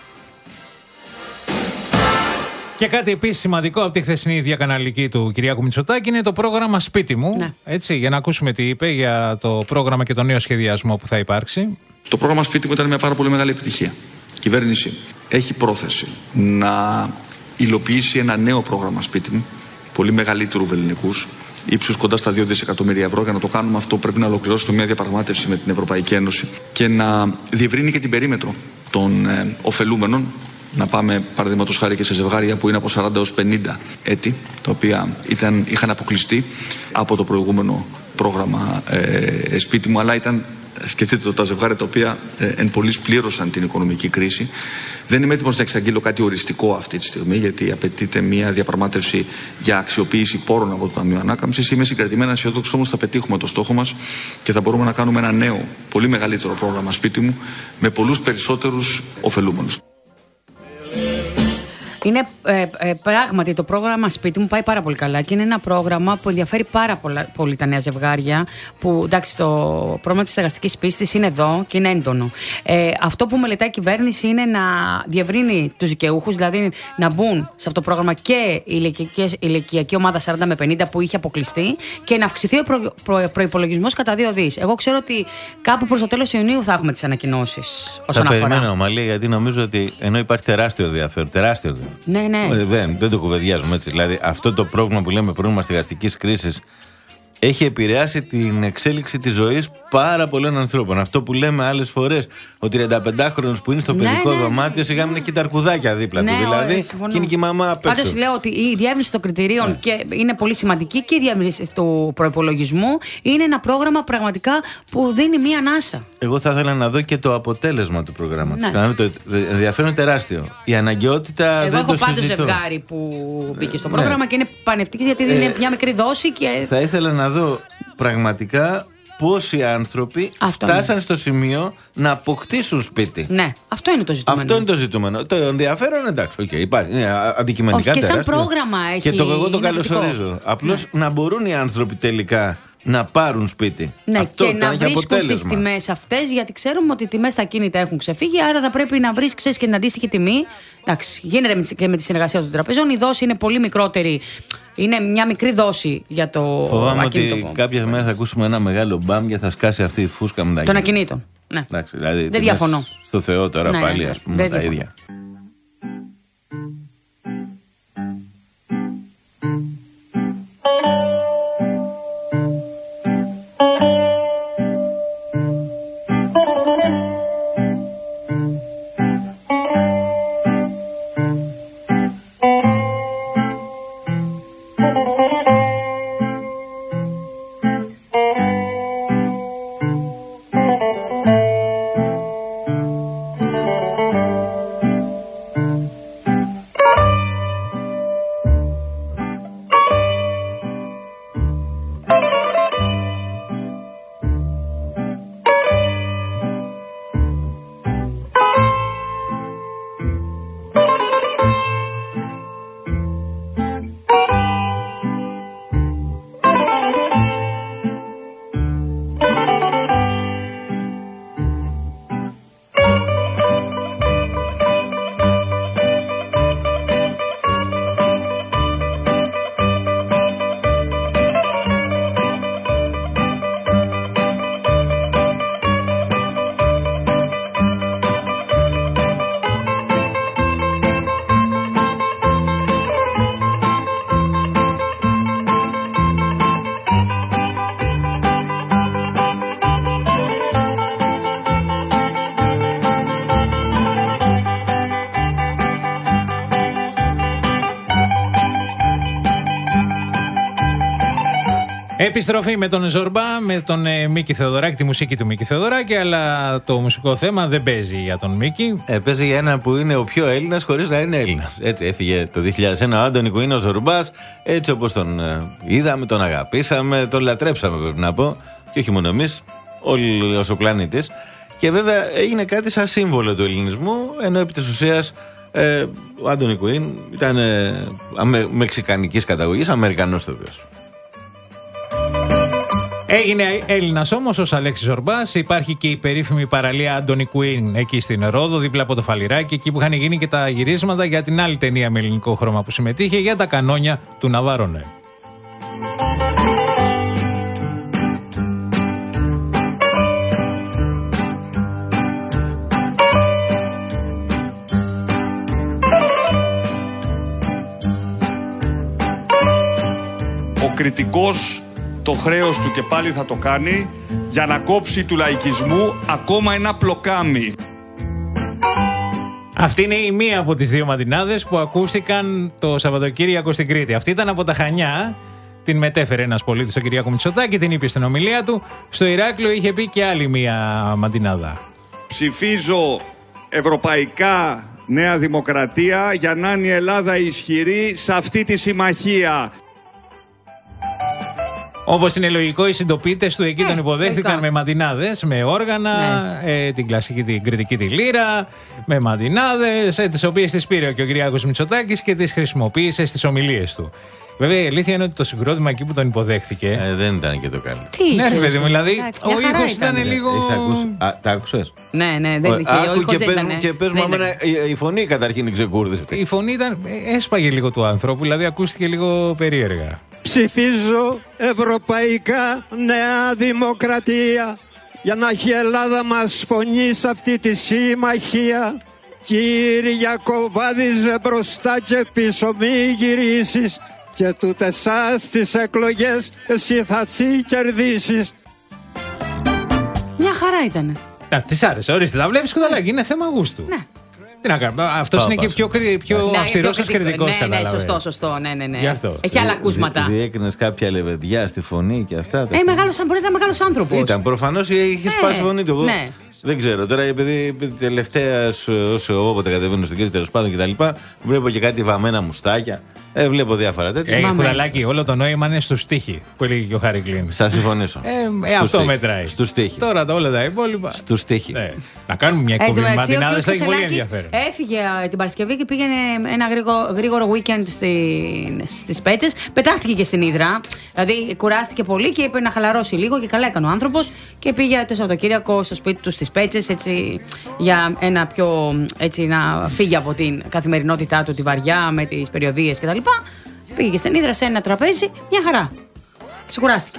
Και κάτι επίσης σημαντικό από τη χθεσινή διακαναλική του Κυριάκου Μητσοτάκη είναι το πρόγραμμα Σπίτι μου. Ναι. Έτσι, για να ακούσουμε τι είπε για το πρόγραμμα και το νέο σχεδιασμό που θα υπάρξει. Το πρόγραμμα Σπίτι μου ήταν μια πάρα πολύ μεγάλη επιτυχία. Η κυβέρνηση έχει πρόθεση να υλοποιήσει ένα νέο πρόγραμμα Σπίτι μου, πολύ μεγαλύτερου βελληνικούς, ύψους κοντά στα δύο δισεκατομμύρια ευρώ. Για να το κάνουμε αυτό, πρέπει να ολοκληρώσουμε μια διαπραγμάτευση με την Ευρωπαϊκή Ένωση και να διευρύνει και την περίμετρο των ε, ωφελούμενων. Να πάμε παραδείγματος χάρη και σε ζευγάρια που είναι από σαράντα έως πενήντα έτη, τα οποία ήταν, είχαν αποκλειστεί από το προηγούμενο πρόγραμμα ε, Σπίτι μου, αλλά ήταν, σκεφτείτε το, τα ζευγάρια τα οποία ε, εν πολλοίς πλήρωσαν την οικονομική κρίση. Δεν είμαι έτοιμος να εξαγγείλω κάτι οριστικό αυτή τη στιγμή, γιατί απαιτείται μια διαπραγμάτευση για αξιοποίηση πόρων από το Ταμείο Ανάκαμψης. Είμαι συγκρατημένα αισιόδοξος όμως θα πετύχουμε το στόχο μας και θα μπορούμε να κάνουμε ένα νέο, πολύ μεγαλύτερο πρόγραμμα Σπίτι μου, με πολλούς περισσότερους ωφελούμενους. Είναι ε, ε, πράγματι το πρόγραμμα Σπίτι μου πάει πάρα πολύ καλά και είναι ένα πρόγραμμα που ενδιαφέρει πάρα πολλά, πολύ τα νέα ζευγάρια. Που εντάξει, το πρόγραμμα της στεγαστικής πίστης είναι εδώ και είναι έντονο. Ε, αυτό που μελετάει η κυβέρνηση είναι να διευρύνει τους δικαιούχους, δηλαδή να μπουν σε αυτό το πρόγραμμα και η ηλικιακή ομάδα σαράντα με πενήντα που είχε αποκλειστεί και να αυξηθεί ο προ, προ, προϋπολογισμός κατά δύο δις. Εγώ ξέρω ότι κάπου προς το τέλος Ιουνίου θα έχουμε τις ανακοινώσεις όσον θα αφορά. περιμένω, Μαλή, γιατί νομίζω ότι ενώ υπάρχει τεράστιο ενδιαφέρον, τεράστιο. Ναι, ναι. Δεν, δεν το κουβεντιάζουμε έτσι. Δηλαδή, αυτό το πρόβλημα που λέμε πρόβλημα στεγαστικής κρίσης έχει επηρεάσει την εξέλιξη της ζωής πάρα πολλών ανθρώπων. Αυτό που λέμε άλλες φορές, ο τριανταπεντάχρονος που είναι στο Ναι, παιδικό ναι, δωμάτιο, σιγά μην έχει τα αρκουδάκια δίπλα Ναι, του. Δηλαδή, ωραία, συμφωνώ. και είναι και η μαμά απ' έξω. Πάντως λέω ότι η διεύρυνση των κριτηρίων και είναι πολύ σημαντική και η διεύρυνση του προϋπολογισμού είναι ένα πρόγραμμα πραγματικά που δίνει μία ανάσα. Εγώ θα ήθελα να δω και το αποτέλεσμα του προγράμματος. Ναι. Το ενδιαφέρον τεράστιο. Η αναγκαιότητα Εγώ δεν έχω το πάντως συζητώ. ζευγάρι που μπήκε στο Ναι. πρόγραμμα και είναι πανευτικής γιατί δίνει Ε, μια μικρή δόση και. Θα ήθελα να δω πραγματικά πόσοι άνθρωποι Αυτό φτάσαν είναι. στο σημείο να αποκτήσουν σπίτι. Ναι, αυτό είναι το ζητούμενο. Αυτό είναι το ζητούμενο. Το ενδιαφέρον, εντάξει, okay, υπάρχει. Είναι αντικειμενικά Όχι, και σαν τεράστιο. πρόγραμμα έχει. Και το εγώ το είναι καλωσορίζω. θετικό. Απλώς να μπορούν οι άνθρωποι τελικά να πάρουν σπίτι. Ναι, Αυτό και να να έχει βρίσκουν στις αποτέλεσμα. τιμές αυτές, γιατί ξέρουμε ότι οι τιμές στα ακίνητα έχουν ξεφύγει, άρα θα πρέπει να βρεις, ξέρεις, και την αντίστοιχη τιμή. Εντάξει, γίνεται με τη- και με τη συνεργασία των τραπεζών. Η δόση είναι πολύ μικρότερη. Είναι μια μικρή δόση για το Φοβάμαι ακίνητο. ότι κάποια μέρα θα ακούσουμε ένα μεγάλο μπαμ και θα σκάσει αυτή η φούσκα με τα Των ακίνητα. ακινήτων. Ναι. Εντάξει, δηλαδή, Δεν τιμές διαφωνώ. Στο Θεό τώρα Ναι, ναι, πάλι, ναι. ας πούμε, Δεν τα διαφωνώ. ίδια. Επιστροφή με τον Ζορμπά, με τον ε, Μίκη Θεοδωράκη, τη μουσική του Μίκη Θεοδωράκη, αλλά το μουσικό θέμα δεν παίζει για τον Μίκη. Ε, παίζει για έναν που είναι ο πιο Έλληνας χωρίς να είναι Έλληνας. Έτσι έφυγε το δύο χιλιάδες ένα ο Άντωνη Κουίν, ο Ζορμπάς, έτσι όπως τον ε, είδαμε, τον αγαπήσαμε, τον λατρέψαμε πρέπει να πω. Και όχι μόνο εμείς, όλοι ως ο πλανήτης. Και βέβαια έγινε κάτι σαν σύμβολο του ελληνισμού, ενώ επί της ουσίας ε, ο Άντωνη Κουίν ήταν ε, αμε, μεξικανικής καταγωγής, Αμερικανός ηθοποιός. Έγινε Έλληνας όμως ως Αλέξης Ζορμπάς. Υπάρχει και η περίφημη παραλία Άντωνη Κουίν εκεί στην Ρόδο, δίπλα από το Φαλιράκι, εκεί που είχαν γίνει και τα γυρίσματα για την άλλη ταινία με ελληνικό χρώμα που συμμετείχε, για τα κανόνια του Ναβάρονε. Ο κριτικός το χρέος του και πάλι θα το κάνει για να κόψει του λαϊκισμού ακόμα ένα πλοκάμι. Αυτή είναι η μία από τις δύο μαντινάδες που ακούστηκαν το Σαββατοκύριακο στην Κρήτη. Αυτή ήταν από τα Χανιά. Την μετέφερε ένας πολίτης, ο Κυριάκο Μητσοτάκη, την είπε στην ομιλία του. Στο Ηράκλειο είχε πει και άλλη μία μαντινάδα. Ψηφίζω ευρωπαϊκά Νέα Δημοκρατία για να είναι η Ελλάδα ισχυρή σε αυτή τη συμμαχία. Όπως είναι λογικό, οι συντοπίτες του εκεί τον υποδέχθηκαν λογικό. με μαντινάδες, με όργανα, ε, την κλασική, την κριτική τη λύρα, με μαντινάδες, ε, τις οποίες τις πήρε και ο Κυριάκος Μητσοτάκης και τις χρησιμοποίησε στις ομιλίες του. Βέβαια η αλήθεια είναι ότι το συγκρότημα εκεί που τον υποδέχθηκε. Ε, δεν ήταν και το καλύτερο. Τι Ναι, ρε είχες, παιδί μου, δηλαδή εντάξει, ο μια χαρά ήχος ήταν ήταν. λίγο. Έχεις ακούσει? Α, τα άκουσες? Ναι, ναι, δεν είχε. Ο Άκου ήχος και δεν πες ήταν. μου, και πες μου δεν αμένα, ήταν. η, η φωνή καταρχήν ξεκούρδισε. Η φωνή ήταν. ε, έσπαγε λίγο του άνθρωπου, δηλαδή ακούστηκε λίγο περίεργα. Ψηφίζω Ευρωπαϊκά Νέα Δημοκρατία για να έχει η Ελλάδα μας φωνή σε αυτή τη συμμαχία. Κυριακοβάδιζε μπροστά και πίσω μη γυρίσεις και τούτε εσάς τις εκλογές εσύ θα τσι κερδίσεις. χαρά ήταν. Τη άρεσε, ορίστε, τα βλέπει Σκουδαλάκη, είναι θέμα γούστου. Ναι. Τι να κάνουμε, αυτό είναι και πιο, πιο ναι, αυστηρό ω κριτικό. Ναι, ναι, σωστό, σωστό. Ναι, ναι, ναι. Έχει άλλα ακούσματα. Διέκρινε κάποια λεβεντιά στη φωνή και αυτά. Ε, μεγάλος, μπορεί να ήταν μεγάλο άνθρωπο. Ήταν προφανώ είχε ναι, σπάσει φωνή του. Ναι. Δεν ξέρω τώρα, επειδή τελευταία όσο όποτε κατεβαίνω στην Κρήτη τέλο πάντων κτλ. Βλέπω και κάτι βαμμένα μουστάκια. Ε, βλέπω διάφορα τέτοια. Ε, Κουδαλάκη, όλο το νόημα είναι στου στίχοι που έλεγε και ο Χάρη Κλίν. Θα συμφωνήσω. Ε, ε, αυτό στίχοι. Μετράει. Στου τύχοι. Τώρα τα όλα τα υπόλοιπα. Στου τύχοι. Ε, να κάνουμε μια εκπομπή με ματινάδες, θα έχει πολύ ενδιαφέρον. Έφυγε την Παρασκευή και πήγαινε ένα γρήγορο, γρήγορο weekend στις Πέτσες. Πετάχτηκε και στην Ύδρα. Δηλαδή κουράστηκε πολύ και είπε να χαλαρώσει λίγο και καλά έκανε ο άνθρωπος. Και πήγε το Σαββατοκύριακο στο σπίτι του στις Πέτσες έτσι, για ένα πιο. Έτσι, να φύγει από την καθημερινότητά του τη βαριά με τις περιοδίες κτλ. Πήγε στην Ύδρα σε ένα τραπέζι, μια χαρά. Ξεκουράστηκε.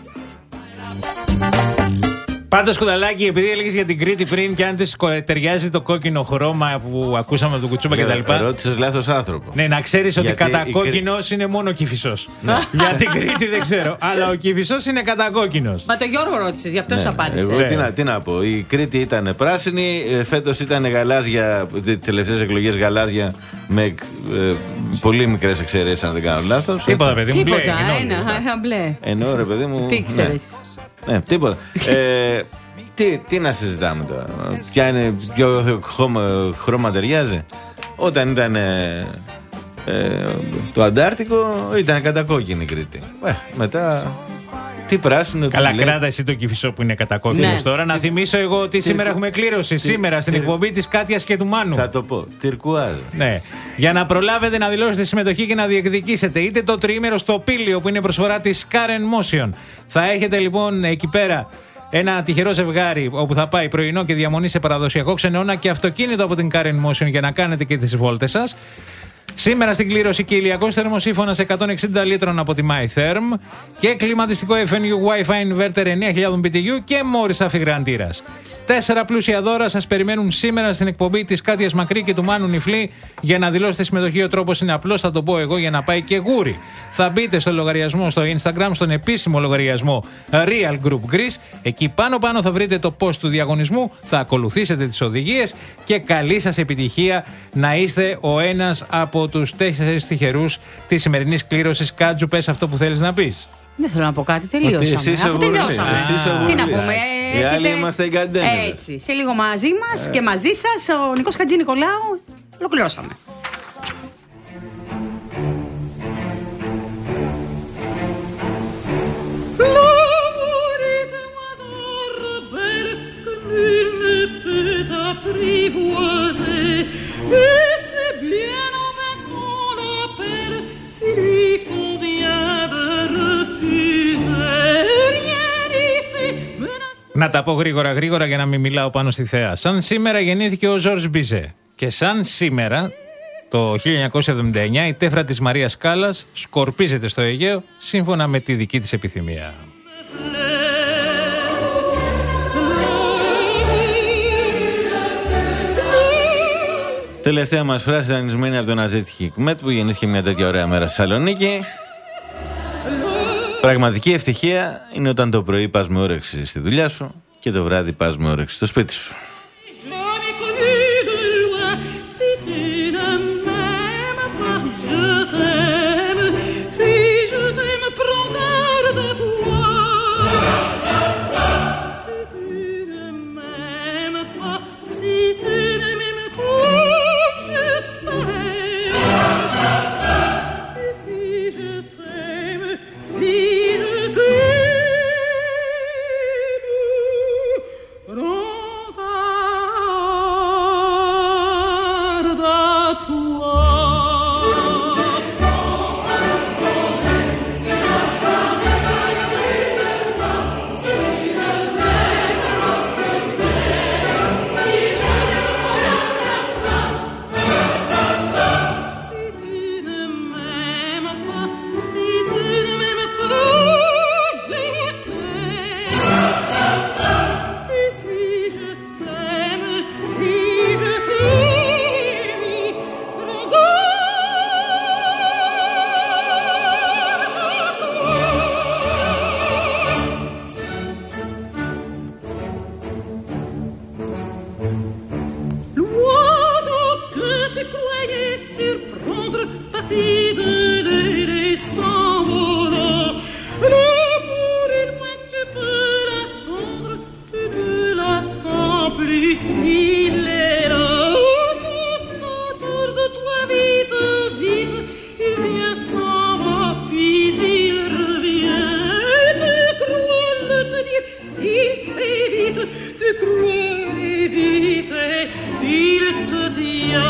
Πάντως Κουδαλάκη, επειδή έλεγες για την Κρήτη πριν και αν της ταιριάζει το κόκκινο χρώμα που ακούσαμε από τον Κουτσούμπα κτλ. Ρώτησες λάθος άνθρωπο. Ναι, να ξέρεις ότι κατά η... κόκκινος είναι μόνο ο Κηφισός. Για την Κρήτη δεν ξέρω. Αλλά ο Κηφισός είναι κατά κόκκινος. Μα το Γιώργο ρώτησες, γι' αυτό ναι, σου απάντησε. Εγώ τι, να, τι να πω. Η Κρήτη ήταν πράσινη, φέτος ήταν γαλάζια, τις τελευταίες εκλογές γαλάζια με ε, πολύ μικρές εξαιρέσεις, αν δεν κάνω λάθος. Τίποτα, παιδί μου. Τίποτα, ένα μπλε. Εννοώ, ρε παιδί μου. Τι ξέρεις. Ναι, τίποτα. ε, τι, τι να συζητάμε τώρα. Ποια είναι, ποιο χρώμα, χρώμα ταιριάζει. Όταν ήταν ε, ε, το Αντάρτικο ήταν κατακόκκινη η Κρήτη. Ε, μετά τι πράσινο. Καλά, κράτα εσύ το Κηφισό που είναι κατακόκκινο ναι. Τώρα. Να θυμίσω εγώ ότι σήμερα έχουμε κλήρωση. Τι, σήμερα στην τι, εκπομπή της Κάτιας και του Μάνου. Θα το πω. Τυρκουάζ. Ναι. Για να προλάβετε να δηλώσετε συμμετοχή και να διεκδικήσετε είτε το τριήμερο στο Πήλιο που είναι προσφορά της Karen Motion. Θα έχετε λοιπόν εκεί πέρα ένα τυχερό ζευγάρι όπου θα πάει πρωινό και διαμονή σε παραδοσιακό ξενώνα και αυτοκίνητο από την Karen Motion για να κάνετε και τις βόλτες σας. Σήμερα στην κλήρωση και ηλιακός θερμοσύφωνας εκατόν εξήντα λίτρων από τη MyTherm και κλιματιστικό εφ εν γιου Wi-Fi inverter εννέα χιλιάδες μπι τι γιου και μόρις αφιγραντήρας. Τέσσερα πλούσια δώρα σας περιμένουν σήμερα στην εκπομπή της Κάτιας Μακρύ και του Μάνου Νιφλή. Για να δηλώσετε συμμετοχή ο τρόπος είναι απλός, θα το πω εγώ για να πάει και γούρι. Θα μπείτε στο λογαριασμό στο Instagram, στον επίσημο λογαριασμό Real Group Greece. Εκεί πάνω πάνω θα βρείτε το post του διαγωνισμού, θα ακολουθήσετε τις οδηγίες και καλή σας επιτυχία να είστε ο ένας από τους τέσσερις τυχερούς της σημερινής κλήρωσης. Κάτζου, πες αυτό που θέλεις να πεις. Δεν θέλω να πω κάτι, τελείωσαμε. Αφού τελειώσαμε. Τι να πούμε. Οι άλλοι είμαστε οι καντένεδες. Έτσι. Σε λίγο μαζί μας και μαζί σας ο Νικός Χατζηνικολάου. Ολοκληρώσαμε. Να τα πω γρήγορα γρήγορα για να μην μιλάω πάνω στη θέα. Σαν σήμερα γεννήθηκε ο Ζορζ Μπιζέ. Και σαν σήμερα, το χίλια εννιακόσια εβδομήντα εννιά, η τέφρα της Μαρίας Κάλλας σκορπίζεται στο Αιγαίο σύμφωνα με τη δική της επιθυμία. Τελευταία μας φράση δανεισμένη από τον Αζίτ Χικμέτ που γεννήθηκε μια τέτοια ωραία μέρα στη Θεσσαλονίκη. Πραγματική ευτυχία είναι όταν το πρωί πας με όρεξη στη δουλειά σου και το βράδυ πας με όρεξη στο σπίτι σου. Il te dit